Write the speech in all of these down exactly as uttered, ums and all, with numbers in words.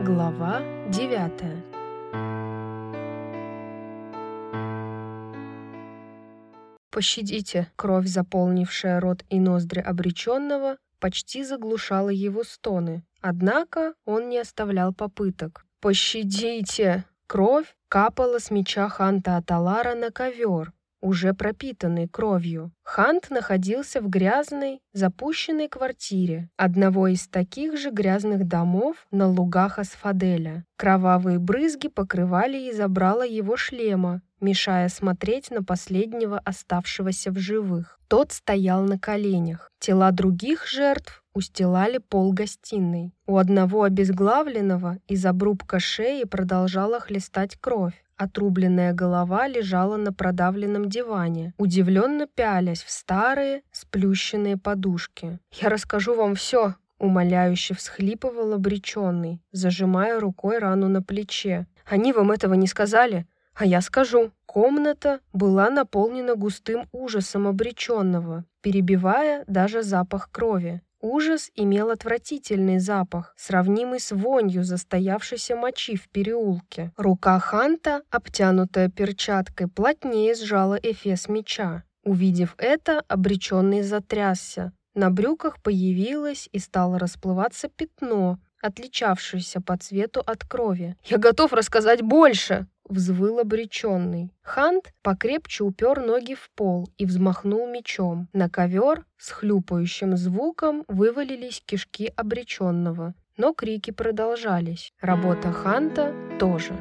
Глава девятая. «Пощадите!» Кровь, заполнившая рот и ноздри обреченного, почти заглушала его стоны. Однако он не оставлял попыток. «Пощадите!» Кровь капала с меча Ханта Аталара на ковер, уже пропитанный кровью. Хант находился в грязной, запущенной квартире одного из таких же грязных домов на лугах Асфаделя. Кровавые брызги покрывали и забрало его шлема, мешая смотреть на последнего оставшегося в живых. Тот стоял на коленях. Тела других жертв устилали пол гостиной. У одного обезглавленного из обрубка шеи продолжала хлестать кровь. Отрубленная голова лежала на продавленном диване, удивленно пялясь в старые сплющенные подушки. «Я расскажу вам все», — умоляюще всхлипывал обреченный, зажимая рукой рану на плече. «Они вам этого не сказали? А я скажу». Комната была наполнена густым ужасом обреченного, перебивая даже запах крови. Ужас имел отвратительный запах, сравнимый с вонью застоявшейся мочи в переулке. Рука Ханта, обтянутая перчаткой, плотнее сжала эфес меча. Увидев это, обреченный затрясся. На брюках появилось и стало расплываться пятно, отличавшееся по цвету от крови. «Я готов рассказать больше!» — взвыл обреченный. Хант покрепче упер ноги в пол и взмахнул мечом. На ковер с хлюпающим звуком вывалились кишки обреченного, но крики продолжались. Работа Ханта тоже.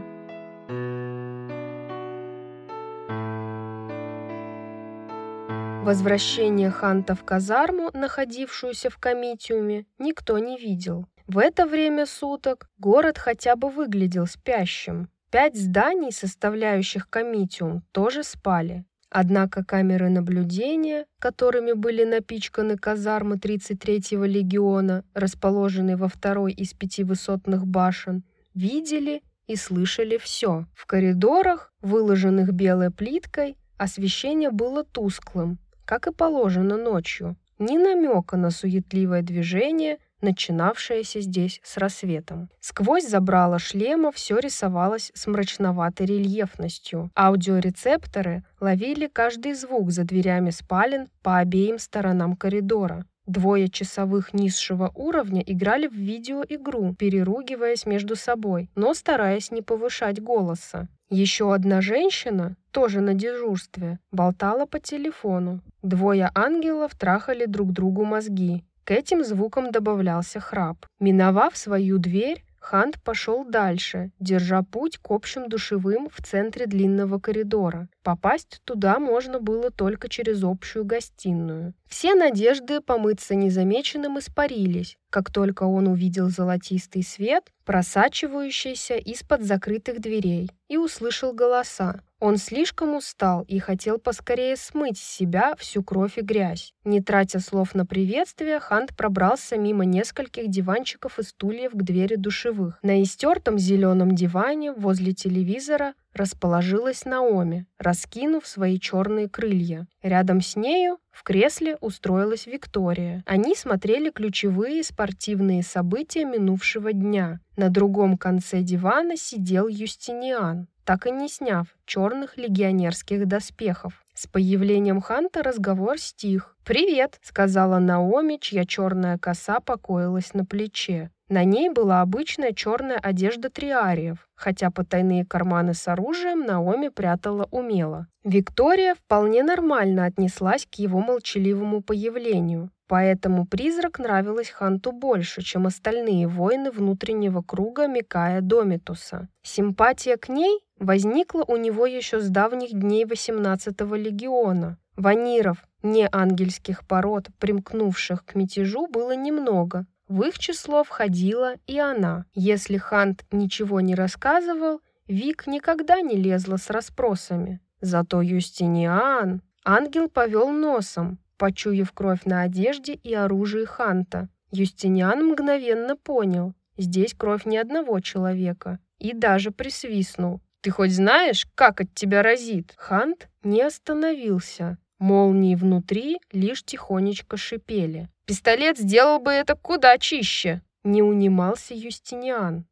Возвращение Ханта в казарму, находившуюся в комитиуме, никто не видел. В это время суток город хотя бы выглядел спящим. Пять зданий, составляющих комитиум, тоже спали. Однако камеры наблюдения, которыми были напичканы казармы тридцать третьего легиона, расположенные во второй из пяти высотных башен, видели и слышали все. В коридорах, выложенных белой плиткой, освещение было тусклым, как и положено ночью. Ни намека на суетливое движение, начинавшееся здесь с рассветом. Сквозь забрало шлема все рисовалось с мрачноватой рельефностью. Аудиорецепторы ловили каждый звук за дверями спален по обеим сторонам коридора. Двое часовых низшего уровня играли в видеоигру, переругиваясь между собой, но стараясь не повышать голоса. Еще одна женщина, тоже на дежурстве, болтала по телефону. Двое ангелов трахали друг другу мозги. К этим звукам добавлялся храп. Миновав свою дверь, Хант пошел дальше, держа путь к общим душевым в центре длинного коридора. Попасть туда можно было только через общую гостиную. Все надежды помыться незамеченным испарились, как только он увидел золотистый свет, просачивающийся из-под закрытых дверей, и услышал голоса. Он слишком устал и хотел поскорее смыть с себя всю кровь и грязь. Не тратя слов на приветствие, Хант пробрался мимо нескольких диванчиков и стульев к двери душевых. На истертом зеленом диване возле телевизора расположилась Наоми, раскинув свои черные крылья. Рядом с нею в кресле устроилась Виктория. Они смотрели ключевые спортивные события минувшего дня. На другом конце дивана сидел Юстиниан, так и не сняв черных легионерских доспехов. С появлением Ханта разговор стих. «Привет», — сказала Наоми, чья черная коса покоилась на плече. На ней была обычная черная одежда триариев, хотя потайные карманы с оружием Наоми прятала умело. Виктория вполне нормально отнеслась к его молчаливому появлению, поэтому призрак нравилась Ханту больше, чем остальные воины внутреннего круга Микая Домитуса. Симпатия к ней возникла у него еще с давних дней восемнадцатого легиона. Ваниров, не ангельских пород, примкнувших к мятежу, было немного. В их число входила и она. Если Хант ничего не рассказывал, Вик никогда не лезла с расспросами. Зато Юстиниан... Ангел повел носом, почуяв кровь на одежде и оружии Ханта. Юстиниан мгновенно понял, здесь кровь не одного человека, и даже присвистнул. «Ты хоть знаешь, как от тебя разит?» Хант не остановился. Молнии внутри лишь тихонечко шипели. «Пистолет сделал бы это куда чище!» Не унимался Юстиниан.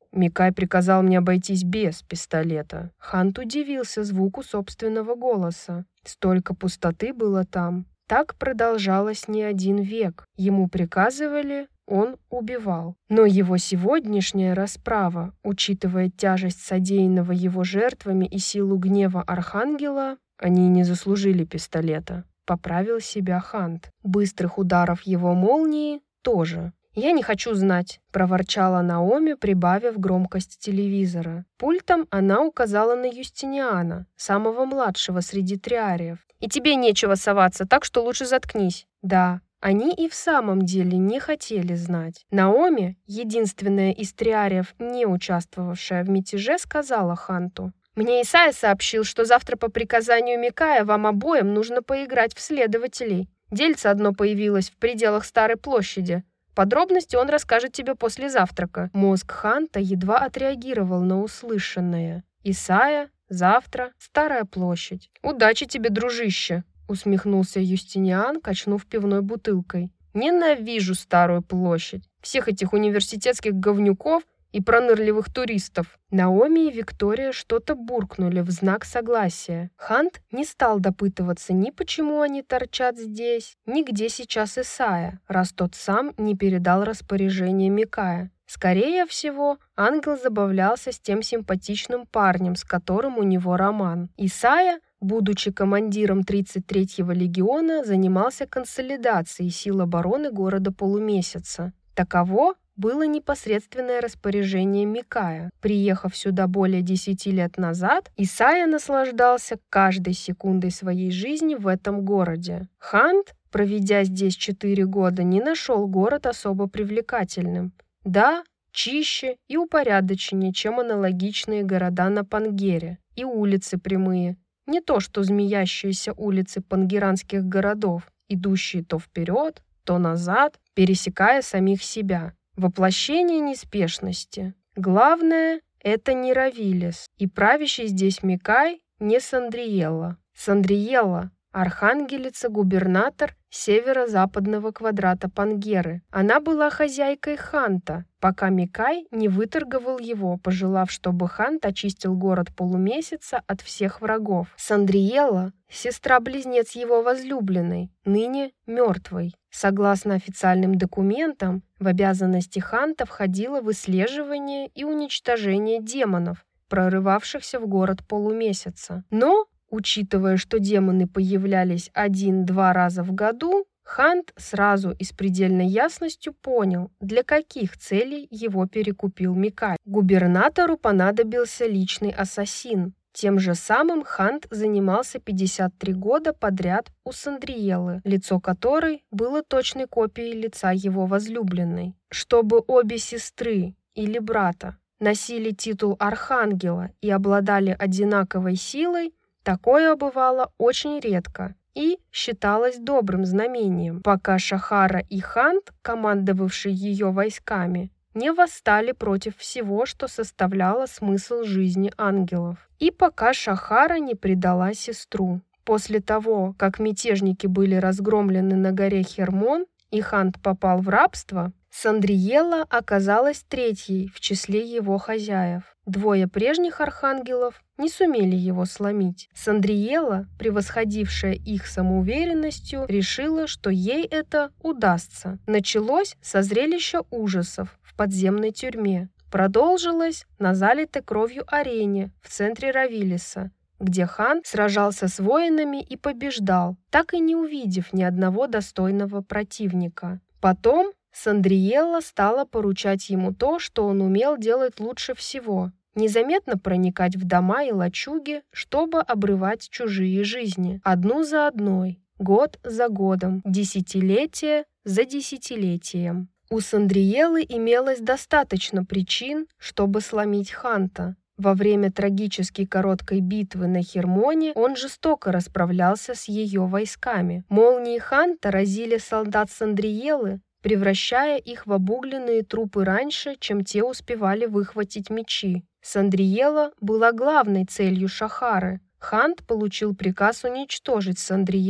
Микай приказал мне обойтись без пистолета. Хант удивился звуку собственного голоса. Столько пустоты было там. Так продолжалось не один век. Ему приказывали, он убивал. Но его сегодняшняя расправа, учитывая тяжесть содеянного его жертвами и силу гнева Архангела, они не заслужили пистолета. Поправил себя Хант. Быстрых ударов его молнии тоже. «Я не хочу знать», — проворчала Наоми, прибавив громкость телевизора. Пультом она указала на Юстиниана, самого младшего среди триариев. «И тебе нечего соваться, так что лучше заткнись». Да, они и в самом деле не хотели знать. Наоми, единственная из триариев, не участвовавшая в мятеже, сказала Ханту: «Мне Исайя сообщил, что завтра по приказанию Микая вам обоим нужно поиграть в следователей. Дельце одно появилось в пределах Старой площади. Подробности он расскажет тебе после завтрака». Мозг Ханта едва отреагировал на услышанное. «Исайя, завтра, Старая площадь. Удачи тебе, дружище!» усмехнулся Юстиниан, качнув пивной бутылкой. «Ненавижу Старую площадь. Всех этих университетских говнюков и пронырливых туристов». Наоми и Виктория что-то буркнули в знак согласия. Хант не стал допытываться ни почему они торчат здесь, ни где сейчас Исайя, раз тот сам не передал распоряжение Микая. Скорее всего, ангел забавлялся с тем симпатичным парнем, с которым у него роман. Исайя, будучи командиром тридцать третьего легиона, занимался консолидацией сил обороны города Полумесяца. Таково было непосредственное распоряжение Микая. Приехав сюда более десяти лет назад, Исайя наслаждался каждой секундой своей жизни в этом городе. Хант, проведя здесь четыре года, не нашел город особо привлекательным. Да, чище и упорядоченнее, чем аналогичные города на Пангере, и улицы прямые. Не то что змеящиеся улицы пангеранских городов, идущие то вперед, то назад, пересекая самих себя. Воплощение неспешности. Главное — это не Равилис, и правящий здесь Микай не Сандриелла. Сандриелла — архангелица-губернатор северо-западного квадрата Пангеры. Она была хозяйкой Ханта, пока Микай не выторговал его, пожелав, чтобы Хант очистил город Полумесяца от всех врагов. Сандриелла — сестра-близнец его возлюбленной, ныне мертвой. Согласно официальным документам, в обязанности Ханта входило выслеживание и уничтожение демонов, прорывавшихся в город Полумесяца. Но, учитывая, что демоны появлялись один-два раза в году, Хант сразу и с предельной ясностью понял, для каких целей его перекупил Микай. Губернатору понадобился личный ассасин. Тем же самым Хант занимался пятьдесят три года подряд у Сандриеллы, лицо которой было точной копией лица его возлюбленной. Чтобы обе сестры или брата носили титул архангела и обладали одинаковой силой, такое бывало очень редко и считалось добрым знамением, пока Шахара и Хант, командовавший ее войсками, не восстали против всего, что составляло смысл жизни ангелов, и пока Шахара не предала сестру. После того, как мятежники были разгромлены на горе Хермон и Хант попал в рабство, Сандриелла оказалась третьей в числе его хозяев. Двое прежних архангелов не сумели его сломить. Сандриелла, превосходившая их самоуверенностью, решила, что ей это удастся. Началось со зрелища ужасов в подземной тюрьме. Продолжилось на залитой кровью арене в центре Равилиса, где хан сражался с воинами и побеждал, так и не увидев ни одного достойного противника. Потом Сандриелла стала поручать ему то, что он умел делать лучше всего – незаметно проникать в дома и лачуги, чтобы обрывать чужие жизни, одну за одной, год за годом, десятилетие за десятилетием. У Сандриеллы имелось достаточно причин, чтобы сломить Ханта. Во время трагически короткой битвы на Хермоне он жестоко расправлялся с ее войсками. Молнии Ханта разили солдат Сандриеллы, превращая их в обугленные трупы раньше, чем те успевали выхватить мечи. Сандриелла была главной целью Шахары. Хант получил приказ уничтожить Сандриеллу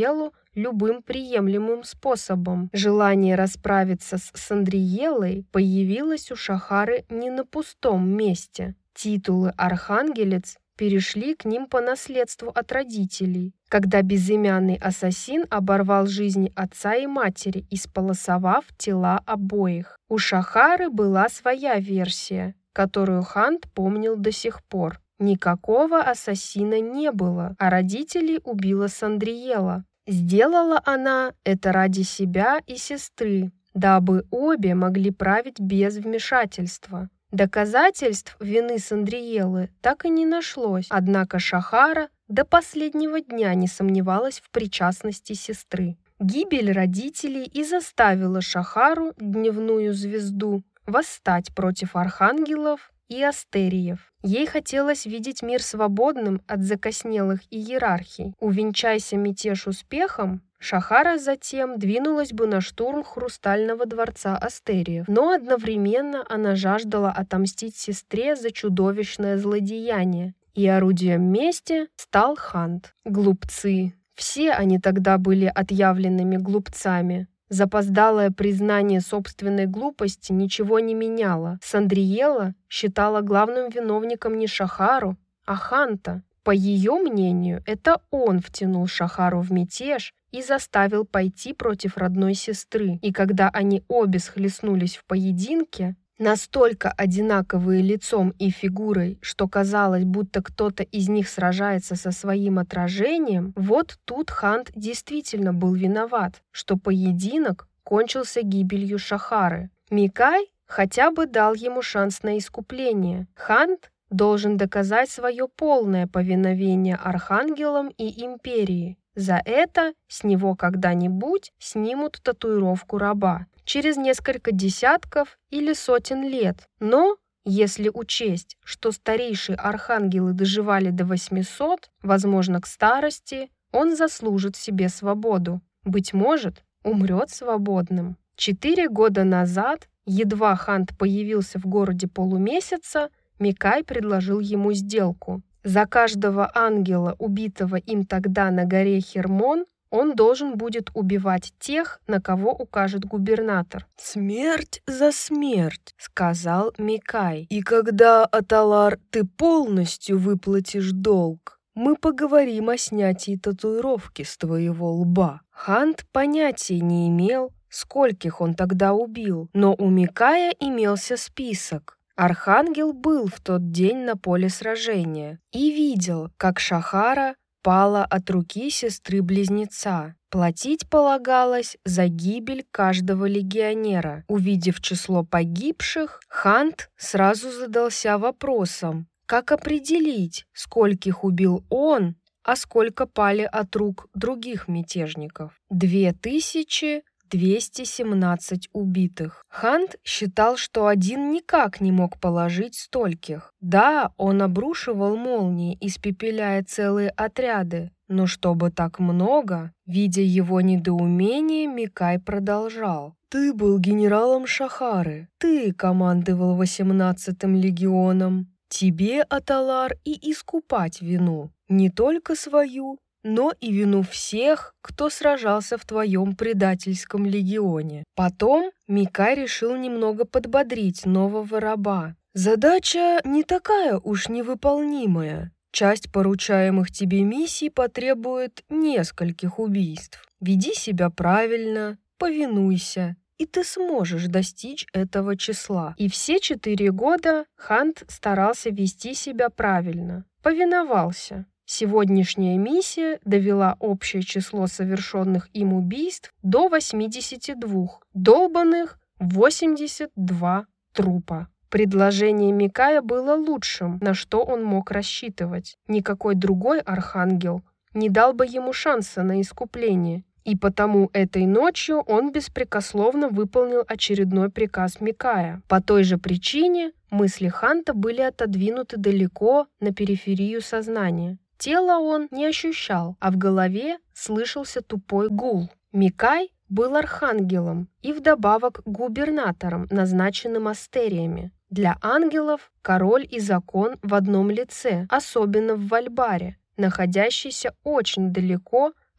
любым приемлемым способом. Желание расправиться с Сандриелой появилось у Шахары не на пустом месте. Титулы архангелец перешли к ним по наследству от родителей, когда безымянный ассасин оборвал жизни отца и матери, исполосовав тела обоих. У Шахары была своя версия, которую Хант помнил до сих пор. Никакого ассасина не было, а родителей убила Сандриела. Сделала она это ради себя и сестры, дабы обе могли править без вмешательства. Доказательств вины Сандриелы так и не нашлось, однако Шахара до последнего дня не сомневалась в причастности сестры. Гибель родителей и заставила Шахару, дневную звезду, восстать против архангелов и астериев. Ей хотелось видеть мир свободным от закоснелых иерархий. Увенчайся мятеж успехом, Шахара затем двинулась бы на штурм хрустального дворца астериев, но одновременно она жаждала отомстить сестре за чудовищное злодеяние, и орудием мести стал Хант. Глупцы. Все они тогда были отъявленными глупцами. Запоздалое признание собственной глупости ничего не меняло. Сандриела считала главным виновником не Шахару, а Ханта. По ее мнению, это он втянул Шахару в мятеж и заставил пойти против родной сестры. И когда они обе схлестнулись в поединке, настолько одинаковые лицом и фигурой, что казалось, будто кто-то из них сражается со своим отражением, вот тут Хант действительно был виноват, что поединок кончился гибелью Шахары. Микай хотя бы дал ему шанс на искупление. Хант должен доказать свое полное повиновение архангелам и империи. За это с него когда-нибудь снимут татуировку раба. Через несколько десятков или сотен лет. Но, если учесть, что старейшие архангелы доживали до восьмисот, возможно, к старости, он заслужит себе свободу. Быть может, умрет свободным. Четыре года назад, едва Хант появился в городе полумесяца, Микай предложил ему сделку. За каждого ангела, убитого им тогда на горе Хермон, он должен будет убивать тех, на кого укажет губернатор. «Смерть за смерть», — сказал Микай. «И когда, Аталар, ты полностью выплатишь долг, мы поговорим о снятии татуировки с твоего лба». Хант понятия не имел, скольких он тогда убил, но у Микая имелся список. Архангел был в тот день на поле сражения и видел, как Шахара пала от руки сестры-близнеца. Платить полагалось за гибель каждого легионера. Увидев число погибших, Хант сразу задался вопросом, как определить, скольких убил он, а сколько пали от рук других мятежников. Две тысячи двести семнадцать убитых. Хант считал, что один никак не мог положить стольких. Да, он обрушивал молнии, испепеляя целые отряды, но чтобы так много, видя его недоумение, Микай продолжал. «Ты был генералом Шахары, ты командовал восемнадцатым легионом. Тебе, Аталар, и искупать вину, не только свою, но и вину всех, кто сражался в твоем предательском легионе». Потом Микай решил немного подбодрить нового раба. «Задача не такая уж невыполнимая. Часть поручаемых тебе миссий потребует нескольких убийств. Веди себя правильно, повинуйся, и ты сможешь достичь этого числа». И все четыре года Хант старался вести себя правильно, повиновался. Сегодняшняя миссия довела общее число совершенных им убийств до восьмидесяти двух, долбанных восемьдесят два трупа. Предложение Микая было лучшим, на что он мог рассчитывать. Никакой другой архангел не дал бы ему шанса на искупление, и потому этой ночью он беспрекословно выполнил очередной приказ Микая. По той же причине мысли Ханта были отодвинуты далеко на периферию сознания. Тело он не ощущал, а в голове слышался тупой гул. Микай был архангелом и вдобавок губернатором, назначенным астериями. Для ангелов король и закон в одном лице, особенно в Вальбаре, находящийся очень далеко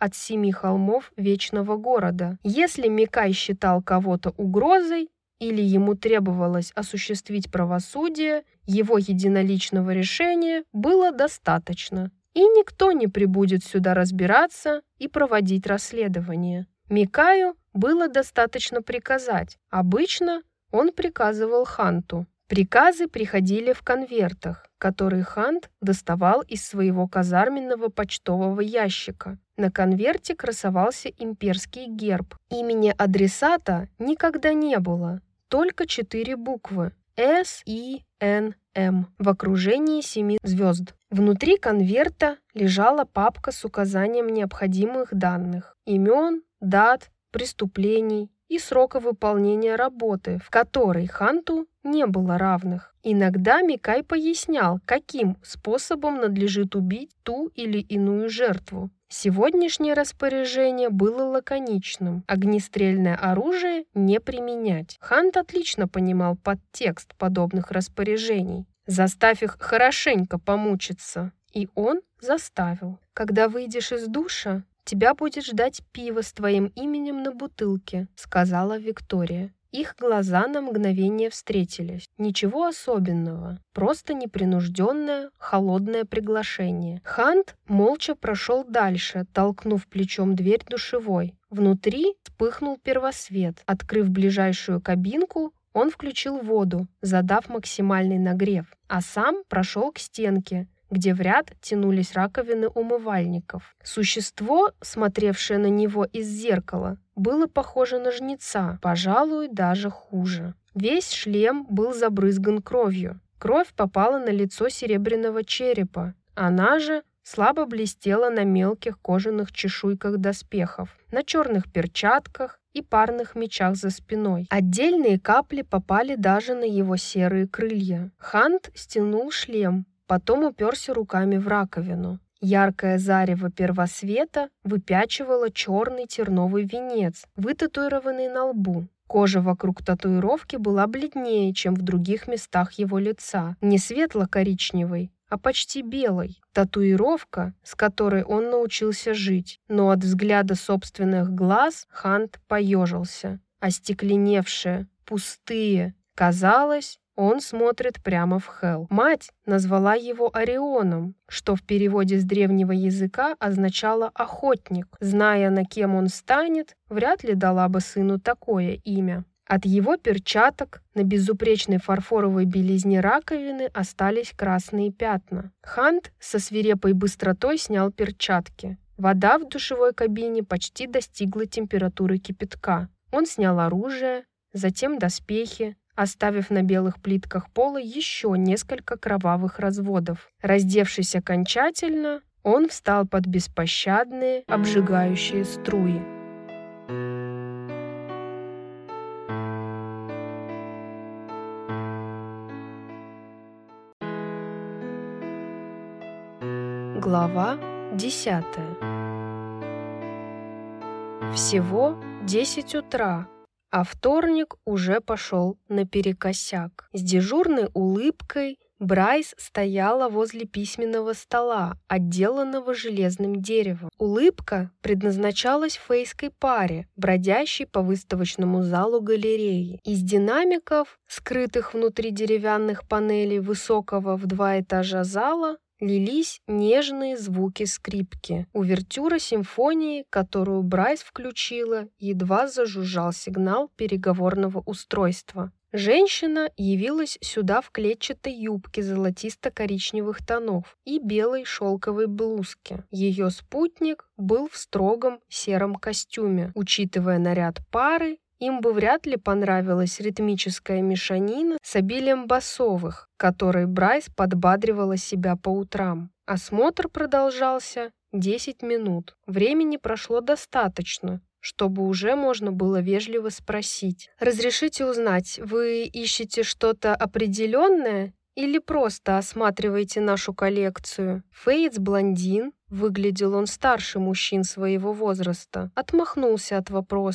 от семи холмов Вечного Города. Если Микай считал кого-то угрозой или ему требовалось осуществить правосудие, его единоличного решения было достаточно, и никто не прибудет сюда разбираться и проводить расследование. Микаю было достаточно приказать. Обычно он приказывал Ханту. Приказы приходили в конвертах, которые Хант доставал из своего казарменного почтового ящика. На конверте красовался имперский герб. Имени адресата никогда не было, только четыре буквы С И Н М в окружении семи звезд. Внутри конверта лежала папка с указанием необходимых данных, имен, дат, преступлений и срока выполнения работы, в которой Ханту не было равных. Иногда Микай пояснял, каким способом надлежит убить ту или иную жертву. Сегодняшнее распоряжение было лаконичным. Огнестрельное оружие не применять. Хант отлично понимал подтекст подобных распоряжений. Заставь их хорошенько помучиться. И он заставил. Когда выйдешь из душа, тебя будет ждать пиво с твоим именем на бутылке, сказала Виктория. Их глаза на мгновение встретились. Ничего особенного, просто непринужденное, холодное приглашение. Хант молча прошел дальше, толкнув плечом дверь душевой. Внутри вспыхнул первосвет. Открыв ближайшую кабинку, он включил воду, задав максимальный нагрев, а сам прошел к стенке, где в ряд тянулись раковины умывальников. Существо, смотревшее на него из зеркала, было похоже на жнеца, пожалуй, даже хуже. Весь шлем был забрызган кровью. Кровь попала на лицо серебряного черепа. Она же слабо блестела на мелких кожаных чешуйках доспехов, на черных перчатках и парных мечах за спиной. Отдельные капли попали даже на его серые крылья. Хант стянул шлем, потом уперся руками в раковину. Яркое зарево первосвета выпячивало черный терновый венец, вытатуированный на лбу. Кожа вокруг татуировки была бледнее, чем в других местах его лица, не светло-коричневой, а почти белой. Татуировка, с которой он научился жить, но от взгляда собственных глаз Хант поежился. Остекленевшие, пустые. Казалось, он смотрит прямо в Хелл. Мать назвала его Орионом, что в переводе с древнего языка означало «охотник». Зная, на кем он станет, вряд ли дала бы сыну такое имя. От его перчаток на безупречной фарфоровой белизне раковины остались красные пятна. Хант со свирепой быстротой снял перчатки. Вода в душевой кабине почти достигла температуры кипятка. Он снял оружие, затем доспехи, оставив на белых плитках пола еще несколько кровавых разводов. Раздевшись окончательно, он встал под беспощадные, обжигающие струи. Глава десятая. Всего десять утра, а вторник уже пошел наперекосяк. С дежурной улыбкой Брайс стояла возле письменного стола, отделанного железным деревом. Улыбка предназначалась фейской паре, бродящей по выставочному залу галереи. Из динамиков, скрытых внутри деревянных панелей высокого в два этажа зала, лились нежные звуки скрипки. Увертюра симфонии, которую Брайс включила, едва зажужжал сигнал переговорного устройства. Женщина явилась сюда в клетчатой юбке золотисто-коричневых тонов и белой шелковой блузке. Ее спутник был в строгом сером костюме. Учитывая наряд пары, им бы вряд ли понравилась ритмическая мешанина с обилием басовых, которой Брайс подбадривала себя по утрам. Осмотр продолжался десять минут. Времени прошло достаточно, чтобы уже можно было вежливо спросить: «Разрешите узнать, вы ищете что-то определенное или просто осматриваете нашу коллекцию?» Фейтс блондин, выглядел он старше мужчин своего возраста, отмахнулся от вопроса.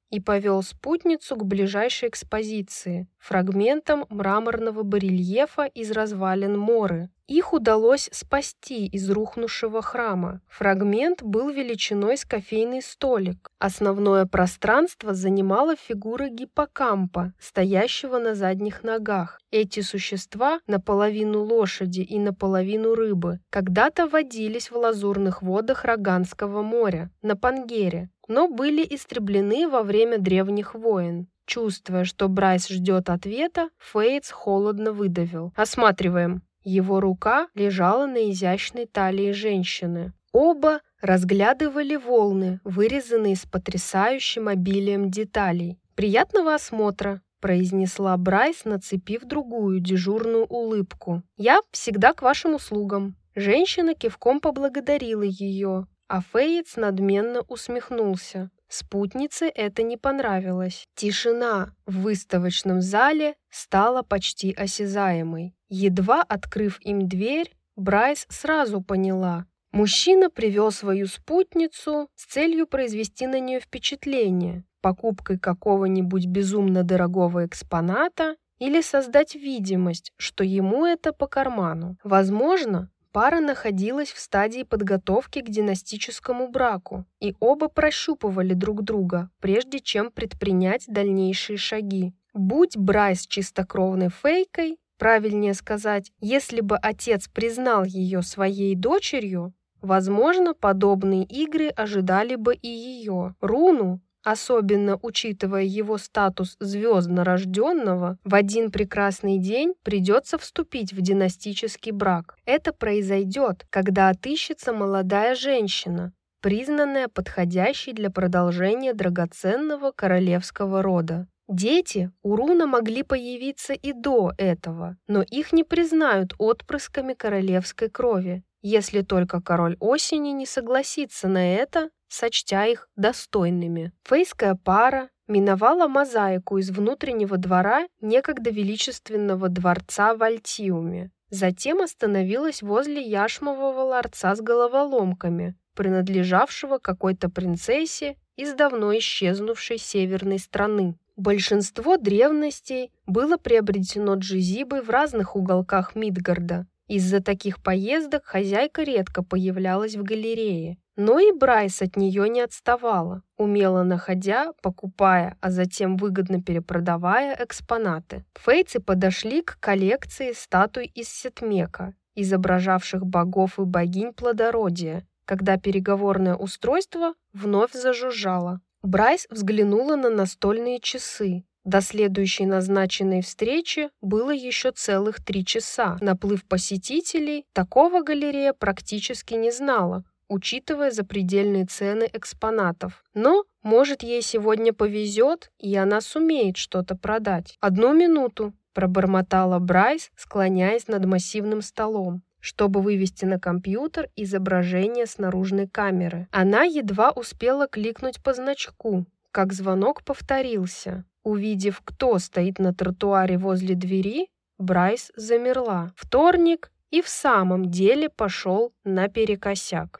и повел спутницу к ближайшей экспозиции, фрагментам мраморного барельефа из развалин Моры. Их удалось спасти из рухнувшего храма. Фрагмент был величиной с кофейный столик. Основное пространство занимала фигура гиппокампа, стоящего на задних ногах. Эти существа, наполовину лошади и наполовину рыбы, когда-то водились в лазурных водах Роганского моря, на Пангере, но были истреблены во время древних войн. Чувствуя, что Брайс ждет ответа, Фейтс холодно выдавил: «Осматриваем». Его рука лежала на изящной талии женщины. Оба разглядывали волны, вырезанные с потрясающим обилием деталей. «Приятного осмотра», — произнесла Брайс, нацепив другую дежурную улыбку. «Я всегда к вашим услугам». Женщина кивком поблагодарила ее, а Фейтс надменно усмехнулся. Спутнице это не понравилось. Тишина в выставочном зале стала почти осязаемой. Едва открыв им дверь, Брайс сразу поняла. Мужчина привел свою спутницу с целью произвести на нее впечатление, покупкой какого-нибудь безумно дорогого экспоната или создать видимость, что ему это по карману. Возможно, пара находилась в стадии подготовки к династическому браку, и оба прощупывали друг друга, прежде чем предпринять дальнейшие шаги. Будь Брайс чистокровной фейкой, правильнее сказать, если бы отец признал ее своей дочерью, возможно, подобные игры ожидали бы и ее. Руну, особенно учитывая его статус звездно-рожденного, в один прекрасный день придется вступить в династический брак. Это произойдет, когда отыщется молодая женщина, признанная подходящей для продолжения драгоценного королевского рода. Дети у Руна могли появиться и до этого, но их не признают отпрысками королевской крови, если только король осени не согласится на это, сочтя их достойными. Фейская пара миновала мозаику из внутреннего двора некогда величественного дворца в Альтиуме. Затем остановилась возле яшмового ларца с головоломками, принадлежавшего какой-то принцессе из давно исчезнувшей северной страны. Большинство древностей было приобретено Джизибой в разных уголках Мидгарда. Из-за таких поездок хозяйка редко появлялась в галерее. Но и Брайс от нее не отставала, умело находя, покупая, а затем выгодно перепродавая экспонаты. Фейцы подошли к коллекции статуй из Сетмека, изображавших богов и богинь плодородия, когда переговорное устройство вновь зажужжало. Брайс взглянула на настольные часы. До следующей назначенной встречи было еще целых три часа. Наплыв посетителей такого галерея практически не знала, учитывая запредельные цены экспонатов. Но, может, ей сегодня повезет, и она сумеет что-то продать. «Одну минуту», – пробормотала Брайс, склоняясь над массивным столом, чтобы вывести на компьютер изображение с наружной камеры. Она едва успела кликнуть по значку, как звонок повторился. Увидев, кто стоит на тротуаре возле двери, Брайс замерла. Вторник и в самом деле пошел наперекосяк.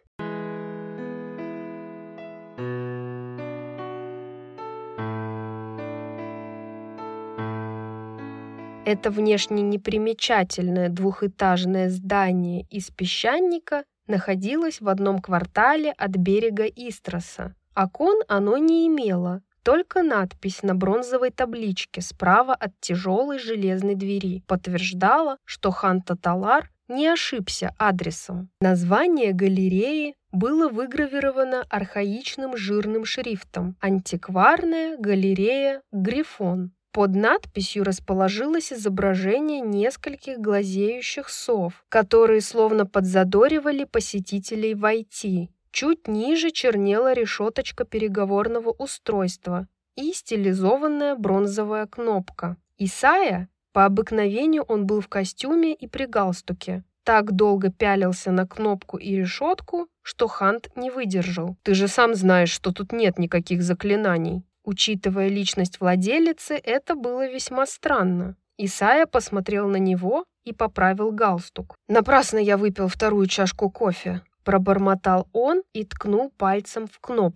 Это внешне непримечательное двухэтажное здание из песчаника находилось в одном квартале от берега Истроса. Окон оно не имело, только надпись на бронзовой табличке справа от тяжелой железной двери подтверждала, что хан Таталар не ошибся адресом. Название галереи было выгравировано архаичным жирным шрифтом «Антикварная галерея Грифон». Под надписью расположилось изображение нескольких глазеющих сов, которые словно подзадоривали посетителей войти. Чуть ниже чернела решеточка переговорного устройства и стилизованная бронзовая кнопка. Исайя, по обыкновению он был в костюме и при галстуке, так долго пялился на кнопку и решетку, что Хант не выдержал. «Ты же сам знаешь, что тут нет никаких заклинаний». Учитывая личность владелицы, это было весьма странно. Исайя посмотрел на него и поправил галстук. «Напрасно я выпил вторую чашку кофе», – пробормотал он и ткнул пальцем в кнопку.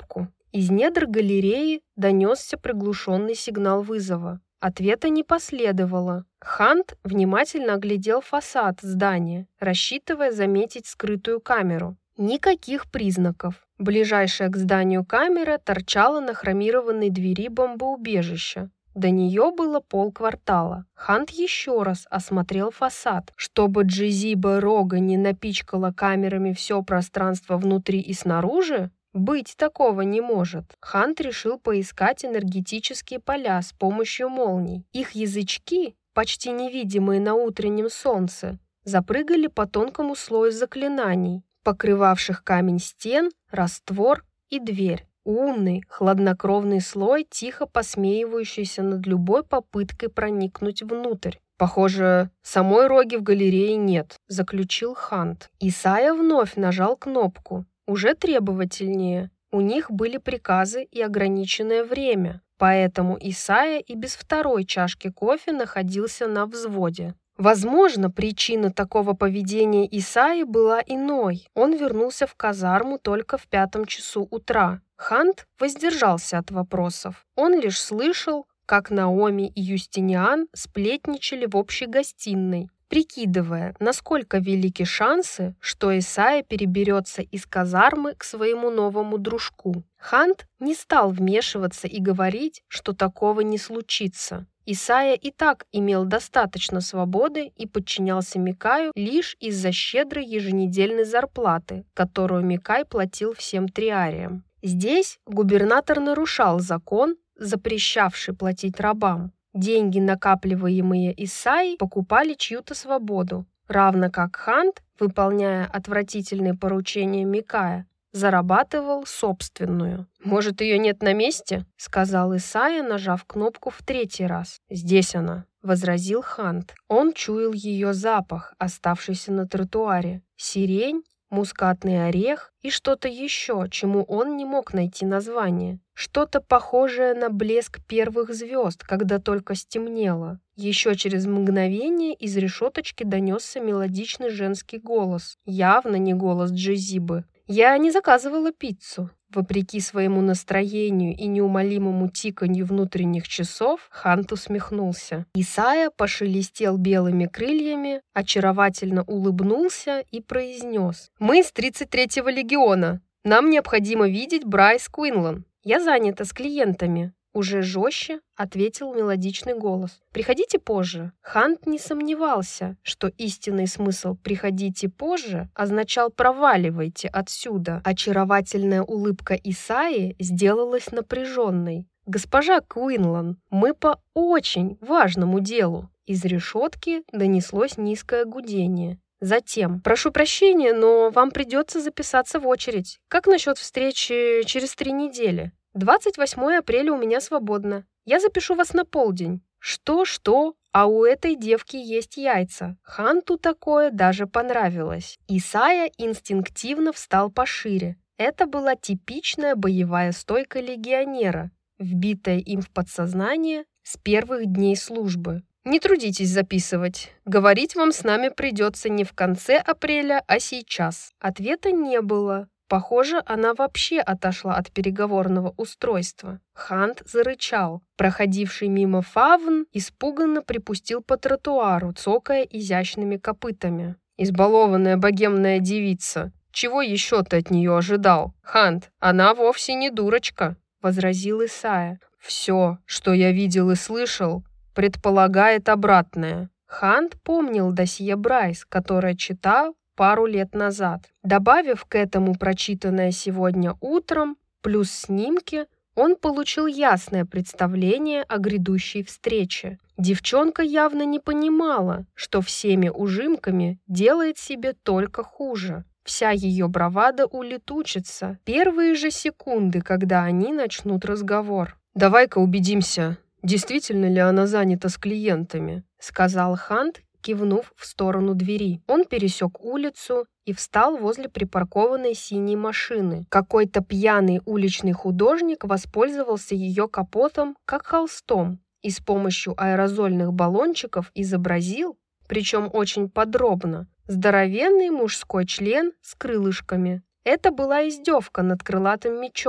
Из недр галереи донесся приглушенный сигнал вызова. Ответа не последовало. Хант внимательно оглядел фасад здания, рассчитывая заметить скрытую камеру. Никаких признаков. Ближайшая к зданию камера торчала на хромированной двери бомбоубежища. До нее было полквартала. Хант еще раз осмотрел фасад. Чтобы Джезиба Рога не напичкала камерами все пространство внутри и снаружи, быть такого не может. Хант решил поискать энергетические поля с помощью молний. Их язычки, почти невидимые на утреннем солнце, запрыгали по тонкому слою заклинаний, покрывавших камень стен, раствор и дверь. Умный, хладнокровный слой, тихо посмеивающийся над любой попыткой проникнуть внутрь. «Похоже, самой Роги в галерее нет», — заключил Хант. Исайя вновь нажал кнопку. Уже требовательнее. У них были приказы и ограниченное время, поэтому Исайя и без второй чашки кофе находился на взводе. Возможно, причина такого поведения Исайи была иной. Он вернулся в казарму только в пятом часу утра. Хант воздержался от вопросов. Он лишь слышал, как Наоми и Юстиниан сплетничали в общей гостиной, прикидывая, насколько велики шансы, что Исайя переберется из казармы к своему новому дружку. Хант не стал вмешиваться и говорить, что такого не случится. Исайя и так имел достаточно свободы и подчинялся Микаю лишь из-за щедрой еженедельной зарплаты, которую Микай платил всем триариям. Здесь губернатор нарушал закон, запрещавший платить рабам. Деньги, накапливаемые Исайей, покупали чью-то свободу, равно как Хант, выполняя отвратительные поручения Микая, зарабатывал собственную. «Может, ее нет на месте?» — сказал Исайя, нажав кнопку в третий раз. «Здесь она», — возразил Хант. Он чуял ее запах, оставшийся на тротуаре. Сирень, мускатный орех и что-то еще, чему он не мог найти название. Что-то похожее на блеск первых звезд, когда только стемнело. Еще через мгновение из решеточки донесся мелодичный женский голос. Явно не голос Джезибы. «Я не заказывала пиццу». Вопреки своему настроению и неумолимому тиканью внутренних часов, Хант усмехнулся. Исайя пошелестел белыми крыльями, очаровательно улыбнулся и произнес: «Мы из тридцать третьего легиона. Нам необходимо видеть Брайс Куинлан. Я занята с клиентами». Уже жестче ответил мелодичный голос. «Приходите позже». Хант не сомневался, что истинный смысл «приходите позже» означал «проваливайте отсюда». Очаровательная улыбка Исайи сделалась напряженной. «Госпожа Куинлан, мы по очень важному делу». Из решетки донеслось низкое гудение. Затем: «Прошу прощения, но вам придется записаться в очередь. Как насчет встречи через три недели? двадцать восьмого апреля у меня свободно. Я запишу вас на полдень». Что-что, а у этой девки есть яйца. Ханту такое даже понравилось. Исайя инстинктивно встал пошире. Это была типичная боевая стойка легионера, вбитая им в подсознание с первых дней службы. «Не трудитесь записывать. Говорить вам с нами придется не в конце апреля, а сейчас». Ответа не было. Похоже, она вообще отошла от переговорного устройства. Хант зарычал. Проходивший мимо фавн испуганно припустил по тротуару, цокая изящными копытами. «Избалованная богемная девица. Чего еще ты от нее ожидал? Хант, она вовсе не дурочка», — возразил Исайя. «Все, что я видел и слышал, предполагает обратное». Хант помнил досье Брайс, которое читал пару лет назад. Добавив к этому прочитанное сегодня утром, плюс снимки, он получил ясное представление о грядущей встрече. Девчонка явно не понимала, что всеми ужимками делает себе только хуже. Вся ее бравада улетучится первые же секунды, когда они начнут разговор. «Давай-ка убедимся, действительно ли она занята с клиентами», — сказал Хант, кивнув в сторону двери. Он пересек улицу и встал возле припаркованной синей машины. Какой-то пьяный уличный художник воспользовался ее капотом как холстом и с помощью аэрозольных баллончиков изобразил, причем очень подробно, здоровенный мужской член с крылышками. Это была издевка над крылатым мечом.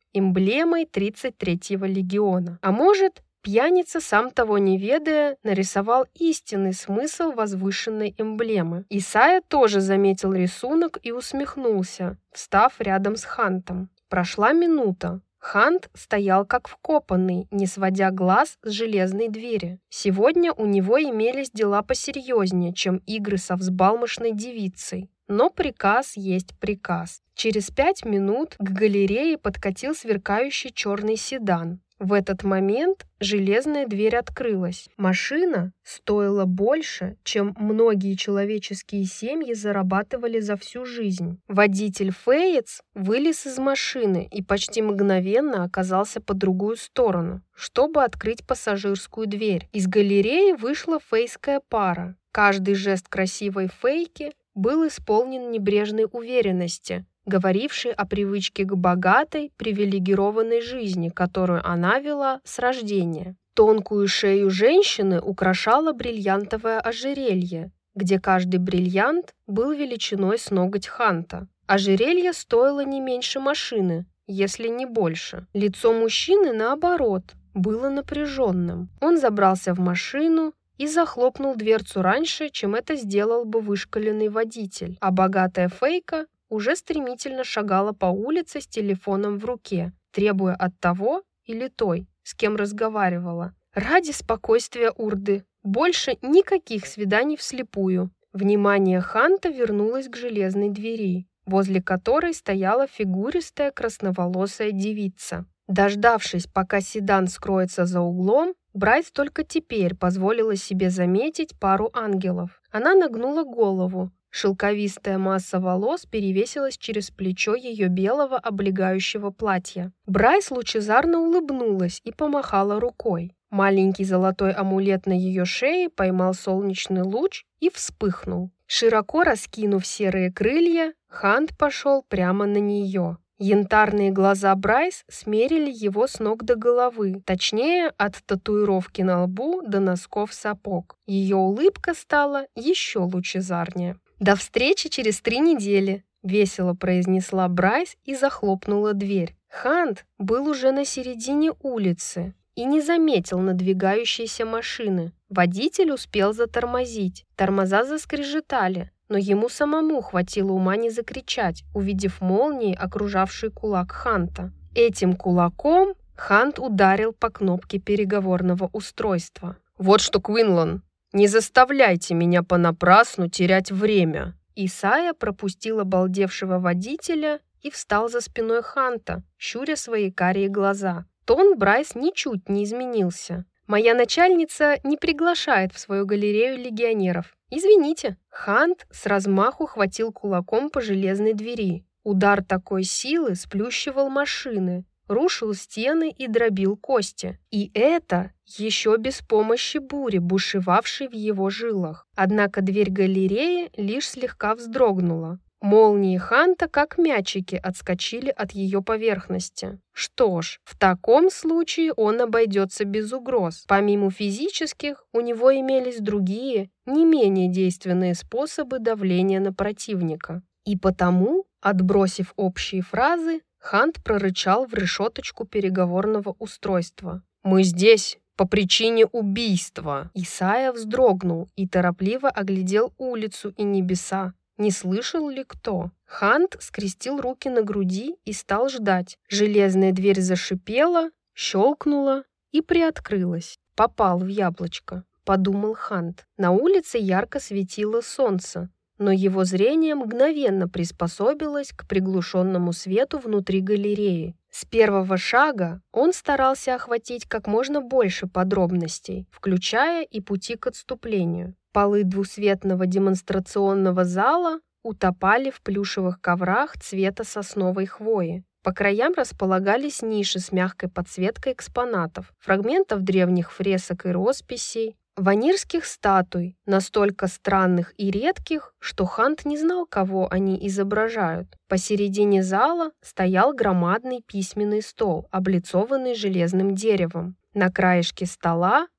эмблемой тридцать третьего легиона. А может, пьяница, сам того не ведая, нарисовал истинный смысл возвышенной эмблемы. Исайя тоже заметил рисунок и усмехнулся, встав рядом с Хантом. Прошла минута. Хант стоял как вкопанный, не сводя глаз с железной двери. Сегодня у него имелись дела посерьезнее, чем игры со взбалмошной девицей. Но приказ есть приказ. Через пять минут к галерее подкатил сверкающий черный седан. В этот момент железная дверь открылась. Машина стоила больше, чем многие человеческие семьи зарабатывали за всю жизнь. Водитель Фейтс вылез из машины и почти мгновенно оказался по другую сторону, чтобы открыть пассажирскую дверь. Из галереи вышла фейская пара. Каждый жест красивой фейки был исполнен небрежной уверенности, говорившей о привычке к богатой, привилегированной жизни, которую она вела с рождения. Тонкую шею женщины украшало бриллиантовое ожерелье, где каждый бриллиант был величиной с ноготь Ханта. Ожерелье стоило не меньше машины, если не больше. Лицо мужчины, наоборот, было напряженным. Он забрался в машину и захлопнул дверцу раньше, чем это сделал бы вышкаленный водитель, а богатая фейка уже стремительно шагала по улице с телефоном в руке, требуя от того или той, с кем разговаривала. Ради спокойствия Урды, больше никаких свиданий вслепую. Внимание Ханта вернулось к железной двери, возле которой стояла фигуристая красноволосая девица. Дождавшись, пока седан скроется за углом, Брайс только теперь позволила себе заметить пару ангелов. Она нагнула голову. Шелковистая масса волос перевесилась через плечо ее белого облегающего платья. Брайс лучезарно улыбнулась и помахала рукой. Маленький золотой амулет на ее шее поймал солнечный луч и вспыхнул. Широко раскинув серые крылья, Хант пошел прямо на нее. Янтарные глаза Брайс смерили его с ног до головы, точнее, от татуировки на лбу до носков сапог. Ее улыбка стала еще лучезарнее. «До встречи через три недели», — весело произнесла Брайс и захлопнула дверь. Хант был уже на середине улицы и не заметил надвигающейся машины. Водитель успел затормозить. Тормоза заскрежетали, но ему самому хватило ума не закричать, увидев молнии, окружавшие кулак Ханта. Этим кулаком Хант ударил по кнопке переговорного устройства. «Вот что, Квинлан, не заставляйте меня понапрасну терять время!» Исайя пропустил обалдевшего водителя и встал за спиной Ханта, щуря свои карие глаза. Тон Брайс ничуть не изменился. «Моя начальница не приглашает в свою галерею легионеров. Извините». Хант с размаху хватил кулаком по железной двери. Удар такой силы сплющивал машины, рушил стены и дробил кости. И это еще без помощи бури, бушевавшей в его жилах. Однако дверь галереи лишь слегка вздрогнула. Молнии Ханта, как мячики, отскочили от ее поверхности. Что ж, в таком случае он обойдется без угроз. Помимо физических, у него имелись другие, не менее действенные способы давления на противника. И потому, отбросив общие фразы, Хант прорычал в решеточку переговорного устройства. «Мы здесь по причине убийства!» Исайя вздрогнул и торопливо оглядел улицу и небеса. Не слышал ли кто? Хант скрестил руки на груди и стал ждать. Железная дверь зашипела, щелкнула и приоткрылась. «Попал в яблочко», — подумал Хант. На улице ярко светило солнце, но его зрение мгновенно приспособилось к приглушенному свету внутри галереи. С первого шага он старался охватить как можно больше подробностей, включая и пути к отступлению. Полы двусветного демонстрационного зала утопали в плюшевых коврах цвета сосновой хвои. По краям располагались ниши с мягкой подсветкой экспонатов, фрагментов древних фресок и росписей, ванирских статуй, настолько странных и редких, что Хант не знал, кого они изображают. Посередине зала стоял громадный письменный стол, облицованный железным деревом. На краешке стола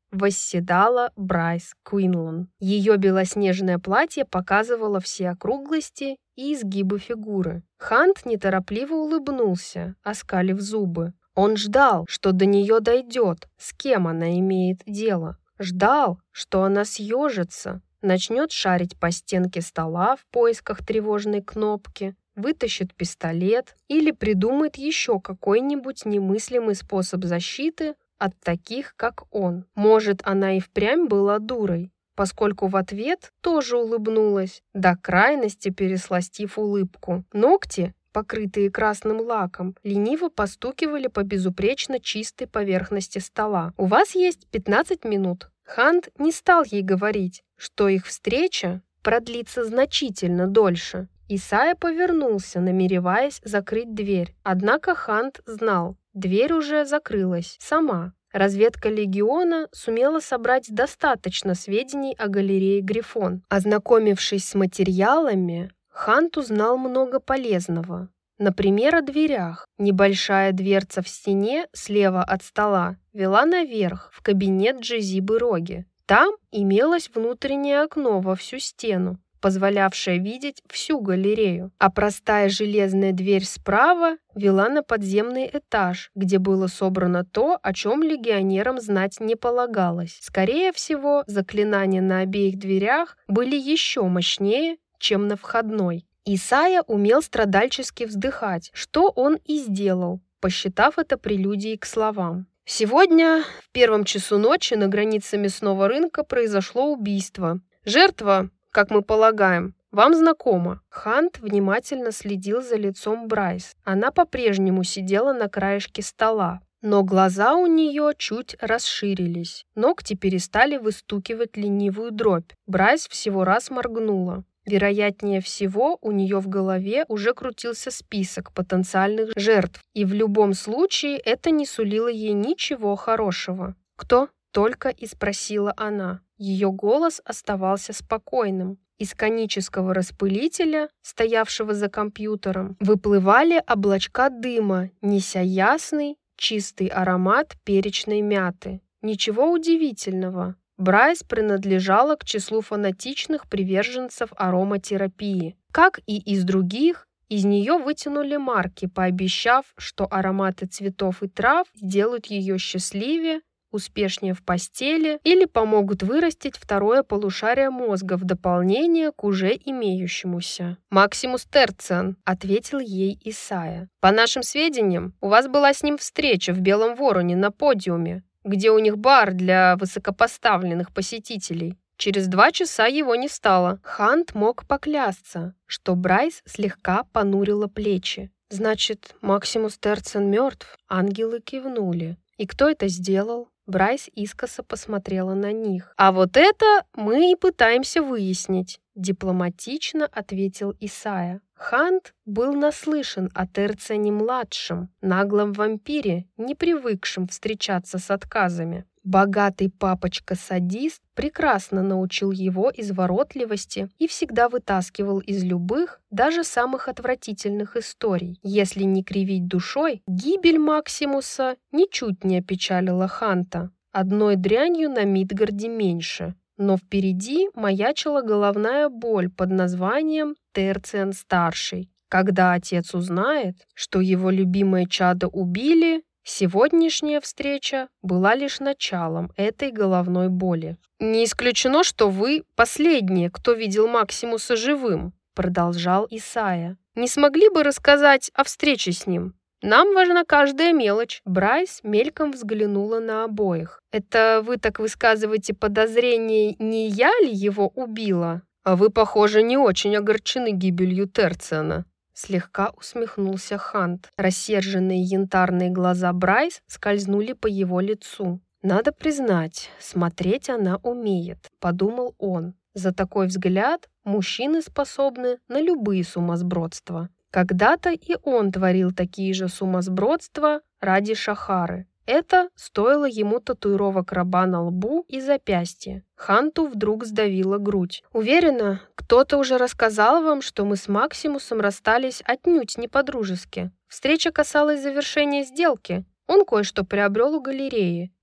восседала Брайс Куинлан. Ее белоснежное платье показывало все округлости и изгибы фигуры. Хант неторопливо улыбнулся, оскалив зубы. Он ждал, что до нее дойдет, с кем она имеет дело. Ждал, что она съежится, начнет шарить по стенке стола в поисках тревожной кнопки, вытащит пистолет или придумает еще какой-нибудь немыслимый способ защиты от таких, как он. Может, она и впрямь была дурой, поскольку в ответ тоже улыбнулась, до крайности пересластив улыбку. Ногти, покрытые красным лаком, лениво постукивали по безупречно чистой поверхности стола. «У вас есть пятнадцать минут». Хант не стал ей говорить, что их встреча продлится значительно дольше. Исайя повернулся, намереваясь закрыть дверь. Однако Хант знал, дверь уже закрылась сама. Разведка легиона сумела собрать достаточно сведений о галерее Грифон. Ознакомившись с материалами, Хант узнал много полезного. Например, о дверях. Небольшая дверца в стене слева от стола вела наверх, в кабинет Джезибы Роги. Там имелось внутреннее окно во всю стену, позволявшее видеть всю галерею, а простая железная дверь справа вела на подземный этаж, где было собрано то, о чем легионерам знать не полагалось. Скорее всего, заклинания на обеих дверях были еще мощнее, чем на входной. Исайя умел страдальчески вздыхать, что он и сделал, посчитав это прелюдией к словам. Сегодня, в первом часу ночи, на границе мясного рынка произошло убийство. Жертва, как мы полагаем, вам знакома. Хант внимательно следил за лицом Брайс. Она по-прежнему сидела на краешке стола, но глаза у нее чуть расширились. Ногти перестали выстукивать ленивую дробь. Брайс всего раз моргнула. Вероятнее всего, у нее в голове уже крутился список потенциальных жертв, и в любом случае это не сулило ей ничего хорошего. «Кто?» — только и спросила она. Ее голос оставался спокойным. Из конического распылителя, стоявшего за компьютером, выплывали облачка дыма, неся ясный, чистый аромат перечной мяты. Ничего удивительного. Брайс принадлежала к числу фанатичных приверженцев ароматерапии. Как и из других, из нее вытянули марки, пообещав, что ароматы цветов и трав сделают ее счастливее, успешнее в постели или помогут вырастить второе полушарие мозга в дополнение к уже имеющемуся. «Максимус Терциан», — ответил ей Исайя. «По нашим сведениям, у вас была с ним встреча в Белом Вороне на подиуме, где у них бар для высокопоставленных посетителей. Через два часа его не стало». Хант мог поклясться, что Брайс слегка понурила плечи. «Значит, Максимус Терциан мертв?» Ангелы кивнули. «И кто это сделал?» Брайс искоса посмотрела на них. «А вот это мы и пытаемся выяснить», — дипломатично ответил Исайя. Хант был наслышан о Терциане-младшем, наглом вампире, не привыкшем встречаться с отказами. Богатый папочка-садист прекрасно научил его изворотливости и всегда вытаскивал из любых, даже самых отвратительных историй. Если не кривить душой, гибель Максимуса ничуть не опечалила Ханта. Одной дрянью на Мидгарде меньше. Но впереди маячила головная боль под названием Терциан-старший. Когда отец узнает, что его любимое чадо убили, сегодняшняя встреча была лишь началом этой головной боли. «Не исключено, что вы последние, кто видел Максимуса живым», — продолжал Исайя. «Не смогли бы рассказать о встрече с ним? Нам важна каждая мелочь». Брайс мельком взглянула на обоих. «Это вы так высказываете подозрение, не я ли его убила? А вы, похоже, не очень огорчены гибелью Терциана». Слегка усмехнулся Хант. Рассерженные янтарные глаза Брайс скользнули по его лицу. «Надо признать, смотреть она умеет», — подумал он. За такой взгляд мужчины способны на любые сумасбродства. Когда-то и он творил такие же сумасбродства ради Шахары. Это стоило ему татуировок раба на лбу и запястье. Ханту вдруг сдавила грудь. «Уверена, кто-то уже рассказал вам, что мы с Максимусом расстались отнюдь не по-дружески. Встреча касалась завершения сделки. Он кое-что приобрел у галереи.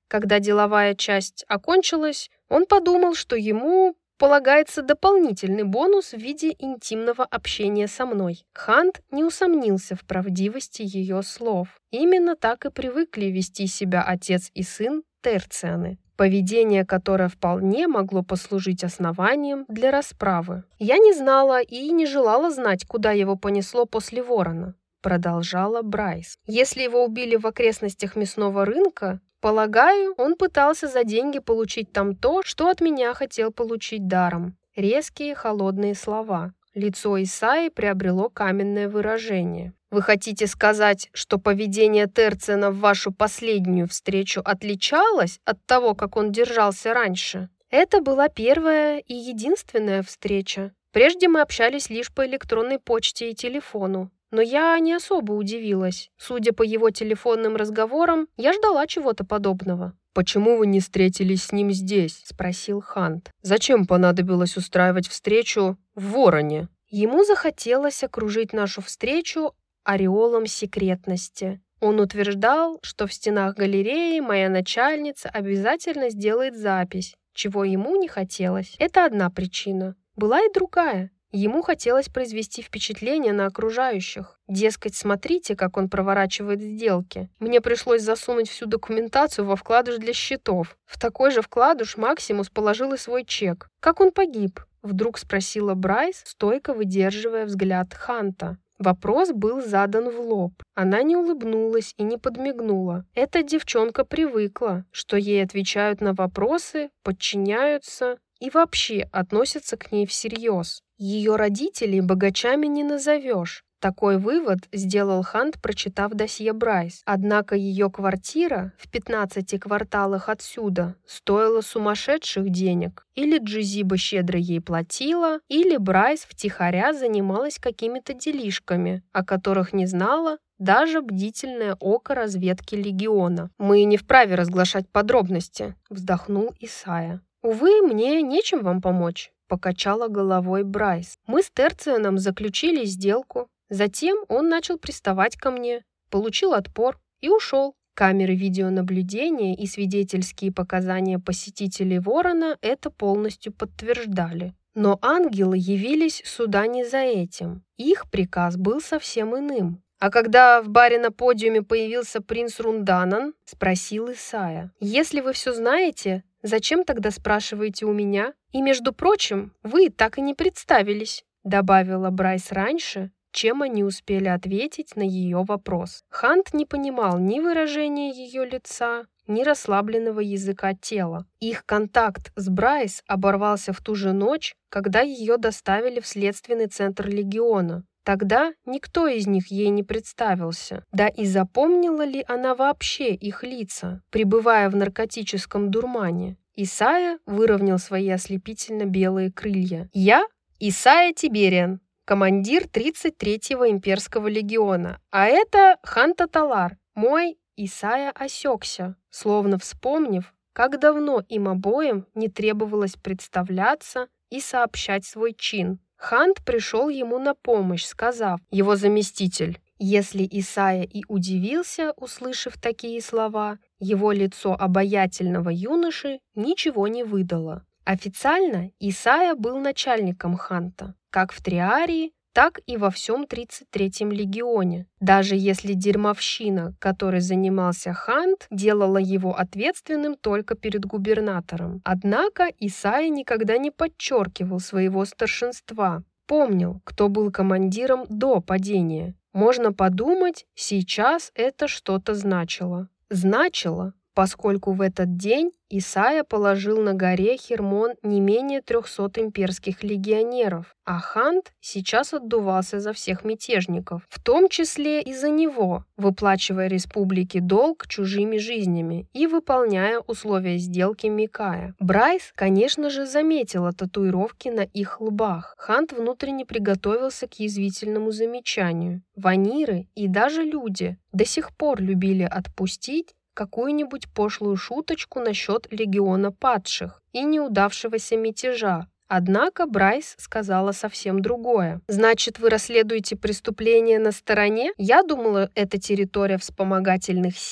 Когда деловая часть окончилась, он подумал, что ему полагается дополнительный бонус в виде интимного общения со мной. Хант не усомнился в правдивости ее слов. Именно так и привыкли вести себя отец и сын Терцианы, поведение которое вполне могло послужить основанием для расправы. Я не знала и не желала знать, куда его понесло после ворона, продолжала Брайс. Если его убили в окрестностях мясного рынка, полагаю, он пытался за деньги получить там то, что от меня хотел получить даром. Резкие, холодные слова. Лицо Исаи приобрело каменное выражение. Вы хотите сказать, что поведение Терциана в вашу последнюю встречу отличалось от того, как он держался раньше? Это была первая и единственная встреча. Прежде мы общались лишь по электронной почте и телефону. Но я не особо удивилась. Судя по его телефонным разговорам, я ждала чего-то подобного. «Почему вы не встретились с ним здесь?» – спросил Хант. «Зачем понадобилось устраивать встречу в Вороне?» Ему захотелось окружить нашу встречу ореолом секретности. Он утверждал, что в стенах галереи моя начальница обязательно сделает запись, чего ему не хотелось. Это одна причина. Была и другая. Ему хотелось произвести впечатление на окружающих. Дескать, смотрите, как он проворачивает сделки. Мне пришлось засунуть всю документацию во вкладыш для счетов. В такой же вкладыш Максимус положил и свой чек. «Как он погиб?» – вдруг спросила Брайс, стойко выдерживая взгляд Ханта. Вопрос был задан в лоб. Она не улыбнулась и не подмигнула. Эта девчонка привыкла, что ей отвечают на вопросы, подчиняются и вообще относятся к ней всерьез. Ее родителей богачами не назовешь. Такой вывод сделал Хант, прочитав досье Брайс. Однако ее квартира в пятнадцати кварталах отсюда стоила сумасшедших денег. Или Джизиба щедро ей платила, или Брайс втихаря занималась какими-то делишками, о которых не знала даже бдительное око разведки Легиона. «Мы не вправе разглашать подробности», — вздохнул Исайя. «Увы, мне нечем вам помочь», — покачала головой Брайс. «Мы с Терцианом заключили сделку. Затем он начал приставать ко мне, получил отпор и ушел. Камеры видеонаблюдения и свидетельские показания посетителей Ворона это полностью подтверждали. Но ангелы явились сюда не за этим. Их приказ был совсем иным. «А когда в баре на подиуме появился принц Рунданан?» – спросил Исайя. «Если вы все знаете, зачем тогда спрашиваете у меня? И, между прочим, вы так и не представились», – добавила Брайс раньше, чем они успели ответить на ее вопрос. Хант не понимал ни выражения ее лица, ни расслабленного языка тела. Их контакт с Брайс оборвался в ту же ночь, когда ее доставили в следственный центр Легиона. Тогда никто из них ей не представился. Да и запомнила ли она вообще их лица, пребывая в наркотическом дурмане? Исайя выровнял свои ослепительно белые крылья. «Я Исайя Тибериан, командир тридцать третьего имперского легиона, а это Ханта Талар, мой». Исайя осекся, словно вспомнив, как давно им обоим не требовалось представляться и сообщать свой чин. Хант пришел ему на помощь, сказав: «Его заместитель». Если Исайя и удивился, услышав такие слова, его лицо обаятельного юноши ничего не выдало. Официально Исайя был начальником Ханта, как в Триарии, так и во всем тридцать третьем легионе. Даже если дерьмовщина, которой занимался Хант, делала его ответственным только перед губернатором. Однако Исайя никогда не подчеркивал своего старшинства. Помнил, кто был командиром до падения. Можно подумать, сейчас это что-то значило. Значило, поскольку в этот день Исайя положил на горе Хермон не менее трехсот имперских легионеров, а Хант сейчас отдувался за всех мятежников, в том числе и за него, выплачивая республике долг чужими жизнями и выполняя условия сделки Микая. Брайс, конечно же, заметила татуировки на их лбах. Хант внутренне приготовился к язвительному замечанию. Ваниры и даже люди до сих пор любили отпустить какую-нибудь пошлую шуточку насчет легиона падших и неудавшегося мятежа. Однако Брайс сказала совсем другое. «Значит, вы расследуете преступление на стороне? Я думала, это территория вспомогательных сил».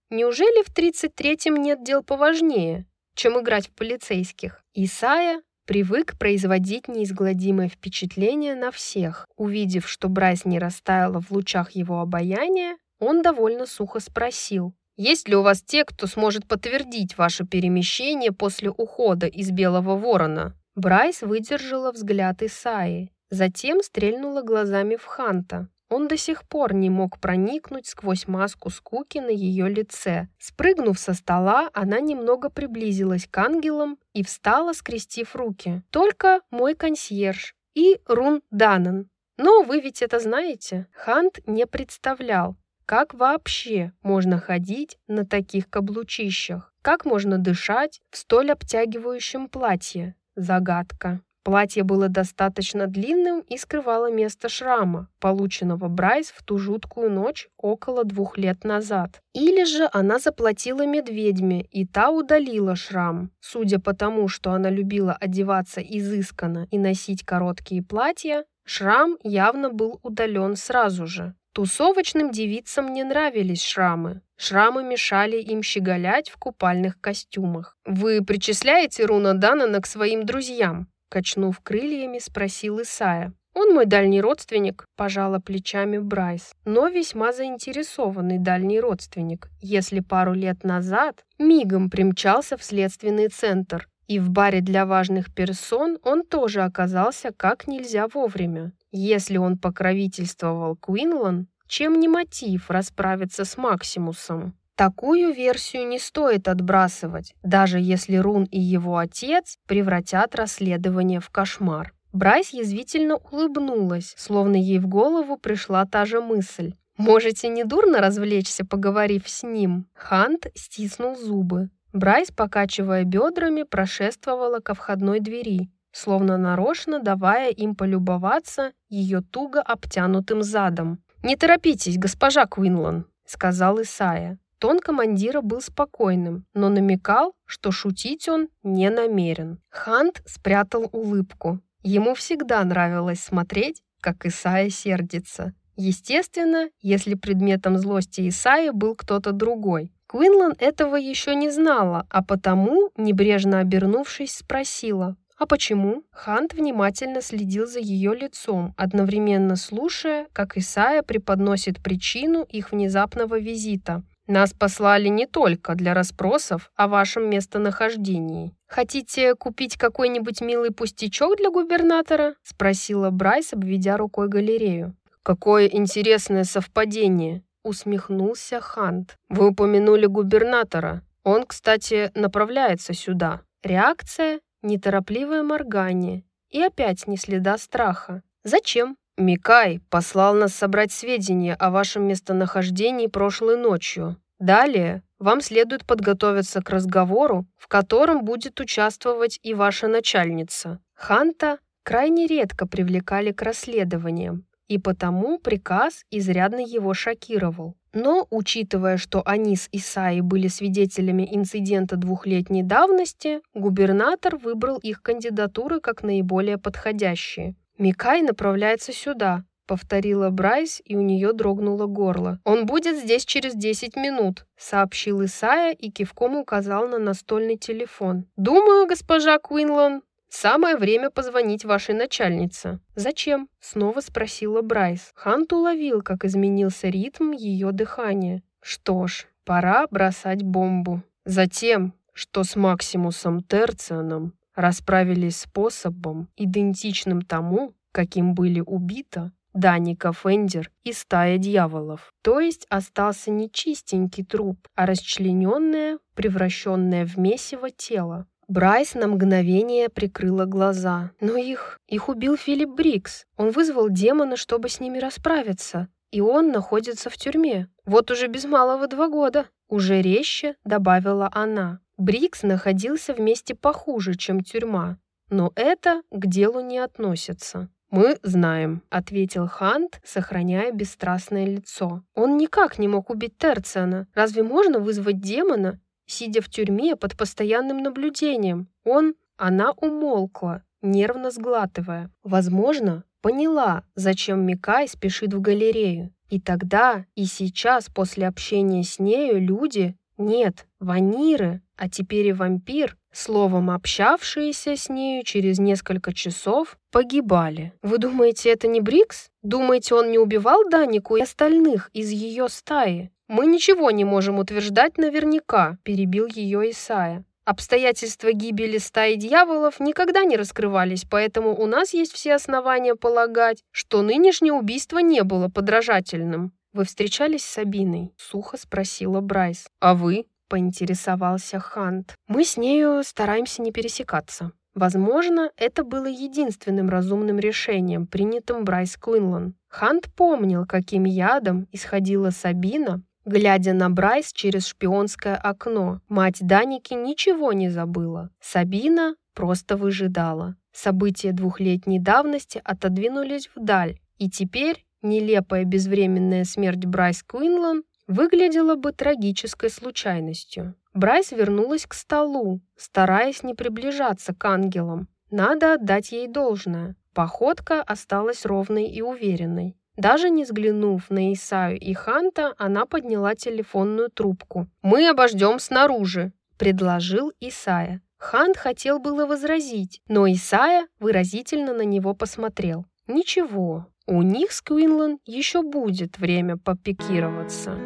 Неужели в тридцать третьем нет дел поважнее, чем играть в полицейских? Исайя привык производить неизгладимое впечатление на всех. Увидев, что Брайс не растаяла в лучах его обаяния, он довольно сухо спросил: «Есть ли у вас те, кто сможет подтвердить ваше перемещение после ухода из Белого Ворона?» Брайс выдержала взгляд Исайи, затем стрельнула глазами в Ханта. Он до сих пор не мог проникнуть сквозь маску скуки на ее лице. Спрыгнув со стола, она немного приблизилась к ангелам и встала, скрестив руки. «Только мой консьерж и Рун Даннон. Но вы ведь это знаете». Хант не представлял, как вообще можно ходить на таких каблучищах, как можно дышать в столь обтягивающем платье. Загадка. Платье было достаточно длинным и скрывало место шрама, полученного Брайс в ту жуткую ночь около двух лет назад. Или же она заплатила медведьме, и та удалила шрам. Судя по тому, что она любила одеваться изысканно и носить короткие платья, шрам явно был удален сразу же. Тусовочным девицам не нравились шрамы. Шрамы мешали им щеголять в купальных костюмах. «Вы причисляете Руна Даннона к своим друзьям?» Качнув крыльями, спросил Исайя. «Он мой дальний родственник», – пожала плечами Брайс, но весьма заинтересованный дальний родственник, если пару лет назад мигом примчался в следственный центр, и в баре для важных персон он тоже оказался как нельзя вовремя. Если он покровительствовал Куинлан, чем не мотив расправиться с Максимусом? Такую версию не стоит отбрасывать, даже если Рун и его отец превратят расследование в кошмар. Брайс язвительно улыбнулась, словно ей в голову пришла та же мысль. «Можете недурно развлечься, поговорив с ним?» Хант стиснул зубы. Брайс, покачивая бедрами, прошествовала ко входной двери, словно нарочно давая им полюбоваться ее туго обтянутым задом. «Не торопитесь, госпожа Куинлан», — сказал Исайя. Тон командира был спокойным, но намекал, что шутить он не намерен. Хант спрятал улыбку. Ему всегда нравилось смотреть, как Исайя сердится. Естественно, если предметом злости Исайи был кто-то другой. Куинлан этого еще не знала, а потому, небрежно обернувшись, спросила: «А почему?» Хант внимательно следил за ее лицом, одновременно слушая, как Исайя преподносит причину их внезапного визита. «Нас послали не только для расспросов о вашем местонахождении. Хотите купить какой-нибудь милый пустячок для губернатора?» — спросила Брайс, обведя рукой галерею. «Какое интересное совпадение!» — усмехнулся Хант. «Вы упомянули губернатора. Он, кстати, направляется сюда». Реакция — неторопливое моргание. И опять ни следа страха. «Зачем?» «Микай послал нас собрать сведения о вашем местонахождении прошлой ночью. Далее вам следует подготовиться к разговору, в котором будет участвовать и ваша начальница». Ханта крайне редко привлекали к расследованиям, и потому приказ изрядно его шокировал. Но, учитывая, что они с Исайей были свидетелями инцидента двухлетней давности, губернатор выбрал их кандидатуры как наиболее подходящие. «Микай направляется сюда», — повторила Брайс, и у нее дрогнуло горло. «Он будет здесь через десять минут», — сообщил Исайя и кивком указал на настольный телефон. «Думаю, госпожа Куинлан, самое время позвонить вашей начальнице». «Зачем?» — снова спросила Брайс. Хант уловил, как изменился ритм ее дыхания. «Что ж, пора бросать бомбу». «Затем, что с Максимусом Терционом расправились способом, идентичным тому, каким были убиты Даника Фендер и стая дьяволов. То есть остался не чистенький труп, а расчлененное, превращенное в месиво тело. Брайс на мгновение прикрыла глаза. Но их... их убил Филипп Брикс. Он вызвал демона, чтобы с ними расправиться. И он находится в тюрьме. Вот уже без малого два года. Уже резче добавила она. Брикс находился в месте похуже, чем тюрьма. Но это к делу не относится. «Мы знаем», — ответил Хант, сохраняя бесстрастное лицо. «Он никак не мог убить Терциана. Разве можно вызвать демона, сидя в тюрьме под постоянным наблюдением? Он...» Она умолкла, нервно сглатывая. Возможно, поняла, зачем Микай спешит в галерею. И тогда, и сейчас, после общения с нею, люди, нет, ваниры, а теперь и вампир, словом, общавшиеся с нею через несколько часов, погибали. Вы думаете, это не Брикс? Думаете, он не убивал Данику и остальных из ее стаи? Мы ничего не можем утверждать наверняка, перебил ее Исайя. Обстоятельства гибели стаи дьяволов никогда не раскрывались, поэтому у нас есть все основания полагать, что нынешнее убийство не было подражательным. «Вы встречались с Сабиной?» — сухо спросила Брайс. «А вы?» — поинтересовался Хант. «Мы с нею стараемся не пересекаться». Возможно, это было единственным разумным решением, принятым Брайс Квинлан. Хант помнил, каким ядом исходила Сабина, глядя на Брайс через шпионское окно. Мать Даники ничего не забыла. Сабина просто выжидала. События двухлетней давности отодвинулись вдаль, и теперь нелепая безвременная смерть Брайс Квинлан выглядела бы трагической случайностью. Брайс вернулась к столу, стараясь не приближаться к ангелам. Надо отдать ей должное. Походка осталась ровной и уверенной. Даже не взглянув на Исаю и Ханта, она подняла телефонную трубку. «Мы обождем снаружи», — предложил Исайя. Хант хотел было возразить, но Исайя выразительно на него посмотрел. «Ничего, у них с Квинлан еще будет время попикироваться».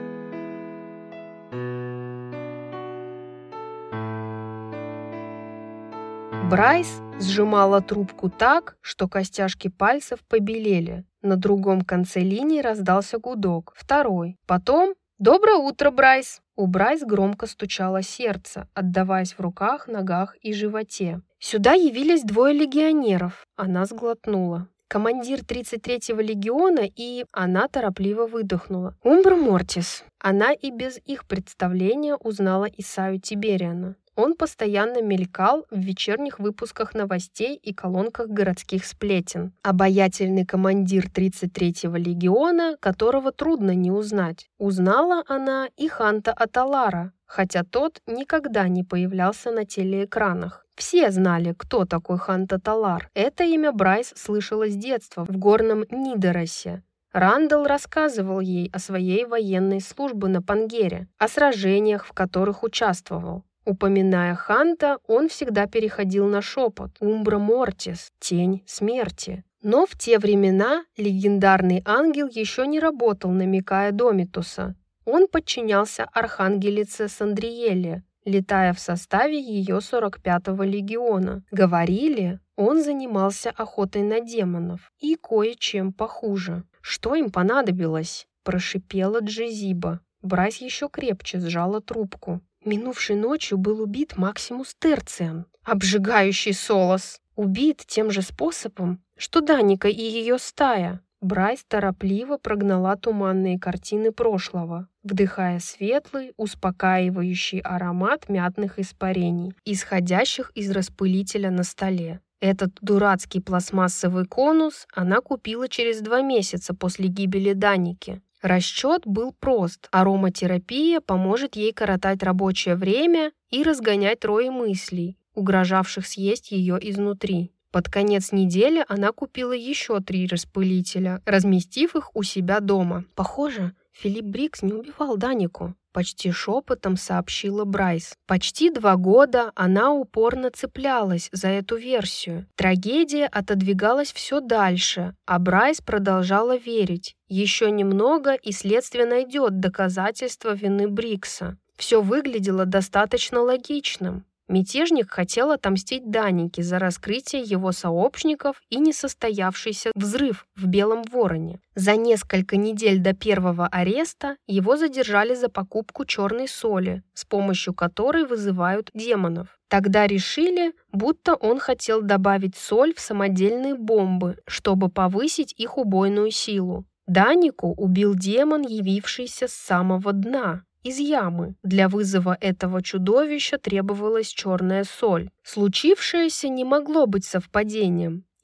Брайс сжимала трубку так, что костяшки пальцев побелели. На другом конце линии раздался гудок. Второй. Потом «Доброе утро, Брайс!» У Брайс громко стучало сердце, отдаваясь в руках, ногах и животе. Сюда явились двое легионеров. Она сглотнула. Командир тридцать третьего легиона, и она торопливо выдохнула. Умбра Мортис. Она и без их представления узнала Исаю Тибериана. Он постоянно мелькал в вечерних выпусках новостей и колонках городских сплетен. Обаятельный командир тридцать третьего легиона, которого трудно не узнать. Узнала она и Ханта Аталара, хотя тот никогда не появлялся на телеэкранах. Все знали, кто такой Хант Аталар. Это имя Брайс слышала с детства в горном Нидоросе. Рандall рассказывал ей о своей военной службе на Пангере, о сражениях, в которых участвовал. Упоминая Ханта, он всегда переходил на шепот. «Умбра Мортис, тень смерти». Но в те времена легендарный ангел еще не работал на Микая Домитуса. Он подчинялся архангелице Сандриэле, летая в составе ее сорок пятого легиона. Говорили, он занимался охотой на демонов и кое-чем похуже. «Что им понадобилось?» – прошипела Джезиба. Брайс еще крепче сжала трубку. Минувшей ночью был убит Максимус Терциан, обжигающий Солос. Убит тем же способом, что Даника и ее стая. Брайс торопливо прогнала туманные картины прошлого, вдыхая светлый, успокаивающий аромат мятных испарений, исходящих из распылителя на столе. Этот дурацкий пластмассовый конус она купила через два месяца после гибели Даники. Расчет был прост. Ароматерапия поможет ей коротать рабочее время и разгонять рои мыслей, угрожавших съесть ее изнутри. Под конец недели она купила еще три распылителя, разместив их у себя дома. Похоже, Филипп Брикс не убивал Данику, почти шепотом сообщила Брайс. Почти два года она упорно цеплялась за эту версию. Трагедия отодвигалась все дальше, а Брайс продолжала верить. Еще немного, и следствие найдет доказательства вины Брикса. Все выглядело достаточно логичным. Мятежник хотел отомстить Данике за раскрытие его сообщников и несостоявшийся взрыв в Белом Вороне. За несколько недель до первого ареста его задержали за покупку черной соли, с помощью которой вызывают демонов. Тогда решили, будто он хотел добавить соль в самодельные бомбы, чтобы повысить их убойную силу. Данику убил демон, явившийся с самого дна. Из ямы. Для вызова этого чудовища требовалась черная соль. Случившееся не могло быть совпадением.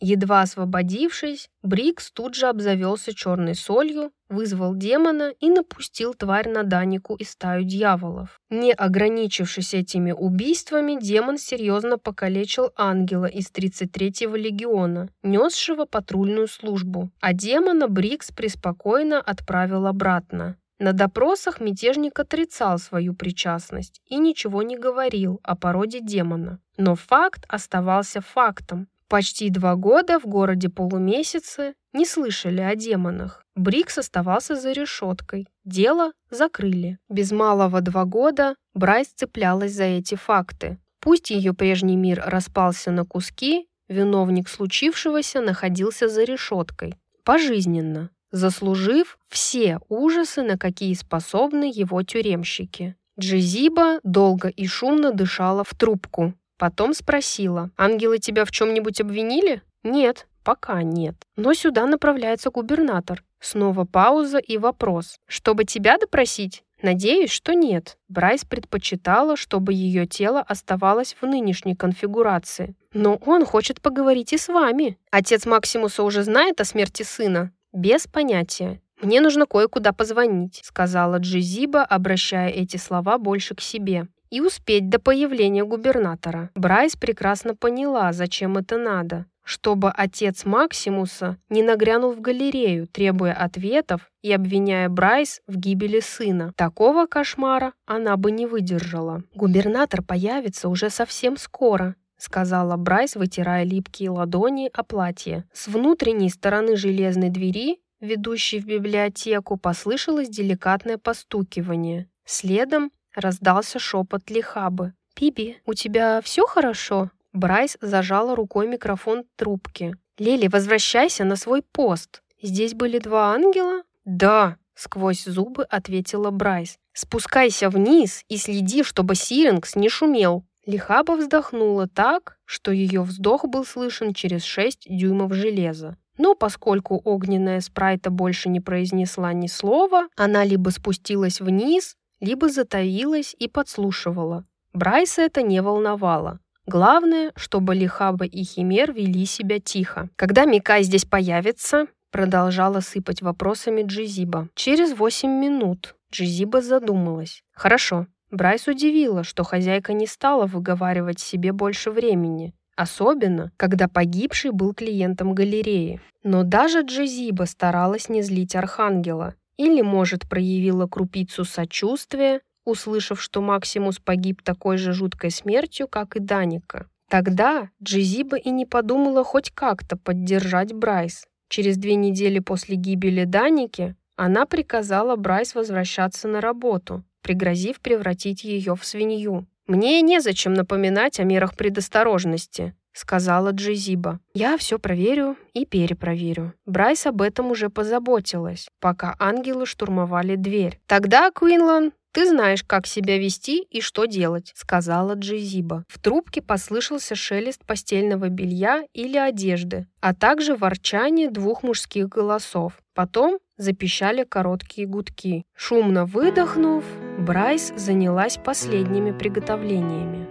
Едва освободившись, Брикс тут же обзавелся черной солью, вызвал демона и напустил тварь на Данику и стаю дьяволов. Не ограничившись этими убийствами, демон серьезно покалечил ангела из тридцать третьего легиона, несшего патрульную службу, а демона Брикс преспокойно отправил обратно. На допросах мятежник отрицал свою причастность и ничего не говорил о породе демона. Но факт оставался фактом. Почти два года в городе Полумесяце не слышали о демонах. Брикс оставался за решеткой. Дело закрыли. Без малого два года Брайс цеплялась за эти факты. Пусть ее прежний мир распался на куски, виновник случившегося находился за решеткой. Пожизненно, заслужив все ужасы, на какие способны его тюремщики. Джезиба долго и шумно дышала в трубку. Потом спросила: «Ангелы тебя в чем-нибудь обвинили?» «Нет, пока нет. Но сюда направляется губернатор». Снова пауза и вопрос: «Чтобы тебя допросить?» «Надеюсь, что нет». Брайс предпочитала, чтобы ее тело оставалось в нынешней конфигурации. «Но он хочет поговорить и с вами. Отец Максимуса уже знает о смерти сына?» «Без понятия. Мне нужно кое-куда позвонить», сказала Джезиба, обращая эти слова больше к себе. «И успеть до появления губернатора». Брайс прекрасно поняла, зачем это надо. Чтобы отец Максимуса не нагрянул в галерею, требуя ответов и обвиняя Брайс в гибели сына. Такого кошмара она бы не выдержала. «Губернатор появится уже совсем скоро», сказала Брайс, вытирая липкие ладони о платье. С внутренней стороны железной двери, ведущей в библиотеку, послышалось деликатное постукивание. Следом раздался шепот Лихабы. «Биби, у тебя все хорошо?» Брайс зажала рукой микрофон трубки. «Лили, возвращайся на свой пост. Здесь были два ангела?» «Да», — сквозь зубы ответила Брайс. «Спускайся вниз и следи, чтобы Сирингс не шумел». Лихаба вздохнула так, что ее вздох был слышен через шесть дюймов железа. Но поскольку огненная спрайта больше не произнесла ни слова, она либо спустилась вниз, либо затаилась и подслушивала. Брайса это не волновало. Главное, чтобы Лихаба и Химер вели себя тихо. «Когда Микай здесь появится?» Продолжала сыпать вопросами Джезиба. «Через восемь минут». Джезиба задумалась. «Хорошо». Брайс удивила, что хозяйка не стала выговаривать себе больше времени. Особенно, когда погибший был клиентом галереи. Но даже Джезиба старалась не злить Архангела. Или, может, проявила крупицу сочувствия, услышав, что Максимус погиб такой же жуткой смертью, как и Даника. Тогда Джезиба и не подумала хоть как-то поддержать Брайс. Через две недели после гибели Даники она приказала Брайс возвращаться на работу, пригрозив превратить ее в свинью. «Мне незачем напоминать о мерах предосторожности», — сказала Джезиба. «Я все проверю и перепроверю». Брайс об этом уже позаботилась, пока ангелы штурмовали дверь. «Тогда, Куинлан, ты знаешь, как себя вести и что делать», — сказала Джезиба. В трубке послышался шелест постельного белья или одежды, а также ворчание двух мужских голосов. Потом запищали короткие гудки. Шумно выдохнув, Брайс занялась последними приготовлениями.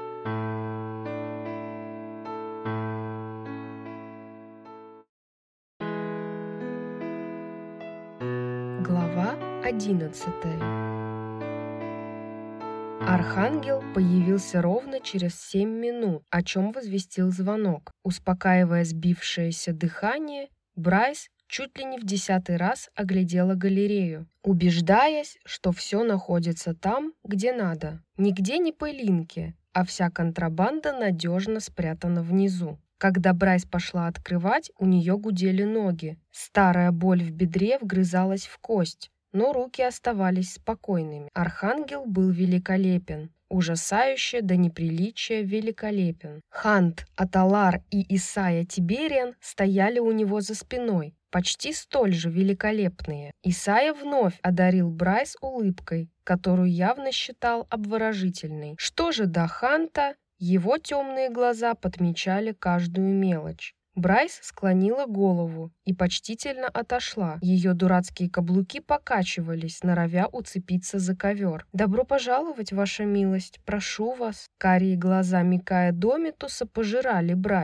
Глава одиннадцатая. Архангел появился ровно через семь минут, о чем возвестил звонок. Успокаивая сбившееся дыхание, Брайс чуть ли не в десятый раз оглядела галерею, убеждаясь, что все находится там, где надо. Нигде не пылинки, а вся контрабанда надежно спрятана внизу. Когда Брайс пошла открывать, у нее гудели ноги. Старая боль в бедре вгрызалась в кость, но руки оставались спокойными. Архангел был великолепен, ужасающе до неприличия великолепен. Хант, Аталар и Исайя Тибериан стояли у него за спиной, почти столь же великолепные. Исайя вновь одарил Брайс улыбкой, которую явно считал обворожительной. Что же до Ханта, его темные глаза подмечали каждую мелочь. Брайс склонила голову и почтительно отошла. Ее дурацкие каблуки покачивались, норовя уцепиться за ковер. «Добро пожаловать, ваша милость, прошу вас». Карие глаза Микая Домитуса пожирали Брайс.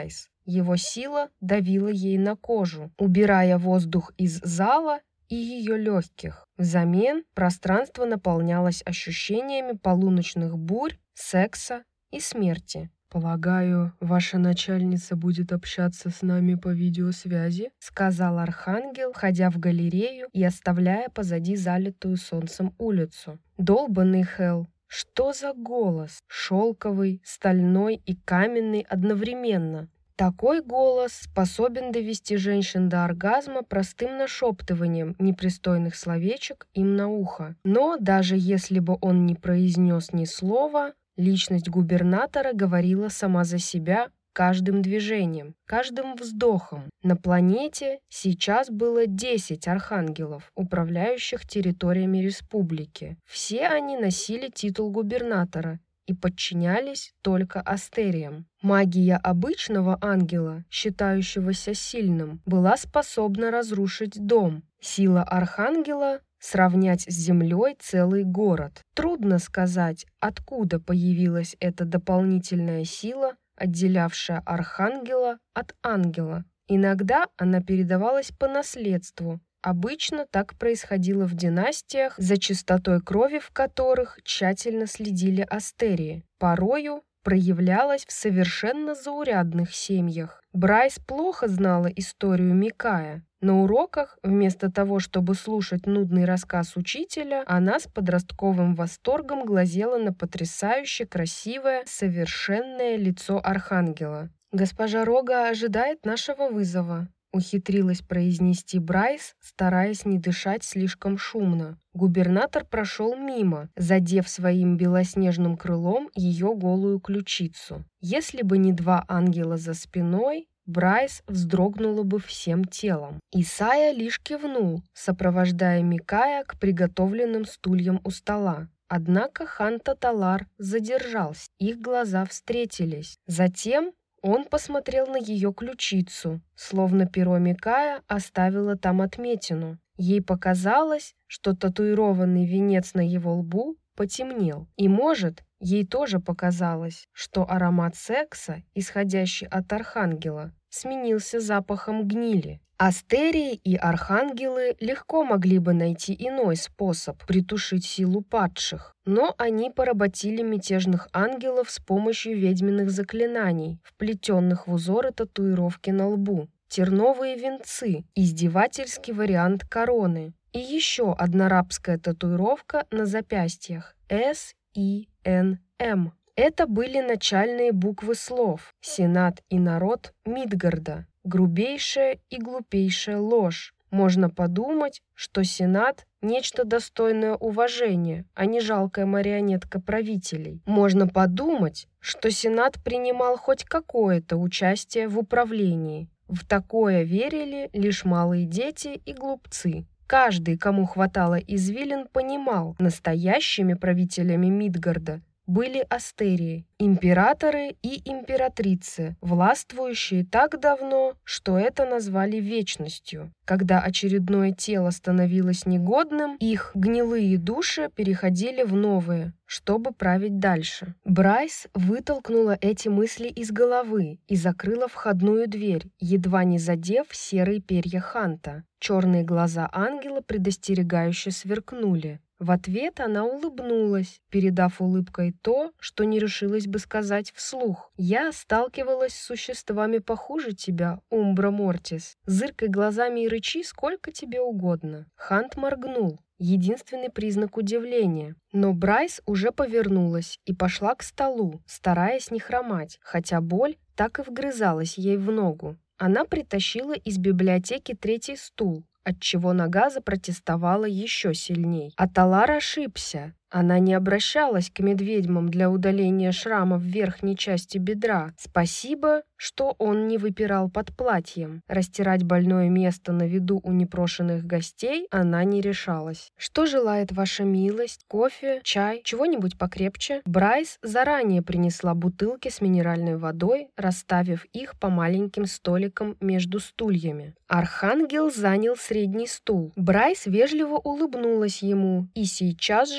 Его сила давила ей на кожу, убирая воздух из зала и ее легких. Взамен пространство наполнялось ощущениями полуночных бурь, секса и смерти. «Полагаю, ваша начальница будет общаться с нами по видеосвязи», сказал Архангел, входя в галерею и оставляя позади залитую солнцем улицу. Долбанный Хелл! Что за голос? Шелковый, стальной и каменный одновременно. Такой голос способен довести женщин до оргазма простым нашептыванием непристойных словечек им на ухо. Но даже если бы он не произнес ни слова, личность губернатора говорила сама за себя каждым движением, каждым вздохом. На планете сейчас было десять архангелов, управляющих территориями республики. Все они носили титул губернатора и подчинялись только астериям. Магия обычного ангела, считающегося сильным, была способна разрушить дом. Сила архангела — сравнять с землей целый город. Трудно сказать, откуда появилась эта дополнительная сила, отделявшая архангела от ангела. Иногда она передавалась по наследству. Обычно так происходило в династиях, за чистотой крови в которых тщательно следили астерии. Порою проявлялась в совершенно заурядных семьях. Брайс плохо знала историю Микая. На уроках, вместо того, чтобы слушать нудный рассказ учителя, она с подростковым восторгом глазела на потрясающе красивое, совершенное лицо архангела. «Госпожа Рога ожидает нашего вызова», — ухитрилась произнести Брайс, стараясь не дышать слишком шумно. Губернатор прошел мимо, задев своим белоснежным крылом ее голую ключицу. Если бы не два ангела за спиной, Брайс вздрогнула бы всем телом. Исайя лишь кивнул, сопровождая Микая к приготовленным стульям у стола. Однако хан Таталар задержался, их глаза встретились. Затем он посмотрел на ее ключицу, словно перо Микая оставило там отметину. Ей показалось, что татуированный венец на его лбу потемнел. И, может, ей тоже показалось, что аромат секса, исходящий от архангела, сменился запахом гнили. Астерии и архангелы легко могли бы найти иной способ притушить силу падших, но они поработили мятежных ангелов с помощью ведьминых заклинаний, вплетенных в узоры татуировки на лбу, терновые венцы, издевательский вариант короны и еще одна рабская татуировка на запястьях С И Н М. Это были начальные буквы слов «Сенат и народ Мидгарда». Грубейшая и глупейшая ложь. Можно подумать, что Сенат – нечто достойное уважения, а не жалкая марионетка правителей. Можно подумать, что Сенат принимал хоть какое-то участие в управлении. В такое верили лишь малые дети и глупцы. Каждый, кому хватало извилин, понимал, настоящими правителями Мидгарда были астерии, императоры и императрицы, властвующие так давно, что это назвали вечностью. Когда очередное тело становилось негодным, их гнилые души переходили в новые, чтобы править дальше. Брайс вытолкнула эти мысли из головы и закрыла входную дверь, едва не задев серые перья Ханта. Черные глаза ангела предостерегающе сверкнули. В ответ она улыбнулась, передав улыбкой то, что не решилась бы сказать вслух. «Я сталкивалась с существами похуже тебя, Умбра Мортис. Зыркай глазами и рычи сколько тебе угодно». Хант моргнул. Единственный признак удивления. Но Брайс уже повернулась и пошла к столу, стараясь не хромать, хотя боль так и вгрызалась ей в ногу. Она притащила из библиотеки третий стул, отчего нога запротестовала еще сильней. А Талар ошибся. Она не обращалась к медведьмам для удаления шрама в верхней части бедра. Спасибо, что он не выпирал под платьем. Растирать больное место на виду у непрошенных гостей она не решалась. «Что желает ваша милость? Кофе? Чай? Чего-нибудь покрепче?» Брайс заранее принесла бутылки с минеральной водой, расставив их по маленьким столикам между стульями. Архангел занял средний стул. Брайс вежливо улыбнулась ему, и сейчас же его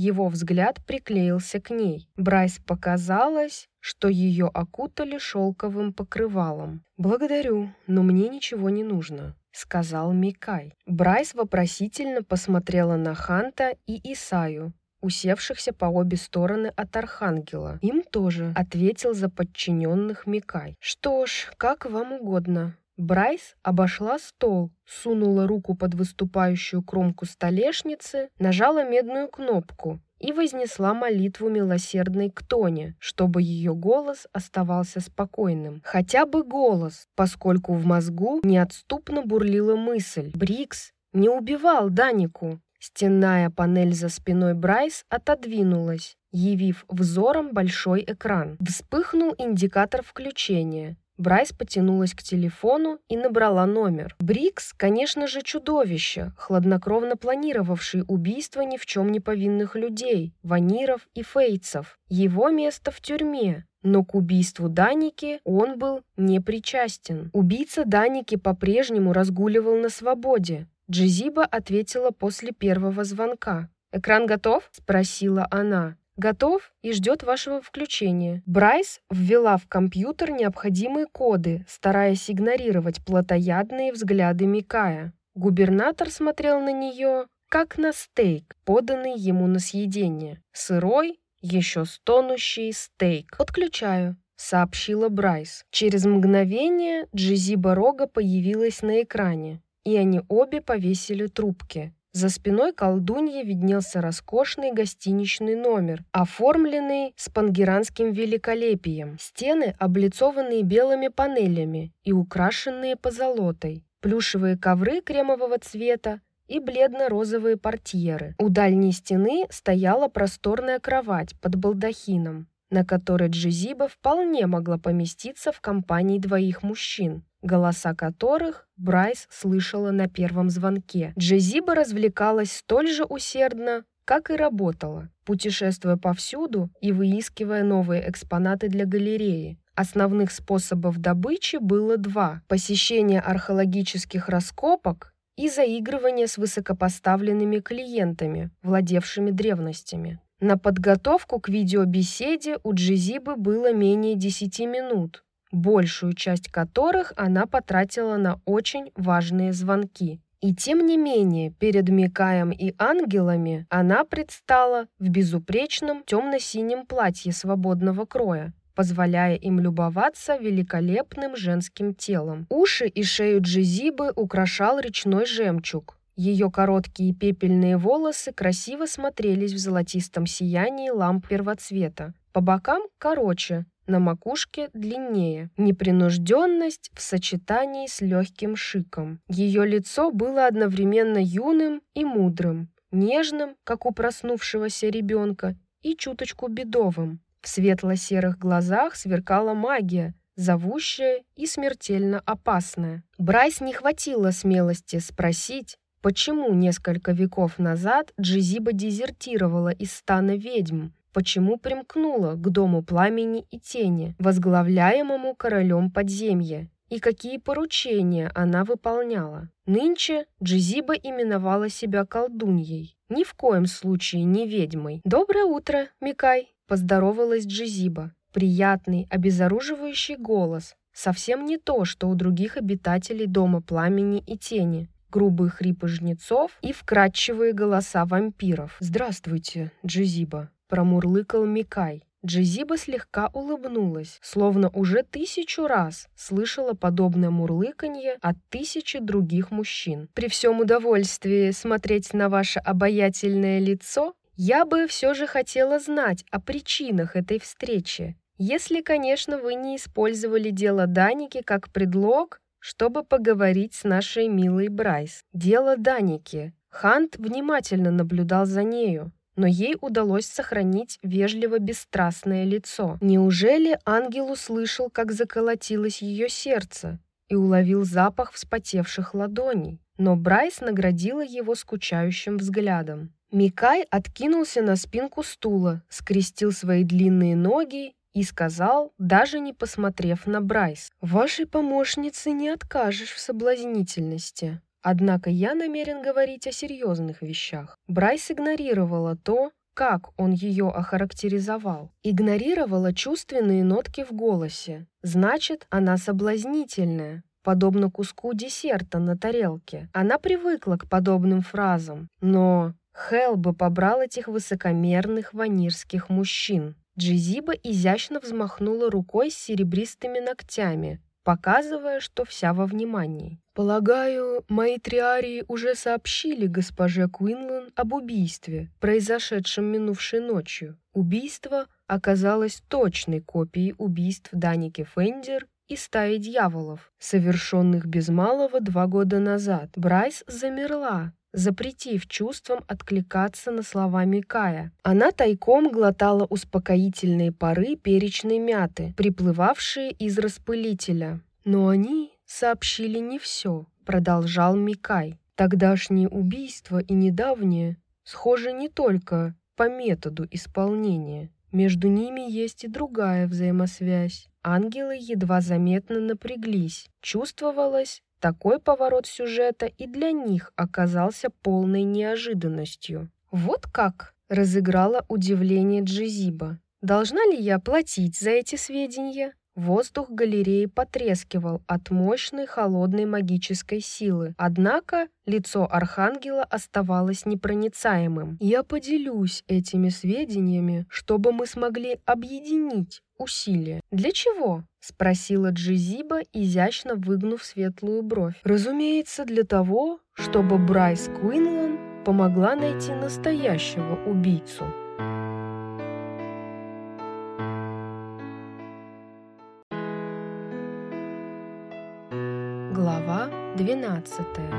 Его взгляд приклеился к ней. Брайс показалось, что ее окутали шелковым покрывалом. «Благодарю, но мне ничего не нужно», — сказал Микай. Брайс вопросительно посмотрела на Ханта и Исаю, усевшихся по обе стороны от Архангела. «Им тоже», — ответил за подчиненных Микай. «Что ж, как вам угодно». Брайс обошла стол, сунула руку под выступающую кромку столешницы, нажала медную кнопку и вознесла молитву милосердной к Тоне, чтобы ее голос оставался спокойным. Хотя бы голос, поскольку в мозгу неотступно бурлила мысль: Брикс не убивал Данику. Стенная панель за спиной Брайс отодвинулась, явив взором большой экран. Вспыхнул индикатор включения. Брайс потянулась к телефону и набрала номер. Брикс, конечно же, чудовище, хладнокровно планировавший убийство ни в чем не повинных людей, ваниров и фейтсов. Его место в тюрьме, но к убийству Даники он был не причастен. Убийца Даники по-прежнему разгуливал на свободе. Джезиба ответила после первого звонка. «Экран готов?» – спросила она. «Готов и ждет вашего включения». Брайс ввела в компьютер необходимые коды, стараясь игнорировать плотоядные взгляды Микая. Губернатор смотрел на нее, как на стейк, поданный ему на съедение. Сырой, еще стонущий стейк. «Подключаю», — сообщила Брайс. Через мгновение Джезиба Рога появилась на экране, и они обе повесили трубки. За спиной колдуньи виднелся роскошный гостиничный номер, оформленный спангеранским великолепием. Стены, облицованные белыми панелями и украшенные позолотой. Плюшевые ковры кремового цвета и бледно-розовые портьеры. У дальней стены стояла просторная кровать под балдахином, на которой Джезиба вполне могла поместиться в компании двоих мужчин, голоса которых Брайс слышала на первом звонке. Джезиба развлекалась столь же усердно, как и работала, путешествуя повсюду и выискивая новые экспонаты для галереи. Основных способов добычи было два: посещение археологических раскопок и заигрывание с высокопоставленными клиентами, владевшими древностями. На подготовку к видеобеседе у Джезибы было менее десяти минут, большую часть которых она потратила на очень важные звонки. И тем не менее, перед Микаем и ангелами она предстала в безупречном темно-синем платье свободного кроя, позволяя им любоваться великолепным женским телом. Уши и шею Джезибы украшал речной жемчуг. Ее короткие пепельные волосы красиво смотрелись в золотистом сиянии ламп первоцвета. По бокам короче, на макушке длиннее. Непринужденность в сочетании с легким шиком. Ее лицо было одновременно юным и мудрым, нежным, как у проснувшегося ребенка, и чуточку бедовым. В светло-серых глазах сверкала магия, зовущая и смертельно опасная. Брайс не хватило смелости спросить, почему несколько веков назад Джезиба дезертировала из стана ведьм, почему примкнула к Дому Пламени и Тени, возглавляемому королем подземья, и какие поручения она выполняла. Нынче Джезиба именовала себя колдуньей, ни в коем случае не ведьмой. «Доброе утро, Микай!» – поздоровалась Джезиба. Приятный, обезоруживающий голос, совсем не то, что у других обитателей Дома Пламени и Тени. Грубые хрипы жнецов и вкрадчивые голоса вампиров. «Здравствуйте, Джезиба!» – промурлыкал Микай. Джезиба слегка улыбнулась, словно уже тысячу раз слышала подобное мурлыканье от тысячи других мужчин. «При всем удовольствии смотреть на ваше обаятельное лицо, я бы все же хотела знать о причинах этой встречи, если, конечно, вы не использовали дело Даники как предлог, чтобы поговорить с нашей милой Брайс». Дело Даники. Хант внимательно наблюдал за нею, но ей удалось сохранить вежливо-бесстрастное лицо. Неужели ангел услышал, как заколотилось ее сердце, и уловил запах вспотевших ладоней? Но Брайс наградила его скучающим взглядом. Микай откинулся на спинку стула, скрестил свои длинные ноги и сказал, даже не посмотрев на Брайс: «Вашей помощнице не откажешь в соблазнительности. Однако я намерен говорить о серьезных вещах». Брайс игнорировала то, как он ее охарактеризовал. Игнорировала чувственные нотки в голосе. Значит, она соблазнительная, подобно куску десерта на тарелке. Она привыкла к подобным фразам, но Хелл бы побрал этих высокомерных ванирских мужчин. Джизиба изящно взмахнула рукой с серебристыми ногтями, показывая, что вся во внимании. «Полагаю, мои триарии уже сообщили госпоже Куинлан об убийстве, произошедшем минувшей ночью. Убийство оказалось точной копией убийств Даники Фендер и стаи дьяволов, совершенных без малого два года назад». Брайс замерла, запретив чувствам откликаться на слова Микая. Она тайком глотала успокоительные пары перечной мяты, приплывавшие из распылителя. «Но они сообщили не все», — продолжал Микай. «Тогдашнее убийство и недавнее схожи не только по методу исполнения. Между ними есть и другая взаимосвязь». Ангелы едва заметно напряглись. Чувствовалось, такой поворот сюжета и для них оказался полной неожиданностью. «Вот как?» — разыграла удивление Джизиба. «Должна ли я платить за эти сведения?» Воздух галереи потрескивал от мощной холодной магической силы, однако лицо архангела оставалось непроницаемым. «Я поделюсь этими сведениями, чтобы мы смогли объединить усилия». «Для чего?» — спросила Джизиба, изящно выгнув светлую бровь. «Разумеется, для того, чтобы Брайс Куинлан помогла найти настоящего убийцу». Глава двенадцатая.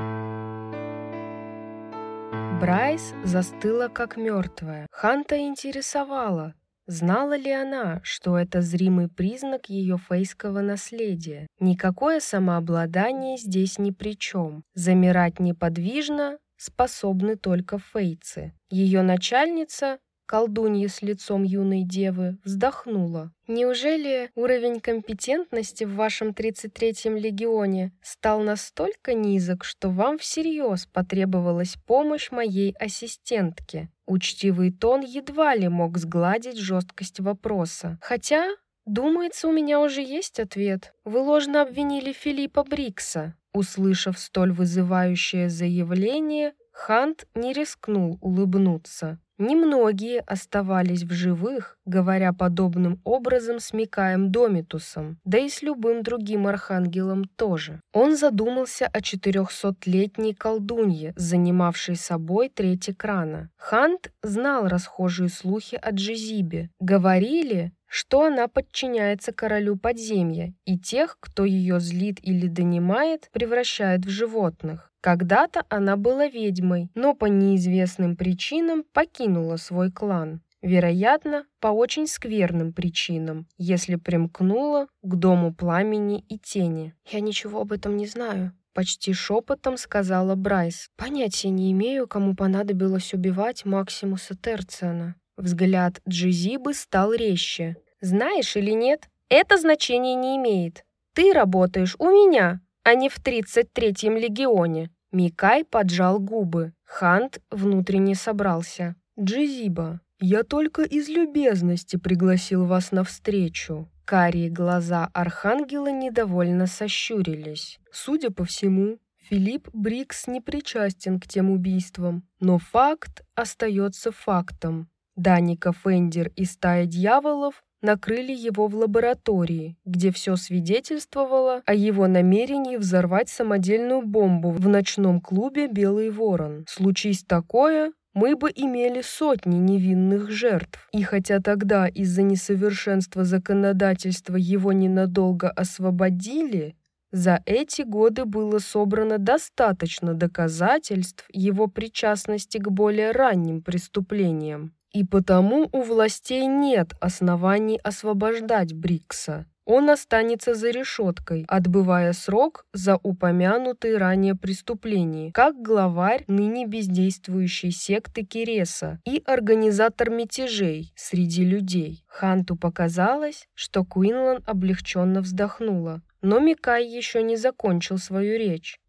Брайс застыла как мертвая. Ханта интересовала, знала ли она, что это зримый признак ее фейского наследия. Никакое самообладание здесь ни при чем. Замирать неподвижно способны только фейцы. Ее начальница, колдунья с лицом юной девы, вздохнула. «Неужели уровень компетентности в вашем тридцать третьем легионе стал настолько низок, что вам всерьез потребовалась помощь моей ассистентки?» Учтивый тон едва ли мог сгладить жесткость вопроса. «Хотя, думается, у меня уже есть ответ. Вы ложно обвинили Филиппа Брикса». Услышав столь вызывающее заявление, Хант не рискнул улыбнуться. Немногие оставались в живых, говоря подобным образом с Микаем Домитусом, да и с любым другим архангелом тоже. Он задумался о четырехсотлетней колдунье, занимавшей собой треть экрана. Хант знал расхожие слухи о Джизибе. Говорили, что она подчиняется королю подземья, и тех, кто ее злит или донимает, превращает в животных. Когда-то она была ведьмой, но по неизвестным причинам покинула свой клан. Вероятно, по очень скверным причинам, если примкнула к дому пламени и тени. «Я ничего об этом не знаю», — почти шепотом сказала Брайс. «Понятия не имею, кому понадобилось убивать Максимуса Терциана». Взгляд Джизибы стал резче. «Знаешь или нет, это значение не имеет. Ты работаешь у меня, а не в тридцать третьем легионе». Микай поджал губы. Хант внутренне собрался. «Джизиба, я только из любезности пригласил вас на встречу». Карие глаза архангела недовольно сощурились. «Судя по всему, Филипп Брикс не причастен к тем убийствам, но факт остается фактом. Даника Фендер и стая дьяволов накрыли его в лаборатории, где все свидетельствовало о его намерении взорвать самодельную бомбу в ночном клубе «Белый ворон». Случись такое, мы бы имели сотни невинных жертв. И хотя тогда из-за несовершенства законодательства его ненадолго освободили, за эти годы было собрано достаточно доказательств его причастности к более ранним преступлениям. И потому у властей нет оснований освобождать Брикса. Он останется за решеткой, отбывая срок за упомянутые ранее преступления, как главарь ныне бездействующей секты Кереса и организатор мятежей среди людей. Ханту показалось, что Куинлан облегченно вздохнула. Но Микай еще не закончил свою речь.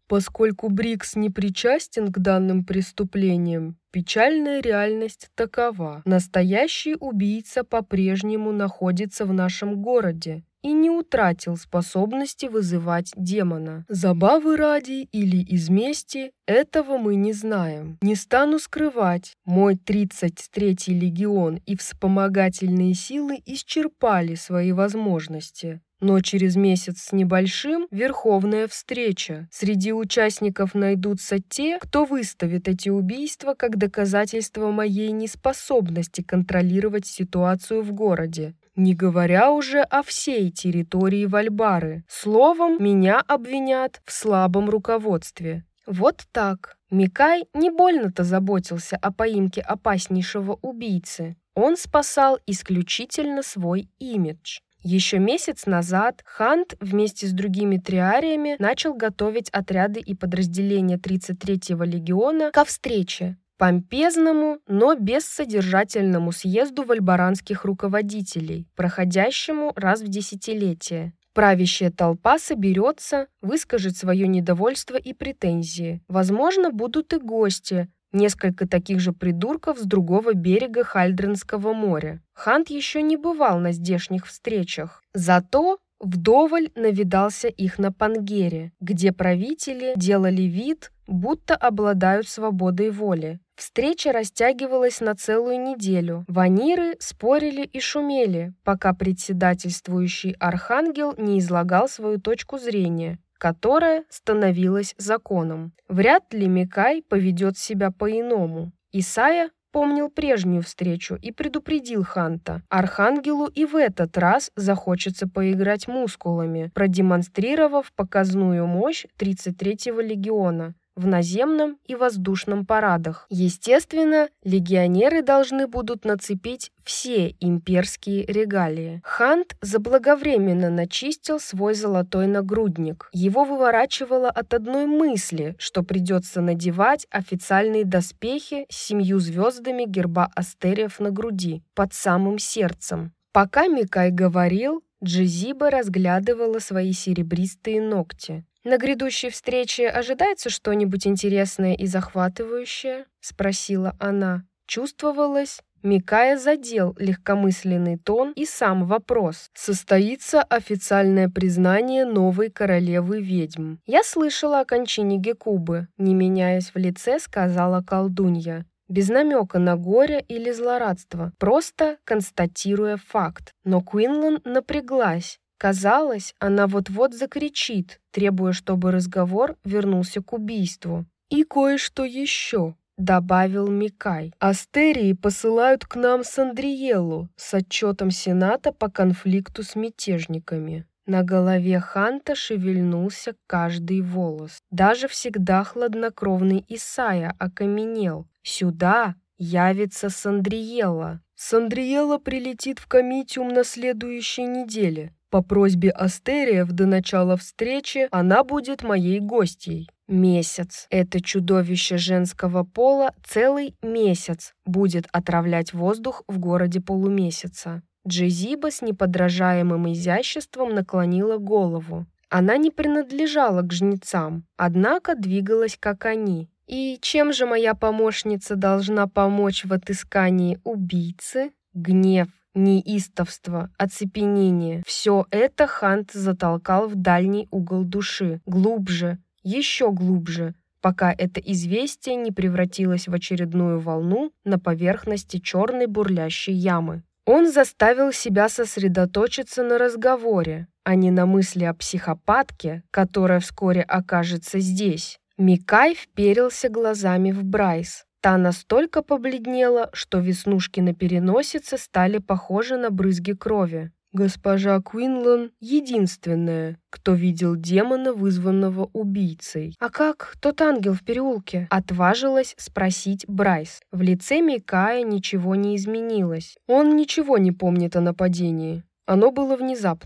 Поскольку Брикс не причастен к данным преступлениям, печальная реальность такова. Настоящий убийца по-прежнему находится в нашем городе и не утратил способности вызывать демона. Забавы ради или из мести – этого мы не знаем. Не стану скрывать, мой тридцать третий легион и вспомогательные силы исчерпали свои возможности. Но через месяц с небольшим верховная встреча. Среди участников найдутся те, кто выставит эти убийства как доказательство моей неспособности контролировать ситуацию в городе. Не говоря уже о всей территории Вальбары. Словом, меня обвинят в слабом руководстве. Вот так. Микай не больно-то заботился о поимке опаснейшего убийцы. Он спасал исключительно свой имидж. Еще месяц назад Хант вместе с другими триариями начал готовить отряды и подразделения тридцать третьего легиона ко встрече, помпезному, но бессодержательному съезду вальбаранских руководителей, проходящему раз в десятилетие. Правящая толпа соберется, выскажет свое недовольство и претензии. Возможно, будут и гости, несколько таких же придурков с другого берега Хальдренского моря. Хант еще не бывал на здешних встречах, зато вдоволь навидался их на Пангере, где правители делали вид, будто обладают свободой воли. Встреча растягивалась на целую неделю. Ваниры спорили и шумели, пока председательствующий архангел не излагал свою точку зрения, которая становилась законом. Вряд ли Микай поведет себя по-иному. Исайя помнил прежнюю встречу и предупредил Ханта. Архангелу и в этот раз захочется поиграть мускулами, продемонстрировав показную мощь тридцать третьего легиона в наземном и воздушном парадах. Естественно, легионеры должны будут нацепить все имперские регалии. Хант заблаговременно начистил свой золотой нагрудник. Его выворачивало от одной мысли, что придется надевать официальные доспехи с семью звездами герба Астериев на груди, под самым сердцем. Пока Микай говорил, Джезиба разглядывала свои серебристые ногти. «На грядущей встрече ожидается что-нибудь интересное и захватывающее?» — спросила она. Чувствовалось, Микая задел легкомысленный тон и сам вопрос. «Состоится официальное признание новой королевы ведьм. Я слышала о кончине Гекубы», — не меняясь в лице, сказала колдунья. Без намека на горе или злорадство, просто констатируя факт. Но Куинлан напряглась. Казалось, она вот-вот закричит, требуя, чтобы разговор вернулся к убийству. «И кое-что еще», — добавил Микай. «Астерии посылают к нам Сандриеллу с отчетом Сената по конфликту с мятежниками». На голове Ханта шевельнулся каждый волос. Даже всегда хладнокровный Исайя окаменел. «Сюда явится Сандриелла». «Сандриелла прилетит в Комитиум на следующей неделе. По просьбе Астериев до начала встречи она будет моей гостьей». Месяц. Это чудовище женского пола целый месяц будет отравлять воздух в городе полумесяца. Джезиба с неподражаемым изяществом наклонила голову. Она не принадлежала к жнецам, однако двигалась как они. «И чем же моя помощница должна помочь в отыскании убийцы?» Гнев, неистовство, оцепенение – все это Хант затолкал в дальний угол души, глубже, еще глубже, пока это известие не превратилось в очередную волну на поверхности черной бурлящей ямы. Он заставил себя сосредоточиться на разговоре, а не на мысли о психопатке, которая вскоре окажется здесь. Микай вперился глазами в Брайс. Та настолько побледнела, что веснушки на переносице стали похожи на брызги крови. Госпожа Куинлан единственная, кто видел демона, вызванного убийцей. «А как тот ангел в переулке?» — отважилась спросить Брайс. В лице Микая ничего не изменилось. Он ничего не помнит о нападении. Оно было внезапным.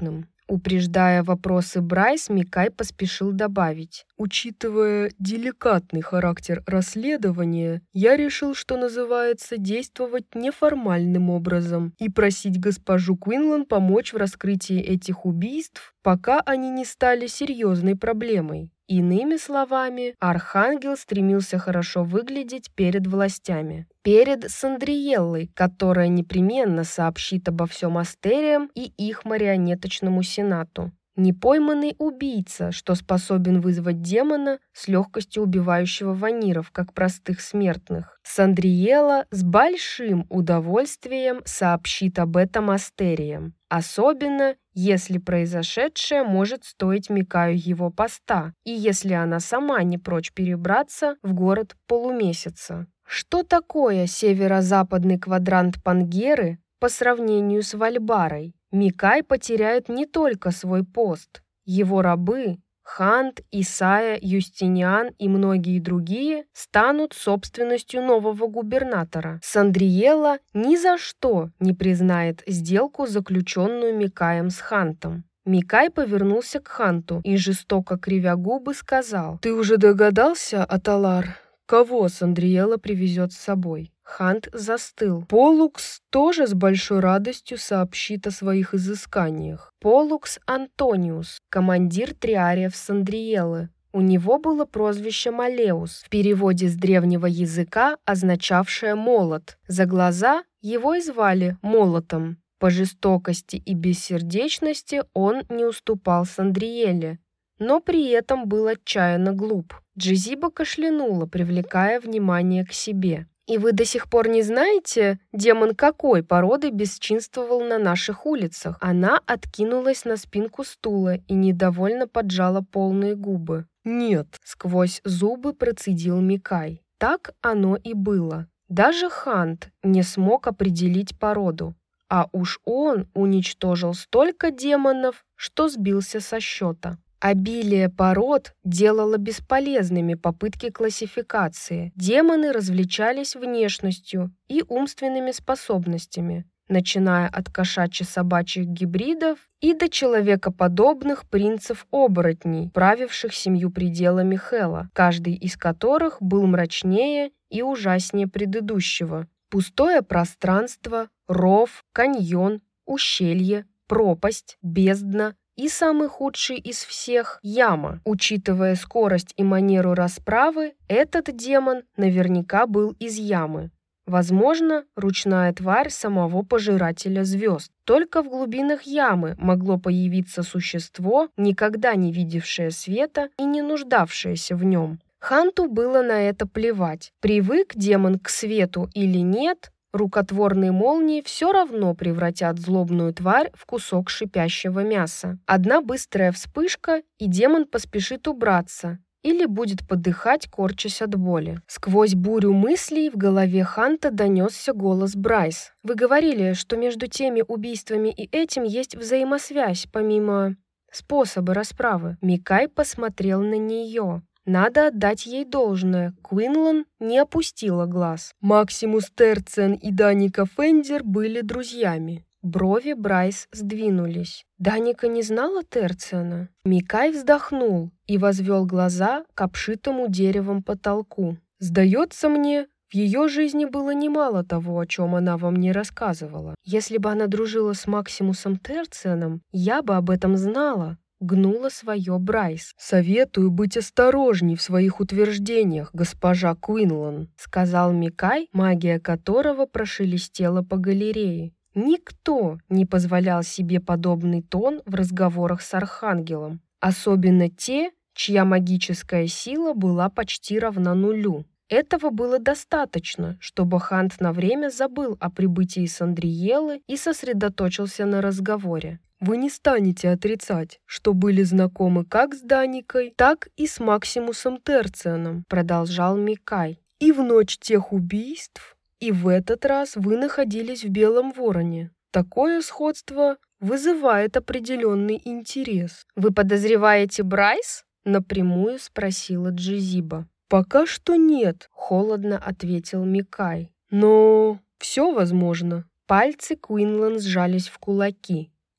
Упреждая вопросы Брайс, Микай поспешил добавить: «Учитывая деликатный характер расследования, я решил, что называется, действовать неформальным образом и просить госпожу Квинлан помочь в раскрытии этих убийств, пока они не стали серьезной проблемой». Иными словами, Архангел стремился хорошо выглядеть перед властями. Перед Сандриеллой, которая непременно сообщит обо всем Астериям и их марионеточному сенату. Непойманный убийца, что способен вызвать демона, с легкостью убивающего ваниров, как простых смертных. Сандриелла с большим удовольствием сообщит об этом Астериям. Особенно, если произошедшее может стоить Микаю его поста, и если она сама не прочь перебраться в город полумесяца. Что такое северо-западный квадрант Пангеры по сравнению с Вальбарой? Микай потеряет не только свой пост. Его рабы Хант, Исайя, Юстиниан и многие другие станут собственностью нового губернатора. Сандриелла ни за что не признает сделку, заключенную Микаем с Хантом. Микай повернулся к Ханту и, жестоко кривя губы, сказал: «Ты уже догадался, Аталар, кого Сандриелла привезет с собой?» Хант застыл. Полукс тоже с большой радостью сообщит о своих изысканиях. Полукс Антониус, командир триариев Сандриеллы. У него было прозвище Малеус, в переводе с древнего языка означавшее «молот». За глаза его и звали Молотом. По жестокости и бессердечности он не уступал Сандриелле, но при этом был отчаянно глуп. Джезиба кашлянула, привлекая внимание к себе. «И вы до сих пор не знаете, демон какой породы бесчинствовал на наших улицах?» Она откинулась на спинку стула и недовольно поджала полные губы. «Нет», — сквозь зубы процедил Микай. Так оно и было. Даже Хант не смог определить породу. А уж он уничтожил столько демонов, что сбился со счета. Обилие пород делало бесполезными попытки классификации. Демоны различались внешностью и умственными способностями, начиная от кошачьи-собачьих гибридов и до человекоподобных принцев-оборотней, правивших семью пределами Хела, каждый из которых был мрачнее и ужаснее предыдущего. Пустое пространство, ров, каньон, ущелье, пропасть, бездна и самый худший из всех – яма. Учитывая скорость и манеру расправы, этот демон наверняка был из ямы. Возможно, ручная тварь самого пожирателя звезд. Только в глубинах ямы могло появиться существо, никогда не видевшее света и не нуждавшееся в нем. Ханту было на это плевать. Привык демон к свету или нет, рукотворные молнии все равно превратят злобную тварь в кусок шипящего мяса. Одна быстрая вспышка, и демон поспешит убраться или будет подыхать, корчась от боли. Сквозь бурю мыслей в голове Ханта донесся голос Брайс. «Вы говорили, что между теми убийствами и этим есть взаимосвязь, помимо способа расправы». Микай посмотрел на нее. Надо отдать ей должное, Квинлан не опустила глаз. Максимус Терциан и Даника Фендер были друзьями. Брови Брайс сдвинулись. Даника не знала Терциана? Микай вздохнул и возвел глаза к обшитому деревом потолку. «Сдается мне, в ее жизни было немало того, о чем она вам не рассказывала. Если бы она дружила с Максимусом Терцианом, я бы об этом знала». Гнула свое Брайс. «Советую быть осторожней в своих утверждениях, госпожа Квинлан», сказал Микай, магия которого прошелестела по галерее. Никто не позволял себе подобный тон в разговорах с Архангелом, особенно те, чья магическая сила была почти равна нулю. Этого было достаточно, чтобы Хант на время забыл о прибытии Сандриеллы и сосредоточился на разговоре. «Вы не станете отрицать, что были знакомы как с Даникой, так и с Максимусом Терцианом», продолжал Микай. «И в ночь тех убийств, и в этот раз вы находились в Белом Вороне. Такое сходство вызывает определенный интерес». «Вы подозреваете Брайс?» напрямую спросила Джезиба. «Пока что нет», — холодно ответил Микай. «Но все возможно». Пальцы Квинлан сжались в кулаки.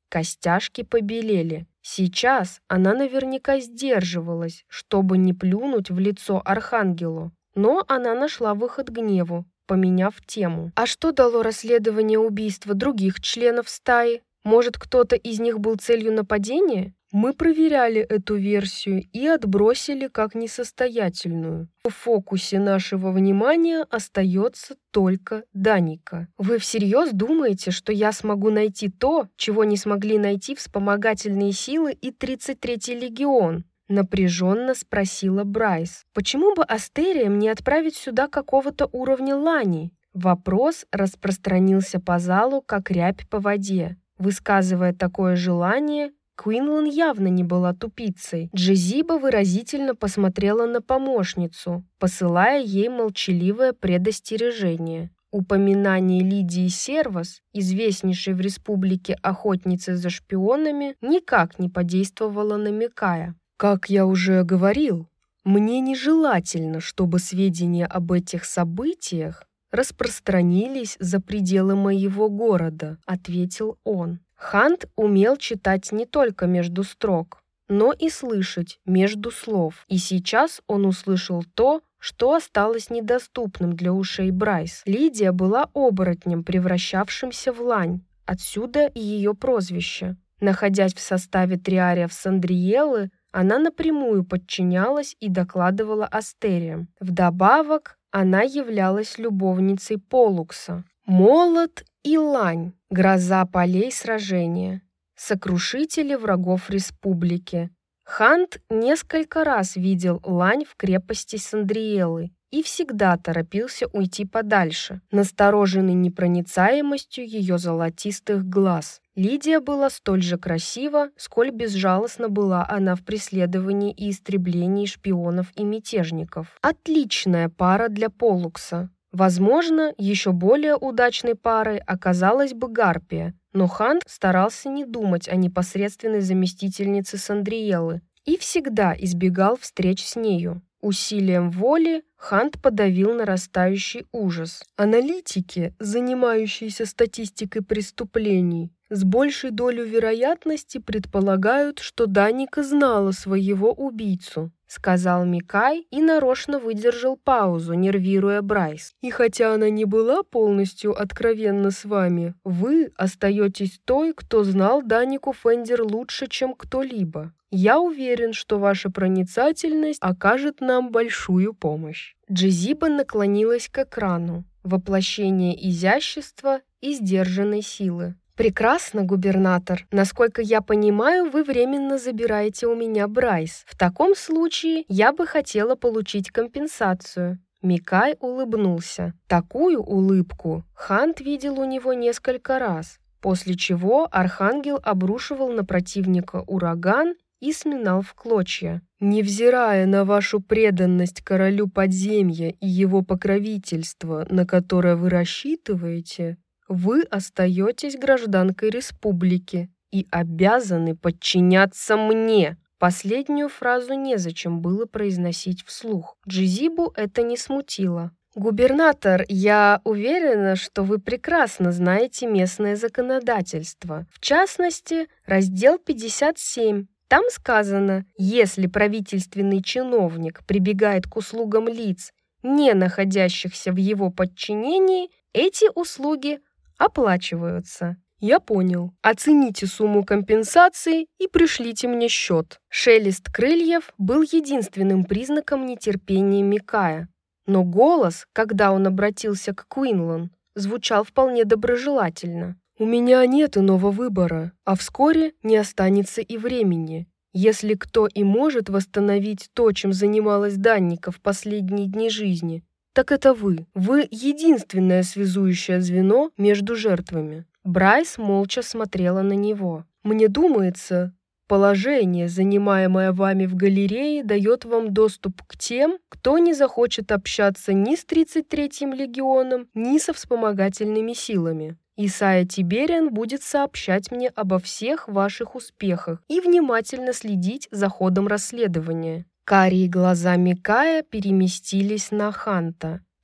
Костяшки побелели. Сейчас она наверняка сдерживалась, чтобы не плюнуть в лицо Архангелу. Но она нашла выход гневу, поменяв тему. А что дало расследование убийства других членов стаи? Может, кто-то из них был целью нападения? Мы проверяли эту версию и отбросили как несостоятельную. В фокусе нашего внимания остается только Даника. Вы всерьез думаете, что я смогу найти то, чего не смогли найти вспомогательные силы и тридцать третий легион? Напряженно спросила Брайс. Почему бы Астериям не отправить сюда какого-то уровня лани? Вопрос распространился по залу, как рябь по воде. Высказывая такое желание, Куинлан явно не была тупицей. Джезиба выразительно посмотрела на помощницу, посылая ей молчаливое предостережение. Упоминание Лидии Сервас, известнейшей в республике охотницы за шпионами, никак не подействовало на Микая. «Как я уже говорил, мне нежелательно, чтобы сведения об этих событиях распространились за пределы моего города», — ответил он. Хант умел читать не только между строк, но и слышать между слов. И сейчас он услышал то, что осталось недоступным для ушей Брайс. Лидия была оборотнем, превращавшимся в лань. Отсюда и ее прозвище. Находясь в составе триариев Сандриелы, она напрямую подчинялась и докладывала Астериям. Вдобавок, она являлась любовницей Полукса. Молот и лань – гроза полей сражения, сокрушители врагов республики. Хант несколько раз видел лань в крепости Сандриелы и всегда торопился уйти подальше, настороженный непроницаемостью ее золотистых глаз. Лидия была столь же красива, сколь безжалостна была она в преследовании и истреблении шпионов и мятежников. Отличная пара для Полукса. Возможно, еще более удачной парой оказалась бы Гарпия, но Хант старался не думать о непосредственной заместительнице Сандриелы и всегда избегал встреч с нею. Усилием воли Хант подавил нарастающий ужас. Аналитики, занимающиеся статистикой преступлений, с большей долей вероятности предполагают, что Даника знала своего убийцу, сказал Микай и нарочно выдержал паузу, нервируя Брайс. И хотя она не была полностью откровенна с вами, вы остаетесь той, кто знал Данику Фендер лучше, чем кто-либо. Я уверен, что ваша проницательность окажет нам большую помощь. Джезиба наклонилась к экрану, воплощение изящества и сдержанной силы. «Прекрасно, губернатор. Насколько я понимаю, вы временно забираете у меня Брайс. В таком случае я бы хотела получить компенсацию». Микай улыбнулся. Такую улыбку Хант видел у него несколько раз, после чего Архангел обрушивал на противника ураган и сминал в клочья. «Невзирая на вашу преданность королю подземья и его покровительство, на которое вы рассчитываете, вы остаетесь гражданкой республики и обязаны подчиняться мне». Последнюю фразу незачем было произносить вслух. Джезибу это не смутило. «Губернатор, я уверена, что вы прекрасно знаете местное законодательство. В частности, раздел пятьдесят семь. Там сказано, если правительственный чиновник прибегает к услугам лиц, не находящихся в его подчинении, эти услуги оплачиваются». «Я понял. Оцените сумму компенсации и пришлите мне счет». Шелест крыльев был единственным признаком нетерпения Микая. Но голос, когда он обратился к Куинлан, звучал вполне доброжелательно. «У меня нет иного выбора, а вскоре не останется и времени. Если кто и может восстановить то, чем занималась Данника в последние дни жизни, так это вы. Вы единственное связующее звено между жертвами». Брайс молча смотрела на него. «Мне думается, положение, занимаемое вами в галерее, дает вам доступ к тем, кто не захочет общаться ни с тридцать третьим легионом, ни со вспомогательными силами. Исайя Тибериан будет сообщать мне обо всех ваших успехах и внимательно следить за ходом расследования». Карие глаза Микая переместились на Ханта.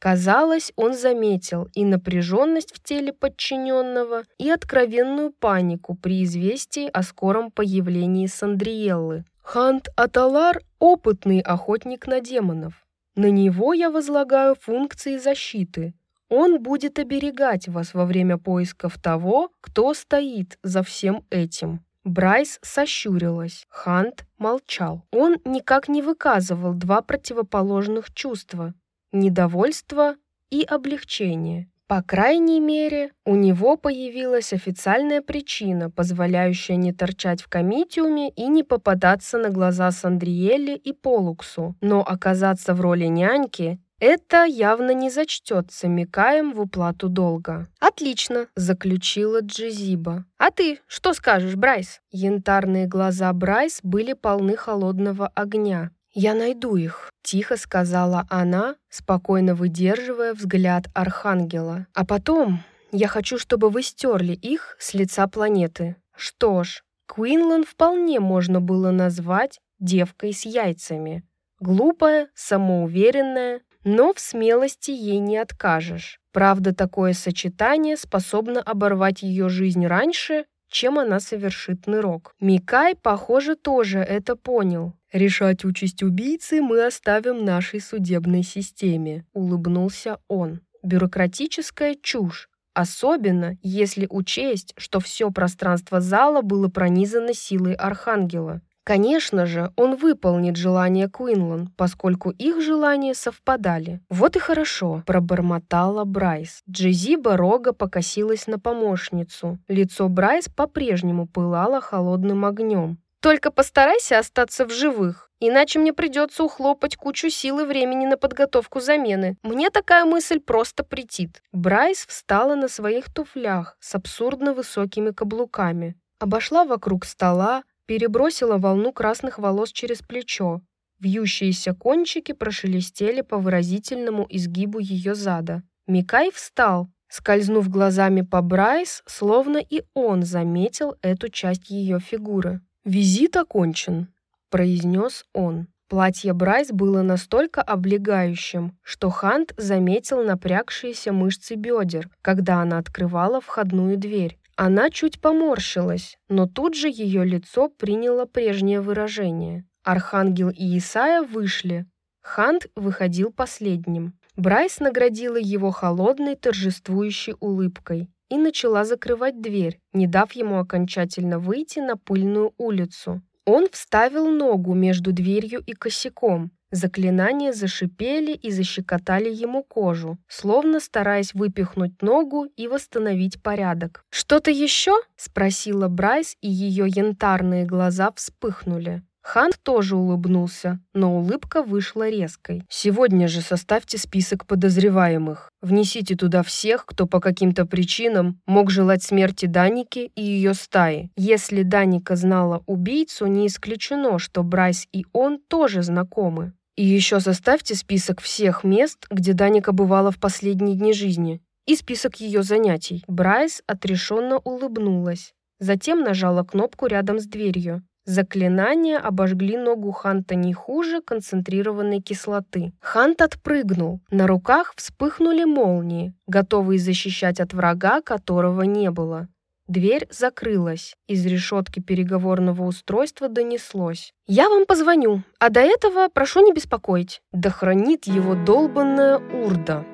Казалось, он заметил и напряженность в теле подчиненного, и откровенную панику при известии о скором появлении Сандриэллы. Хант Аталар – опытный охотник на демонов. На него я возлагаю функции защиты. Он будет оберегать вас во время поисков того, кто стоит за всем этим». Брайс сощурилась. Хант молчал. Он никак не выказывал два противоположных чувства – недовольство и облегчение. По крайней мере, у него появилась официальная причина, позволяющая не торчать в комитиуме и не попадаться на глаза Сандриэлле и Полуксу. Но оказаться в роли няньки – это явно не зачтется Микаем в уплату долга. «Отлично», – заключила Джезиба. «А ты что скажешь, Брайс?» Янтарные глаза Брайс были полны холодного огня. «Я найду их», – тихо сказала она, спокойно выдерживая взгляд Архангела. «А потом я хочу, чтобы вы стерли их с лица планеты». Что ж, Квинлан вполне можно было назвать девкой с яйцами. Глупая, самоуверенная, но в смелости ей не откажешь. Правда, такое сочетание способно оборвать ее жизнь раньше, чем она совершит нырок. Микай, похоже, тоже это понял. «Решать участь убийцы мы оставим нашей судебной системе», — улыбнулся он. Бюрократическая чушь, особенно если учесть, что все пространство зала было пронизано силой Архангела. Конечно же, он выполнит желание Квинлан, поскольку их желания совпадали. «Вот и хорошо», – пробормотала Брайс. Джезиба Рога покосилась на помощницу. Лицо Брайс по-прежнему пылало холодным огнем. «Только постарайся остаться в живых, иначе мне придется ухлопать кучу сил и времени на подготовку замены. Мне такая мысль просто претит». Брайс встала на своих туфлях с абсурдно высокими каблуками, обошла вокруг стола, перебросила волну красных волос через плечо. Вьющиеся кончики прошелестели по выразительному изгибу ее зада. Микай встал, скользнув глазами по Брайс, словно и он заметил эту часть ее фигуры. «Визит окончен», — произнес он. Платье Брайс было настолько облегающим, что Хант заметил напрягшиеся мышцы бедер, когда она открывала входную дверь. Она чуть поморщилась, но тут же ее лицо приняло прежнее выражение. Архангел и Исайя вышли. Хант выходил последним. Брайс наградила его холодной, торжествующей улыбкой и начала закрывать дверь, не дав ему окончательно выйти на пыльную улицу. Он вставил ногу между дверью и косяком. Заклинания зашипели и защекотали ему кожу, словно стараясь выпихнуть ногу и восстановить порядок. «Что-то еще?» – спросила Брайс, и ее янтарные глаза вспыхнули. Хант тоже улыбнулся, но улыбка вышла резкой. «Сегодня же составьте список подозреваемых. Внесите туда всех, кто по каким-то причинам мог желать смерти Даники и ее стаи. Если Даника знала убийцу, не исключено, что Брайс и он тоже знакомы. И еще составьте список всех мест, где Даника бывала в последние дни жизни, и список ее занятий». Брайс отрешенно улыбнулась, затем нажала кнопку рядом с дверью. Заклинания обожгли ногу Ханта не хуже концентрированной кислоты. Хант отпрыгнул. На руках вспыхнули молнии, готовые защищать от врага, которого не было. Дверь закрылась. Из решетки переговорного устройства донеслось: «Я вам позвоню, а до этого прошу не беспокоить». Да хранит его долбанная урда.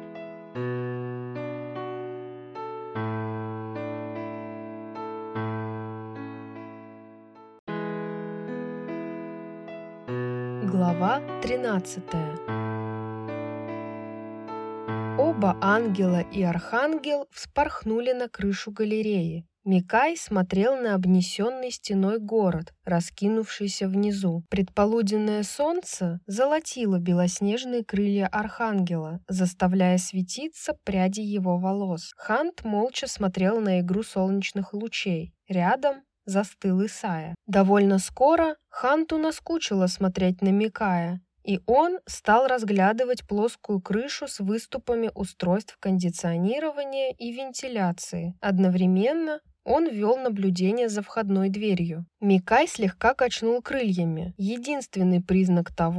Глава тринадцатая. Оба ангела и архангел вспорхнули на крышу галереи. Микай смотрел на обнесенный стеной город, раскинувшийся внизу. Предполуденное солнце золотило белоснежные крылья архангела, заставляя светиться пряди его волос. Хант молча смотрел на игру солнечных лучей. Рядом застыл Исайя. Довольно скоро Ханту наскучило смотреть на Микая, и он стал разглядывать плоскую крышу с выступами устройств кондиционирования и вентиляции. Одновременно он вел наблюдение за входной дверью. Микай слегка качнул крыльями. Единственный признак того,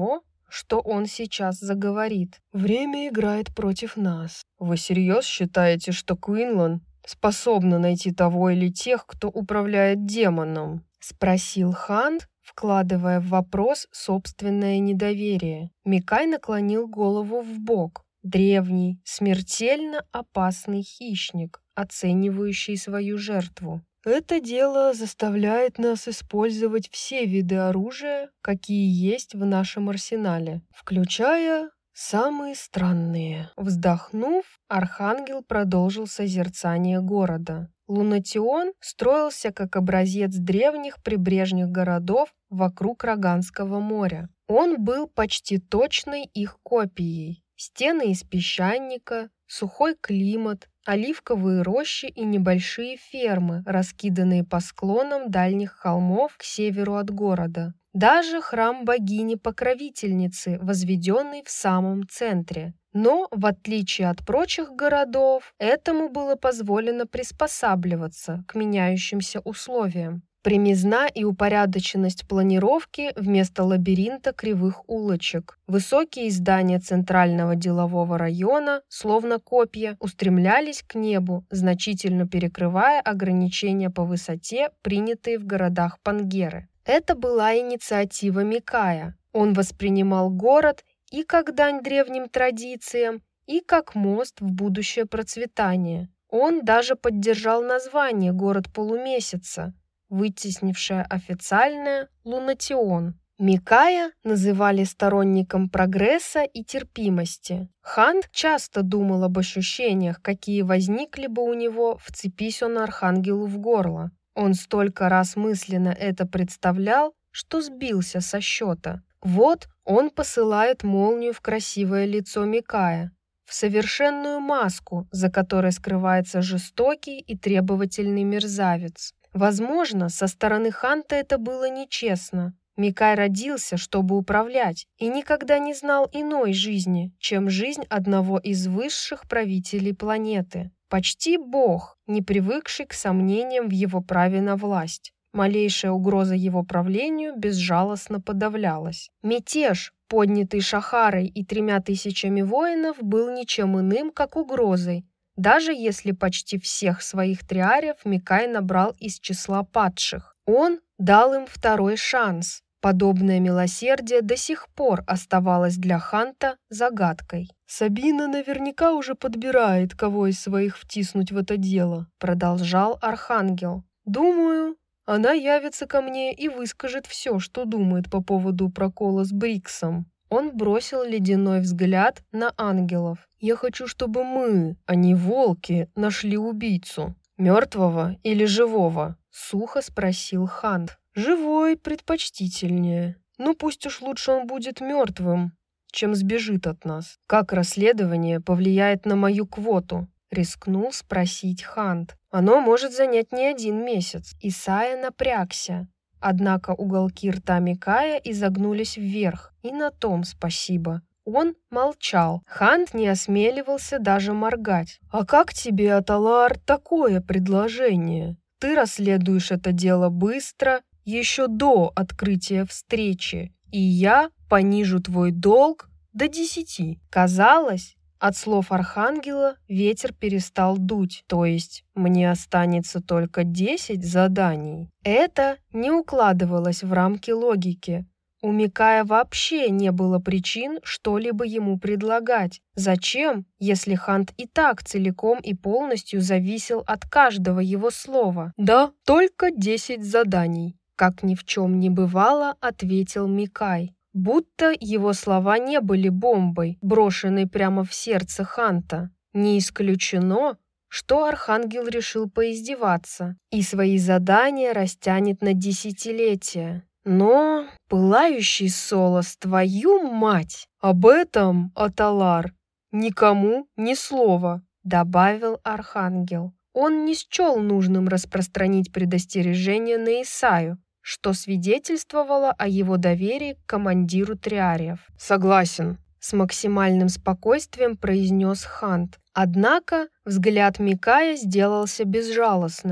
что он сейчас заговорит. «Время играет против нас. Вы всерьез считаете, что Квинлан способна найти того или тех, кто управляет демоном?» — спросил Хант, вкладывая в вопрос собственное недоверие. Микай наклонил голову вбок. Древний, смертельно опасный хищник, оценивающий свою жертву. «Это дело заставляет нас использовать все виды оружия, какие есть в нашем арсенале, включая самые странные». Вздохнув, Архангел продолжил созерцание города. Лунатион строился как образец древних прибрежных городов вокруг Роганского моря. Он был почти точной их копией. Стены из песчаника, сухой климат, оливковые рощи и небольшие фермы, раскиданные по склонам дальних холмов к северу от города. Даже храм богини-покровительницы, возведенный в самом центре. Но, в отличие от прочих городов, этому было позволено приспосабливаться к меняющимся условиям. Примизна и упорядоченность планировки вместо лабиринта кривых улочек. Высокие здания центрального делового района, словно копья, устремлялись к небу, значительно перекрывая ограничения по высоте, принятые в городах Пангеры. Это была инициатива Микая. Он воспринимал город и как дань древним традициям, и как мост в будущее процветание. Он даже поддержал название «Город полумесяца», вытеснившее официальное «Лунатион». Микая называли сторонником прогресса и терпимости. Хант часто думал об ощущениях, какие возникли бы у него, вцепись он Архангелу в горло. Он столько раз мысленно это представлял, что сбился со счета. Вот он посылает молнию в красивое лицо Микая, в совершенную маску, за которой скрывается жестокий и требовательный мерзавец. Возможно, со стороны Ханта это было нечестно. Микай родился, чтобы управлять, и никогда не знал иной жизни, чем жизнь одного из высших правителей планеты. Почти бог, не привыкший к сомнениям в его праве на власть. Малейшая угроза его правлению безжалостно подавлялась. Мятеж, поднятый Шахарой и тремя тысячами воинов, был ничем иным, как угрозой, даже если почти всех своих триариев Микай набрал из числа падших. Он дал им второй шанс. Подобное милосердие до сих пор оставалось для Ханта загадкой. «Сабина наверняка уже подбирает, кого из своих втиснуть в это дело», — продолжал Архангел. «Думаю, она явится ко мне и выскажет все, что думает по поводу прокола с Бриксом». Он бросил ледяной взгляд на ангелов. «Я хочу, чтобы мы, а не волки, нашли убийцу. Мертвого или живого?» — сухо спросил Хант. «Живой предпочтительнее. Ну пусть уж лучше он будет мертвым, чем сбежит от нас. Как расследование повлияет на мою квоту?» — рискнул спросить Хант. «Оно может занять не один месяц». Исайя напрягся. Однако уголки рта Микая изогнулись вверх, и на том спасибо. Он молчал. Хант не осмеливался даже моргать. «А как тебе, Аталар, такое предложение? Ты расследуешь это дело быстро, еще до открытия встречи, и я понижу твой долг до десяти». Казалось, от слов Архангела ветер перестал дуть, то есть мне останется только десять заданий. Это не укладывалось в рамки логики. У Микая вообще не было причин что-либо ему предлагать. Зачем, если Хант и так целиком и полностью зависел от каждого его слова? «Да, только десять заданий», — как ни в чем не бывало, ответил Микай. Будто его слова не были бомбой, брошенной прямо в сердце Ханта. Не исключено, что Архангел решил поиздеваться и свои задания растянет на десятилетия. Но, пылающий Солос, твою мать! «Об этом, Аталар, никому ни слова», — добавил Архангел. Он не счел нужным распространить предостережение на Исаю, что свидетельствовало о его доверии к командиру триариев. «Согласен», — с максимальным спокойствием произнес Хант. Однако взгляд Микая сделался безжалостным.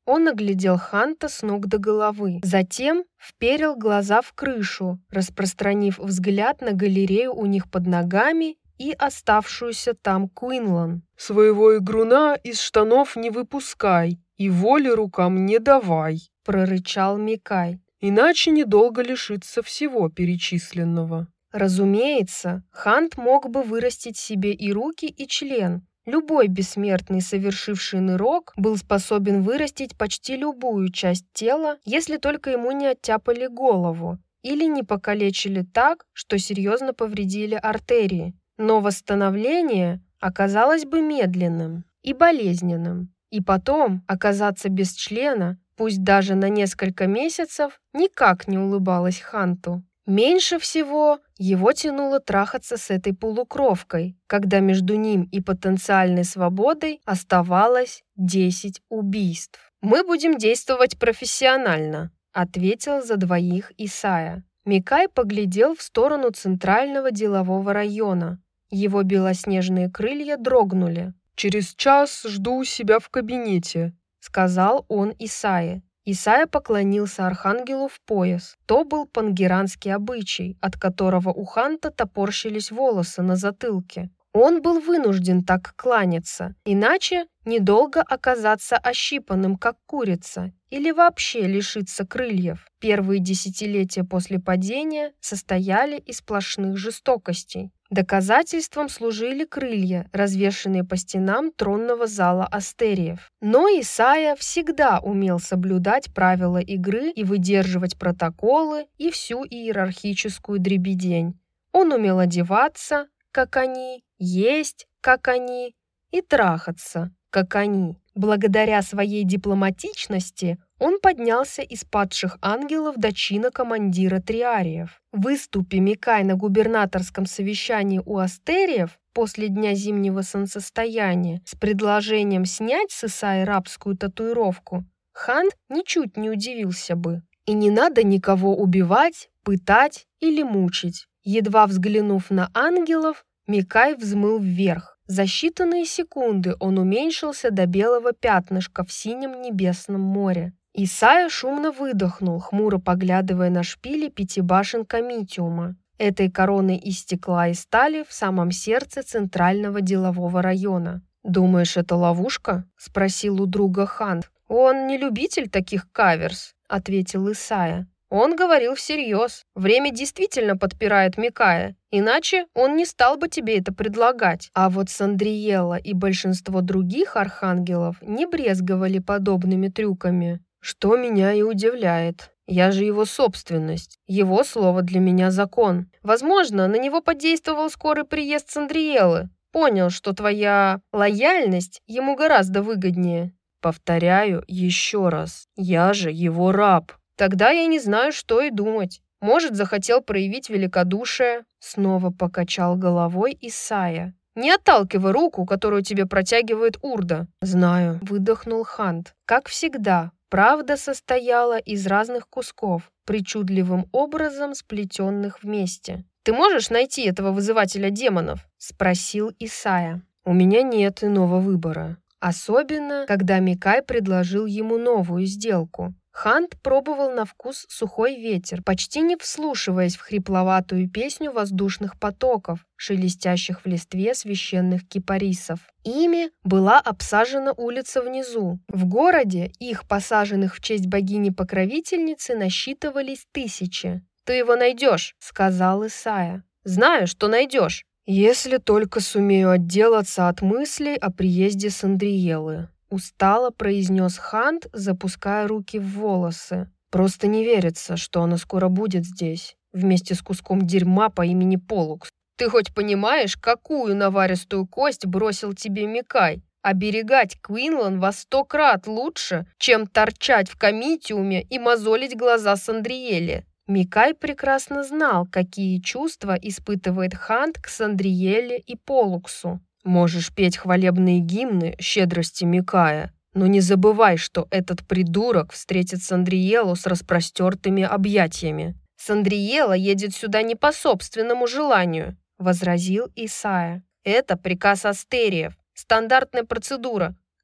Он оглядел Ханта с ног до головы, затем вперил глаза в крышу, распространив взгляд на галерею у них под ногами и оставшуюся там Квинлан. «Своего игруна из штанов не выпускай и воли рукам не давай», — прорычал Микай, «иначе недолго лишиться всего перечисленного». Разумеется, Хант мог бы вырастить себе и руки, и член. Любой бессмертный, совершивший нырок, был способен вырастить почти любую часть тела, если только ему не оттяпали голову или не покалечили так, что серьезно повредили артерии. Но восстановление оказалось бы медленным и болезненным. И потом оказаться без члена, пусть даже на несколько месяцев, никак не улыбалось Ханту. Меньше всего его тянуло трахаться с этой полукровкой, когда между ним и потенциальной свободой оставалось десять убийств. «Мы будем действовать профессионально», — ответил за двоих Исайя. Микай поглядел в сторону центрального делового района. Его белоснежные крылья дрогнули. «Через час жду у себя в кабинете», — сказал он Исайе. Исайя поклонился архангелу в пояс. То был пангеранский обычай, от которого у Ханта топорщились волосы на затылке. Он был вынужден так кланяться, иначе недолго оказаться ощипанным, как курица, или вообще лишиться крыльев. Первые десятилетия после падения состояли из сплошных жестокостей. Доказательством служили крылья, развешанные по стенам тронного зала астериев. Но Исайя всегда умел соблюдать правила игры и выдерживать протоколы и всю иерархическую дребедень. Он умел одеваться, как они, есть, как они, и трахаться, как они. Благодаря своей дипломатичности он поднялся из падших ангелов до чина командира триариев. Выступи Микай на губернаторском совещании у астериев после дня зимнего солнцестояния с предложением снять с Исайи рабскую татуировку, Хант ничуть не удивился бы. И не надо никого убивать, пытать или мучить. Едва взглянув на ангелов, Микай взмыл вверх. За считанные секунды он уменьшился до белого пятнышка в синем небесном море. Исайя шумно выдохнул, хмуро поглядывая на шпили пяти башен комитиума, этой короной из стекла и стали в самом сердце центрального делового района. «Думаешь, это ловушка?» – спросил у друга Хант. «Он не любитель таких каверс», – ответил Исайя. Он говорил всерьез. Время действительно подпирает Микая, иначе он не стал бы тебе это предлагать. А вот Сандриела и большинство других архангелов не брезговали подобными трюками. Что меня и удивляет. Я же его собственность. Его слово для меня закон. Возможно, на него подействовал скорый приезд Сандриелы. Понял, что твоя лояльность ему гораздо выгоднее. Повторяю еще раз. Я же его раб. Тогда я не знаю, что и думать. Может, захотел проявить великодушие. Снова покачал головой Исайя. Не отталкивай руку, которую тебе протягивает Урда. Знаю, выдохнул Хант. Как всегда, правда состояла из разных кусков, причудливым образом сплетенных вместе. Ты можешь найти этого вызывателя демонов? Спросил Исайя. У меня нет иного выбора. Особенно, когда Микай предложил ему новую сделку. Хант пробовал на вкус сухой ветер, почти не вслушиваясь в хрипловатую песню воздушных потоков, шелестящих в листве священных кипарисов. Ими была обсажена улица внизу. В городе их, посаженных в честь богини-покровительницы, насчитывались тысячи. «Ты его найдешь», — сказал Исайя. «Знаю, что найдешь». «Если только сумею отделаться от мыслей о приезде Сандриелы», — устало произнес Хант, запуская руки в волосы. «Просто не верится, что она скоро будет здесь, вместе с куском дерьма по имени Полукс. Ты хоть понимаешь, какую наваристую кость бросил тебе Микай? Оберегать Квинлан во сто крат лучше, чем торчать в комитиуме и мозолить глаза Сандриеле». Микай прекрасно знал, какие чувства испытывает Хант к Сандриеле и Полуксу. «Можешь петь хвалебные гимны щедрости Микая, но не забывай, что этот придурок встретит Сандриелу с распростертыми объятиями». «Сандриела едет сюда не по собственному желанию», — возразил Исайя. «Это приказ астериев, стандартная процедура.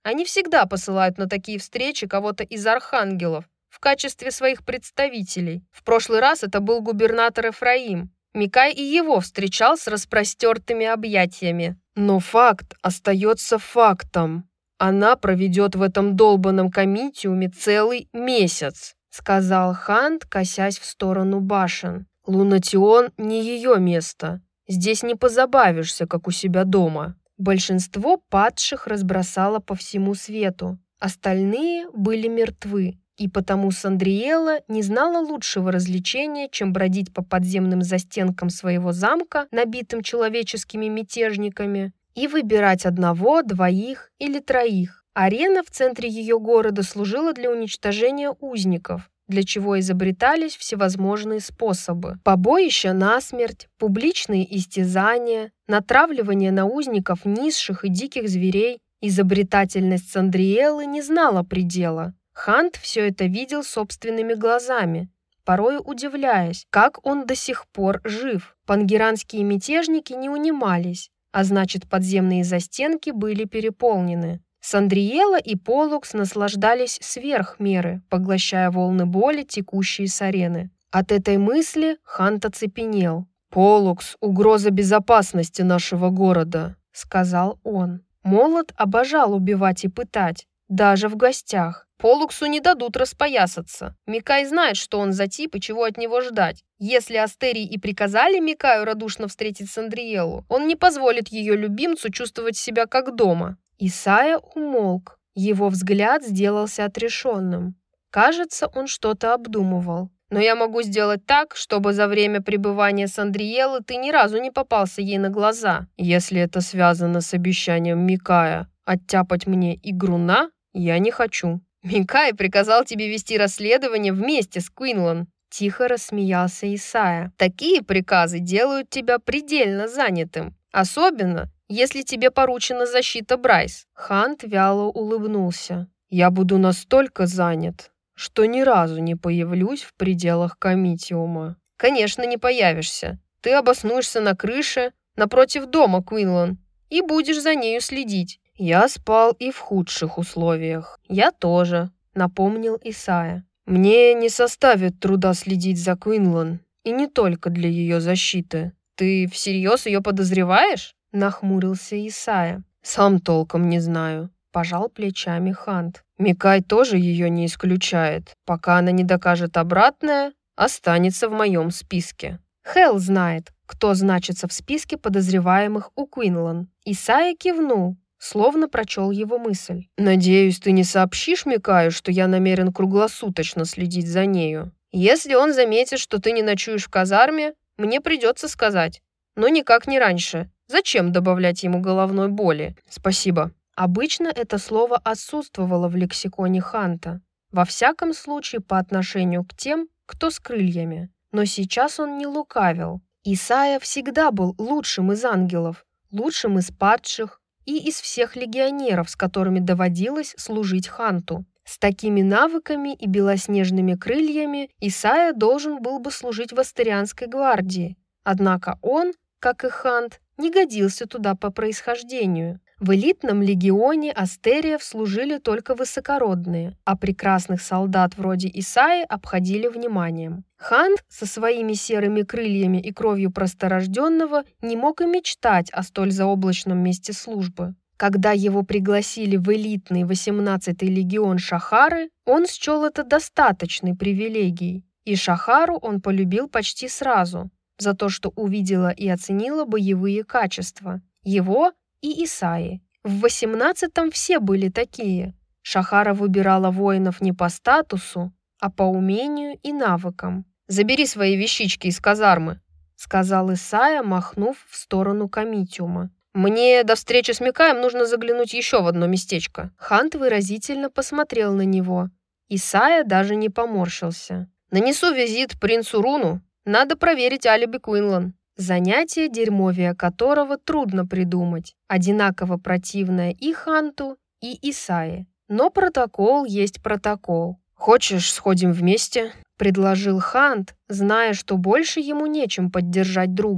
Они всегда посылают на такие встречи кого-то из архангелов в качестве своих представителей. В прошлый раз это был губернатор Эфраим. Микай и его встречал с распростертыми объятиями. Но факт остается фактом. Она проведет в этом долбанном комитиуме целый месяц, сказал Хант, косясь в сторону башен. Лунатион не ее место. Здесь не позабавишься, как у себя дома. Большинство падших разбросало по всему свету. Остальные были мертвы. И потому Сандриэла не знала лучшего развлечения, чем бродить по подземным застенкам своего замка, набитым человеческими мятежниками, и выбирать одного, двоих или троих. Арена в центре ее города служила для уничтожения узников, для чего изобретались всевозможные способы. Побоища насмерть, публичные истязания, натравливание на узников низших и диких зверей. Изобретательность Сандриэлы не знала предела. Хант все это видел собственными глазами, порою удивляясь, как он до сих пор жив. Пангеранские мятежники не унимались, а значит, подземные застенки были переполнены. Сандриэла и Полукс наслаждались сверх меры, поглощая волны боли, текущие с арены. От этой мысли Хант оцепенел. «Полукс — угроза безопасности нашего города», — сказал он. Молот обожал убивать и пытать, даже в гостях. Полуксу не дадут распоясаться. Микай знает, что он за тип и чего от него ждать. Если Астерии и приказали Микаю радушно встретить Сандриэлу, он не позволит ее любимцу чувствовать себя как дома. Исайя умолк. Его взгляд сделался отрешенным. Кажется, он что-то обдумывал. «Но я могу сделать так, чтобы за время пребывания Сандриэлы ты ни разу не попался ей на глаза. Если это связано с обещанием Микая оттяпать мне игруна, я не хочу». «Микай приказал тебе вести расследование вместе с Квинлан», — тихо рассмеялся Исайя. «Такие приказы делают тебя предельно занятым, особенно если тебе поручена защита Брайс». Хант вяло улыбнулся. «Я буду настолько занят, что ни разу не появлюсь в пределах комитиума». «Конечно, не появишься. Ты обоснуешься на крыше напротив дома Квинлан и будешь за нею следить». «Я спал и в худших условиях». «Я тоже», — напомнил Исайя. «Мне не составит труда следить за Квинлан, и не только для ее защиты». «Ты всерьез ее подозреваешь?» — нахмурился Исайя. «Сам толком не знаю», — пожал плечами Хант. «Микай тоже ее не исключает. Пока она не докажет обратное, останется в моем списке». «Хелл знает, кто значится в списке подозреваемых у Квинлан». Исайя кивнул, словно прочел его мысль. «Надеюсь, ты не сообщишь Микаю, что я намерен круглосуточно следить за нею?» «Если он заметит, что ты не ночуешь в казарме, мне придется сказать. Но никак не раньше. Зачем добавлять ему головной боли?» «Спасибо». Обычно это слово отсутствовало в лексиконе Ханта. Во всяком случае, по отношению к тем, кто с крыльями. Но сейчас он не лукавил. Исайя всегда был лучшим из ангелов, лучшим из падших, и из всех легионеров, с которыми доводилось служить Ханту. С такими навыками и белоснежными крыльями Исайя должен был бы служить в Астерианской гвардии. Однако он, как и Хант, не годился туда по происхождению. В элитном легионе Астериев служили только высокородные, а прекрасных солдат вроде Исайи обходили вниманием. Хант со своими серыми крыльями и кровью просторожденного не мог и мечтать о столь заоблачном месте службы. Когда его пригласили в элитный восемнадцатый легион Шахары, он счел это достаточной привилегией, и Шахару он полюбил почти сразу, за то, что увидела и оценила боевые качества его и Исайи. В восемнадцатом все были такие. Шахара выбирала воинов не по статусу, а по умению и навыкам. «Забери свои вещички из казармы», — сказал Исайя, махнув в сторону комитиума. «Мне до встречи с Микаем нужно заглянуть еще в одно местечко». Хант выразительно посмотрел на него. Исайя даже не поморщился. «Нанесу визит принцу Руну. Надо проверить алиби Квинлан». Занятие, дерьмовее которого трудно придумать. Одинаково противное и Ханту, и Исайе. Но протокол есть протокол. «Хочешь, сходим вместе?» — предложил Хант, зная, что больше ему нечем поддержать друга.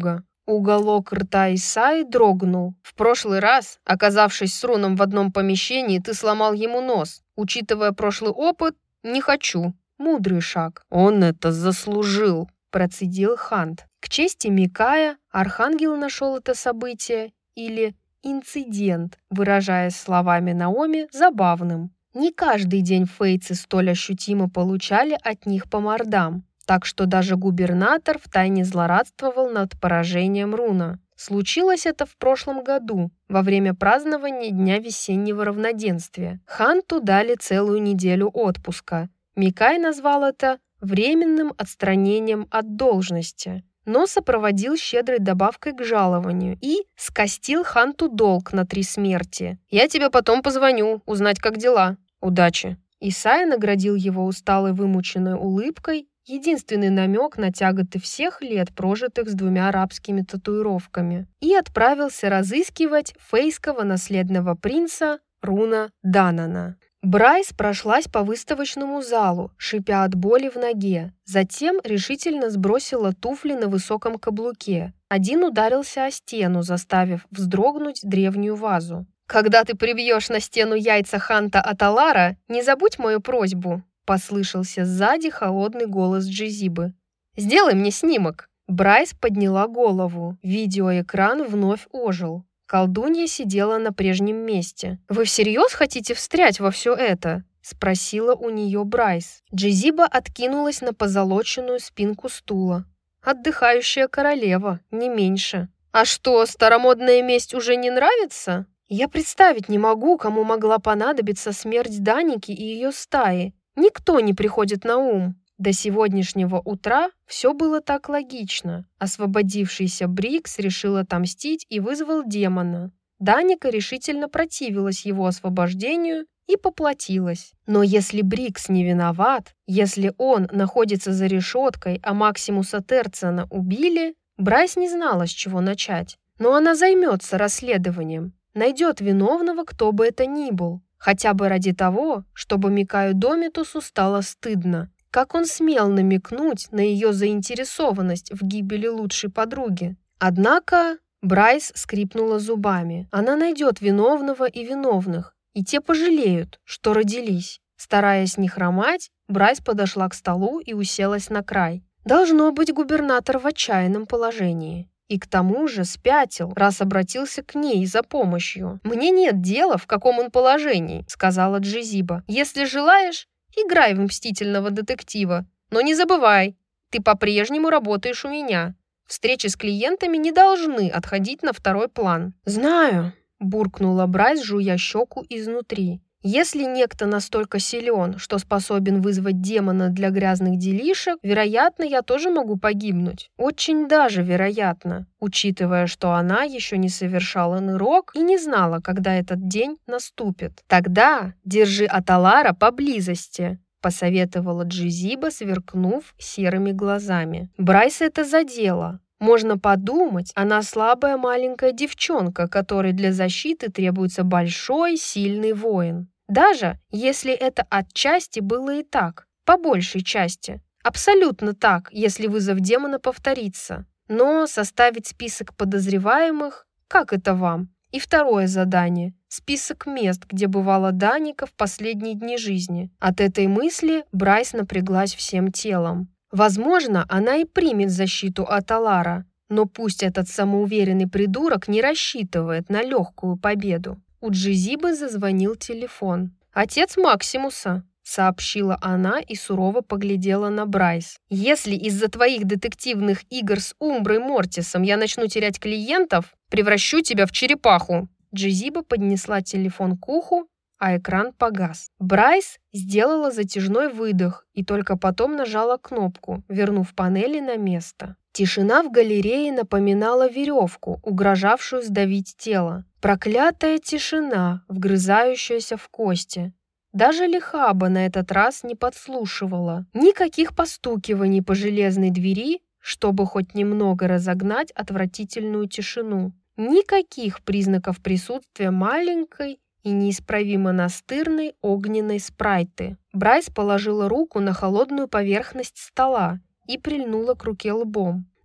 Уголок рта Исаи дрогнул. «В прошлый раз, оказавшись с Руном в одном помещении, ты сломал ему нос. Учитывая прошлый опыт, не хочу». «Мудрый шаг». «Он это заслужил», – процедил Хант. К чести Микая, Архангел нашел это событие, или инцидент, выражаясь словами Наоми, забавным. Не каждый день фейцы столь ощутимо получали от них по мордам, так что даже губернатор втайне злорадствовал над поражением Руна. Случилось это в прошлом году, во время празднования Дня весеннего равноденствия. Ханту дали целую неделю отпуска. Микай назвал это временным отстранением от должности, но сопроводил щедрой добавкой к жалованию и скостил Ханту долг на три смерти. «Я тебе потом позвоню, узнать, как дела. Удачи!» Исайя наградил его усталой вымученной улыбкой, единственный намек на тяготы всех лет, прожитых с двумя арабскими татуировками, и отправился разыскивать фейского наследного принца Руна Данана. Брайс прошлась по выставочному залу, шипя от боли в ноге. Затем решительно сбросила туфли на высоком каблуке. Один ударился о стену, заставив вздрогнуть древнюю вазу. «Когда ты прибьешь на стену яйца Ханта Аталара, не забудь мою просьбу», – послышался сзади холодный голос Джизибы. «Сделай мне снимок». Брайс подняла голову. Видеоэкран вновь ожил. Колдунья сидела на прежнем месте. «Вы всерьез хотите встрять во все это?» – спросила у нее Брайс. Джизиба откинулась на позолоченную спинку стула. «Отдыхающая королева, не меньше». «А что, старомодная месть уже не нравится?» «Я представить не могу, кому могла понадобиться смерть Даники и ее стаи. Никто не приходит на ум». До сегодняшнего утра все было так логично. Освободившийся Брикс решил отомстить и вызвал демона. Даника решительно противилась его освобождению и поплатилась. Но если Брикс не виноват, если он находится за решеткой, а Максимуса Терцена убили, Брайс не знала, с чего начать. Но она займется расследованием, найдет виновного, кто бы это ни был. Хотя бы ради того, чтобы Микаю Домитусу стало стыдно. Как он смел намекнуть на ее заинтересованность в гибели лучшей подруги? Однако Брайс скрипнула зубами. Она найдет виновного и виновных, и те пожалеют, что родились. Стараясь не хромать, Брайс подошла к столу и уселась на край. Должно быть, губернатор в отчаянном положении. И к тому же спятил, раз обратился к ней за помощью. «Мне нет дела, в каком он положении», — сказала Джизиба. «Если желаешь, играй в мстительного детектива, но не забывай, ты по-прежнему работаешь у меня. Встречи с клиентами не должны отходить на второй план». «Знаю», – буркнула Брайс, жуя щеку изнутри. «Если некто настолько силен, что способен вызвать демона для грязных делишек, вероятно, я тоже могу погибнуть. Очень даже вероятно, учитывая, что она еще не совершала нырок и не знала, когда этот день наступит. Тогда держи Аталара поблизости», – посоветовала Джизиба, сверкнув серыми глазами. Брайс это задело. Можно подумать, она слабая маленькая девчонка, которой для защиты требуется большой, сильный воин. Даже если это отчасти было и так, по большей части. Абсолютно так, если вызов демона повторится. Но составить список подозреваемых, как это вам? И второе задание – список мест, где бывала Даника в последние дни жизни. От этой мысли Брайс напряглась всем телом. Возможно, она и примет защиту Аталара, но пусть этот самоуверенный придурок не рассчитывает на легкую победу. У Джизибы зазвонил телефон. «Отец Максимуса», — сообщила она и сурово поглядела на Брайс. «Если из-за твоих детективных игр с Умброй Мортисом я начну терять клиентов, превращу тебя в черепаху». Джизиба поднесла телефон к уху, а экран погас. Брайс сделала затяжной выдох и только потом нажала кнопку, вернув панели на место. Тишина в галерее напоминала веревку, угрожавшую сдавить тело. Проклятая тишина, вгрызающаяся в кости. Даже Лихаба на этот раз не подслушивала. Никаких постукиваний по железной двери, чтобы хоть немного разогнать отвратительную тишину. Никаких признаков присутствия маленькой и неисправимо настырной огненной спрайты. Брайс положила руку на холодную поверхность стола и прильнула к руке лбом.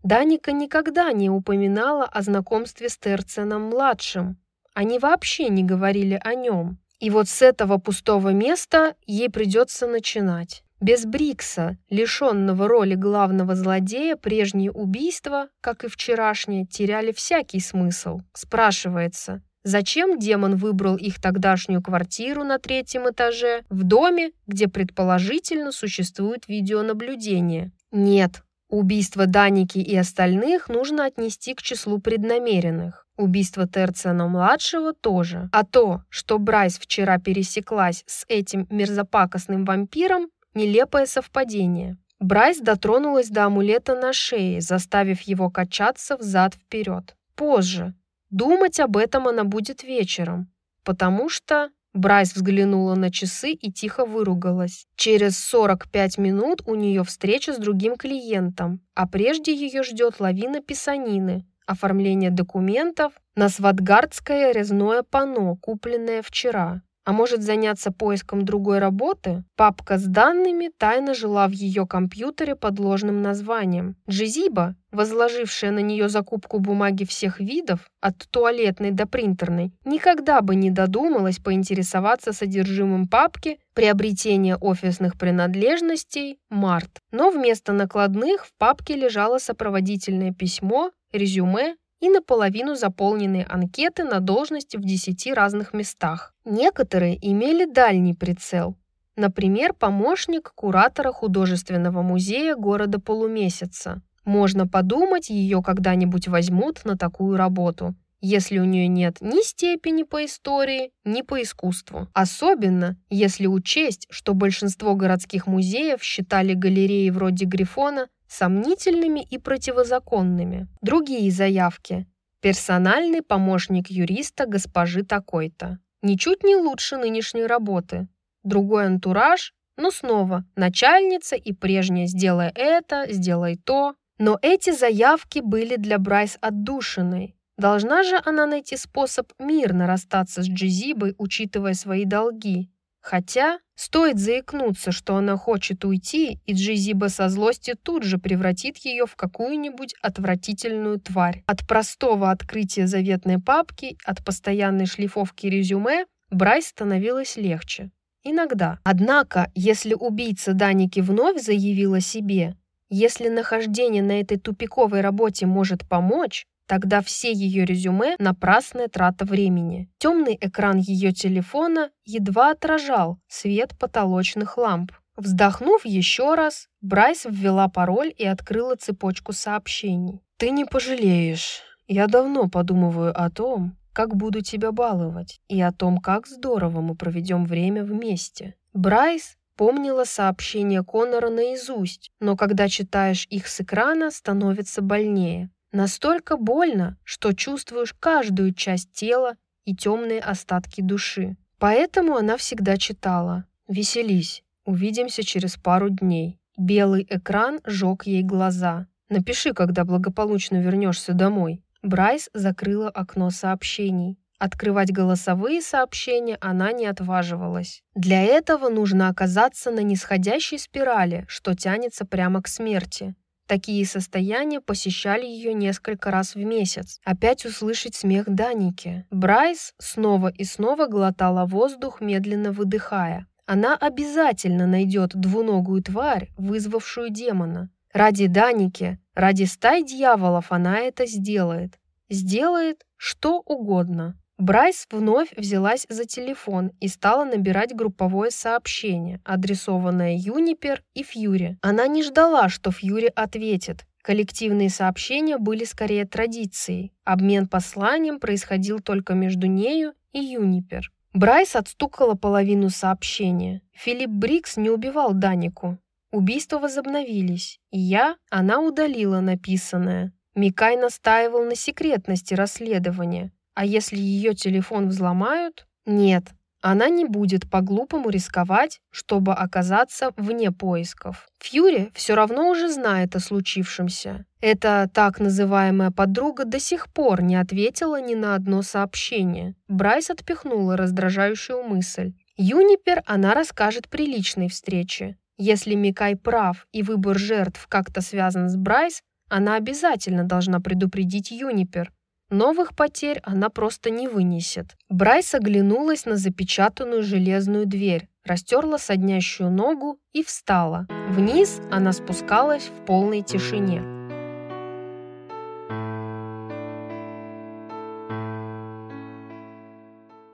Даника никогда не упоминала о знакомстве с Терцианом-младшим. Они вообще не говорили о нем. И вот с этого пустого места ей придется начинать. Без Брикса, лишенного роли главного злодея, прежние убийства, как и вчерашние, теряли всякий смысл. Спрашивается, зачем демон выбрал их тогдашнюю квартиру на третьем этаже, в доме, где предположительно существует видеонаблюдение? Нет, убийство Даники и остальных нужно отнести к числу преднамеренных. Убийство Терциана-младшего тоже. А то, что Брайс вчера пересеклась с этим мерзопакостным вампиром, нелепое совпадение. Брайс дотронулась до амулета на шее, заставив его качаться взад-вперед. Позже. Думать об этом она будет вечером, потому что... Брайс взглянула на часы и тихо выругалась. Через сорок пять минут у нее встреча с другим клиентом, а прежде ее ждет лавина писанины, оформление документов на сватгардское резное панно, купленное вчера. А может заняться поиском другой работы? Папка с данными тайно жила в ее компьютере под ложным названием. Джизиба, возложившая на нее закупку бумаги всех видов, от туалетной до принтерной, никогда бы не додумалась поинтересоваться содержимым папки «Приобретение офисных принадлежностей. Март». Но вместо накладных в папке лежало сопроводительное письмо, резюме и наполовину заполненные анкеты на должности в десяти разных местах. Некоторые имели дальний прицел. Например, помощник куратора художественного музея города Полумесяца. Можно подумать, ее когда-нибудь возьмут на такую работу, если у нее нет ни степени по истории, ни по искусству. Особенно, если учесть, что большинство городских музеев считали галереи вроде Грифона сомнительными и противозаконными. Другие заявки. Персональный помощник юриста госпожи такой-то. Ничуть не лучше нынешней работы. Другой антураж, но снова начальница и прежняя «сделай это», «сделай то». Но эти заявки были для Брайс отдушиной. Должна же она найти способ мирно расстаться с Джизибой, учитывая свои долги. Хотя стоит заикнуться, что она хочет уйти, и Джизиба со злости тут же превратит ее в какую-нибудь отвратительную тварь. От простого открытия заветной папки, от постоянной шлифовки резюме Брайс становилось легче. Иногда. Однако, если убийца Даники вновь заявил о себе, если нахождение на этой тупиковой работе может помочь, тогда все ее резюме – напрасная трата времени. Темный экран ее телефона едва отражал свет потолочных ламп. Вздохнув еще раз, Брайс ввела пароль и открыла цепочку сообщений. «Ты не пожалеешь. Я давно подумываю о том, как буду тебя баловать, и о том, как здорово мы проведем время вместе». Брайс помнила сообщения Коннора наизусть, но когда читаешь их с экрана, становится больнее. Настолько больно, что чувствуешь каждую часть тела и темные остатки души. Поэтому она всегда читала: «Веселись, увидимся через пару дней». Белый экран жег ей глаза. «Напиши, когда благополучно вернешься домой». Брайс закрыла окно сообщений. Открывать голосовые сообщения она не отваживалась. Для этого нужно оказаться на нисходящей спирали, что тянется прямо к смерти. Такие состояния посещали ее несколько раз в месяц. Опять услышать смех Даники. Брайс снова и снова глотала воздух, медленно выдыхая. Она обязательно найдет двуногую тварь, вызвавшую демона. Ради Даники, ради стай дьяволов она это сделает. Сделает что угодно. Брайс вновь взялась за телефон и стала набирать групповое сообщение, адресованное Юнипер и Фьюри. Она не ждала, что Фьюри ответит. Коллективные сообщения были скорее традицией. Обмен посланием происходил только между нею и Юнипер. Брайс отстукала половину сообщения. Филипп Брикс не убивал Данику. Убийства возобновились, и я, она удалила написанное. Микай настаивал на секретности расследования. А если ее телефон взломают? Нет, она не будет по-глупому рисковать, чтобы оказаться вне поисков. Фьюри все равно уже знает о случившемся. Эта так называемая подруга до сих пор не ответила ни на одно сообщение. Брайс отпихнула раздражающую мысль. Юнипер она расскажет при личной встрече. Если Микай прав и выбор жертв как-то связан с Брайс, она обязательно должна предупредить Юнипер. Новых потерь она просто не вынесет. Брайс оглянулась на запечатанную железную дверь, растерла соднящую ногу и встала. Вниз она спускалась в полной тишине.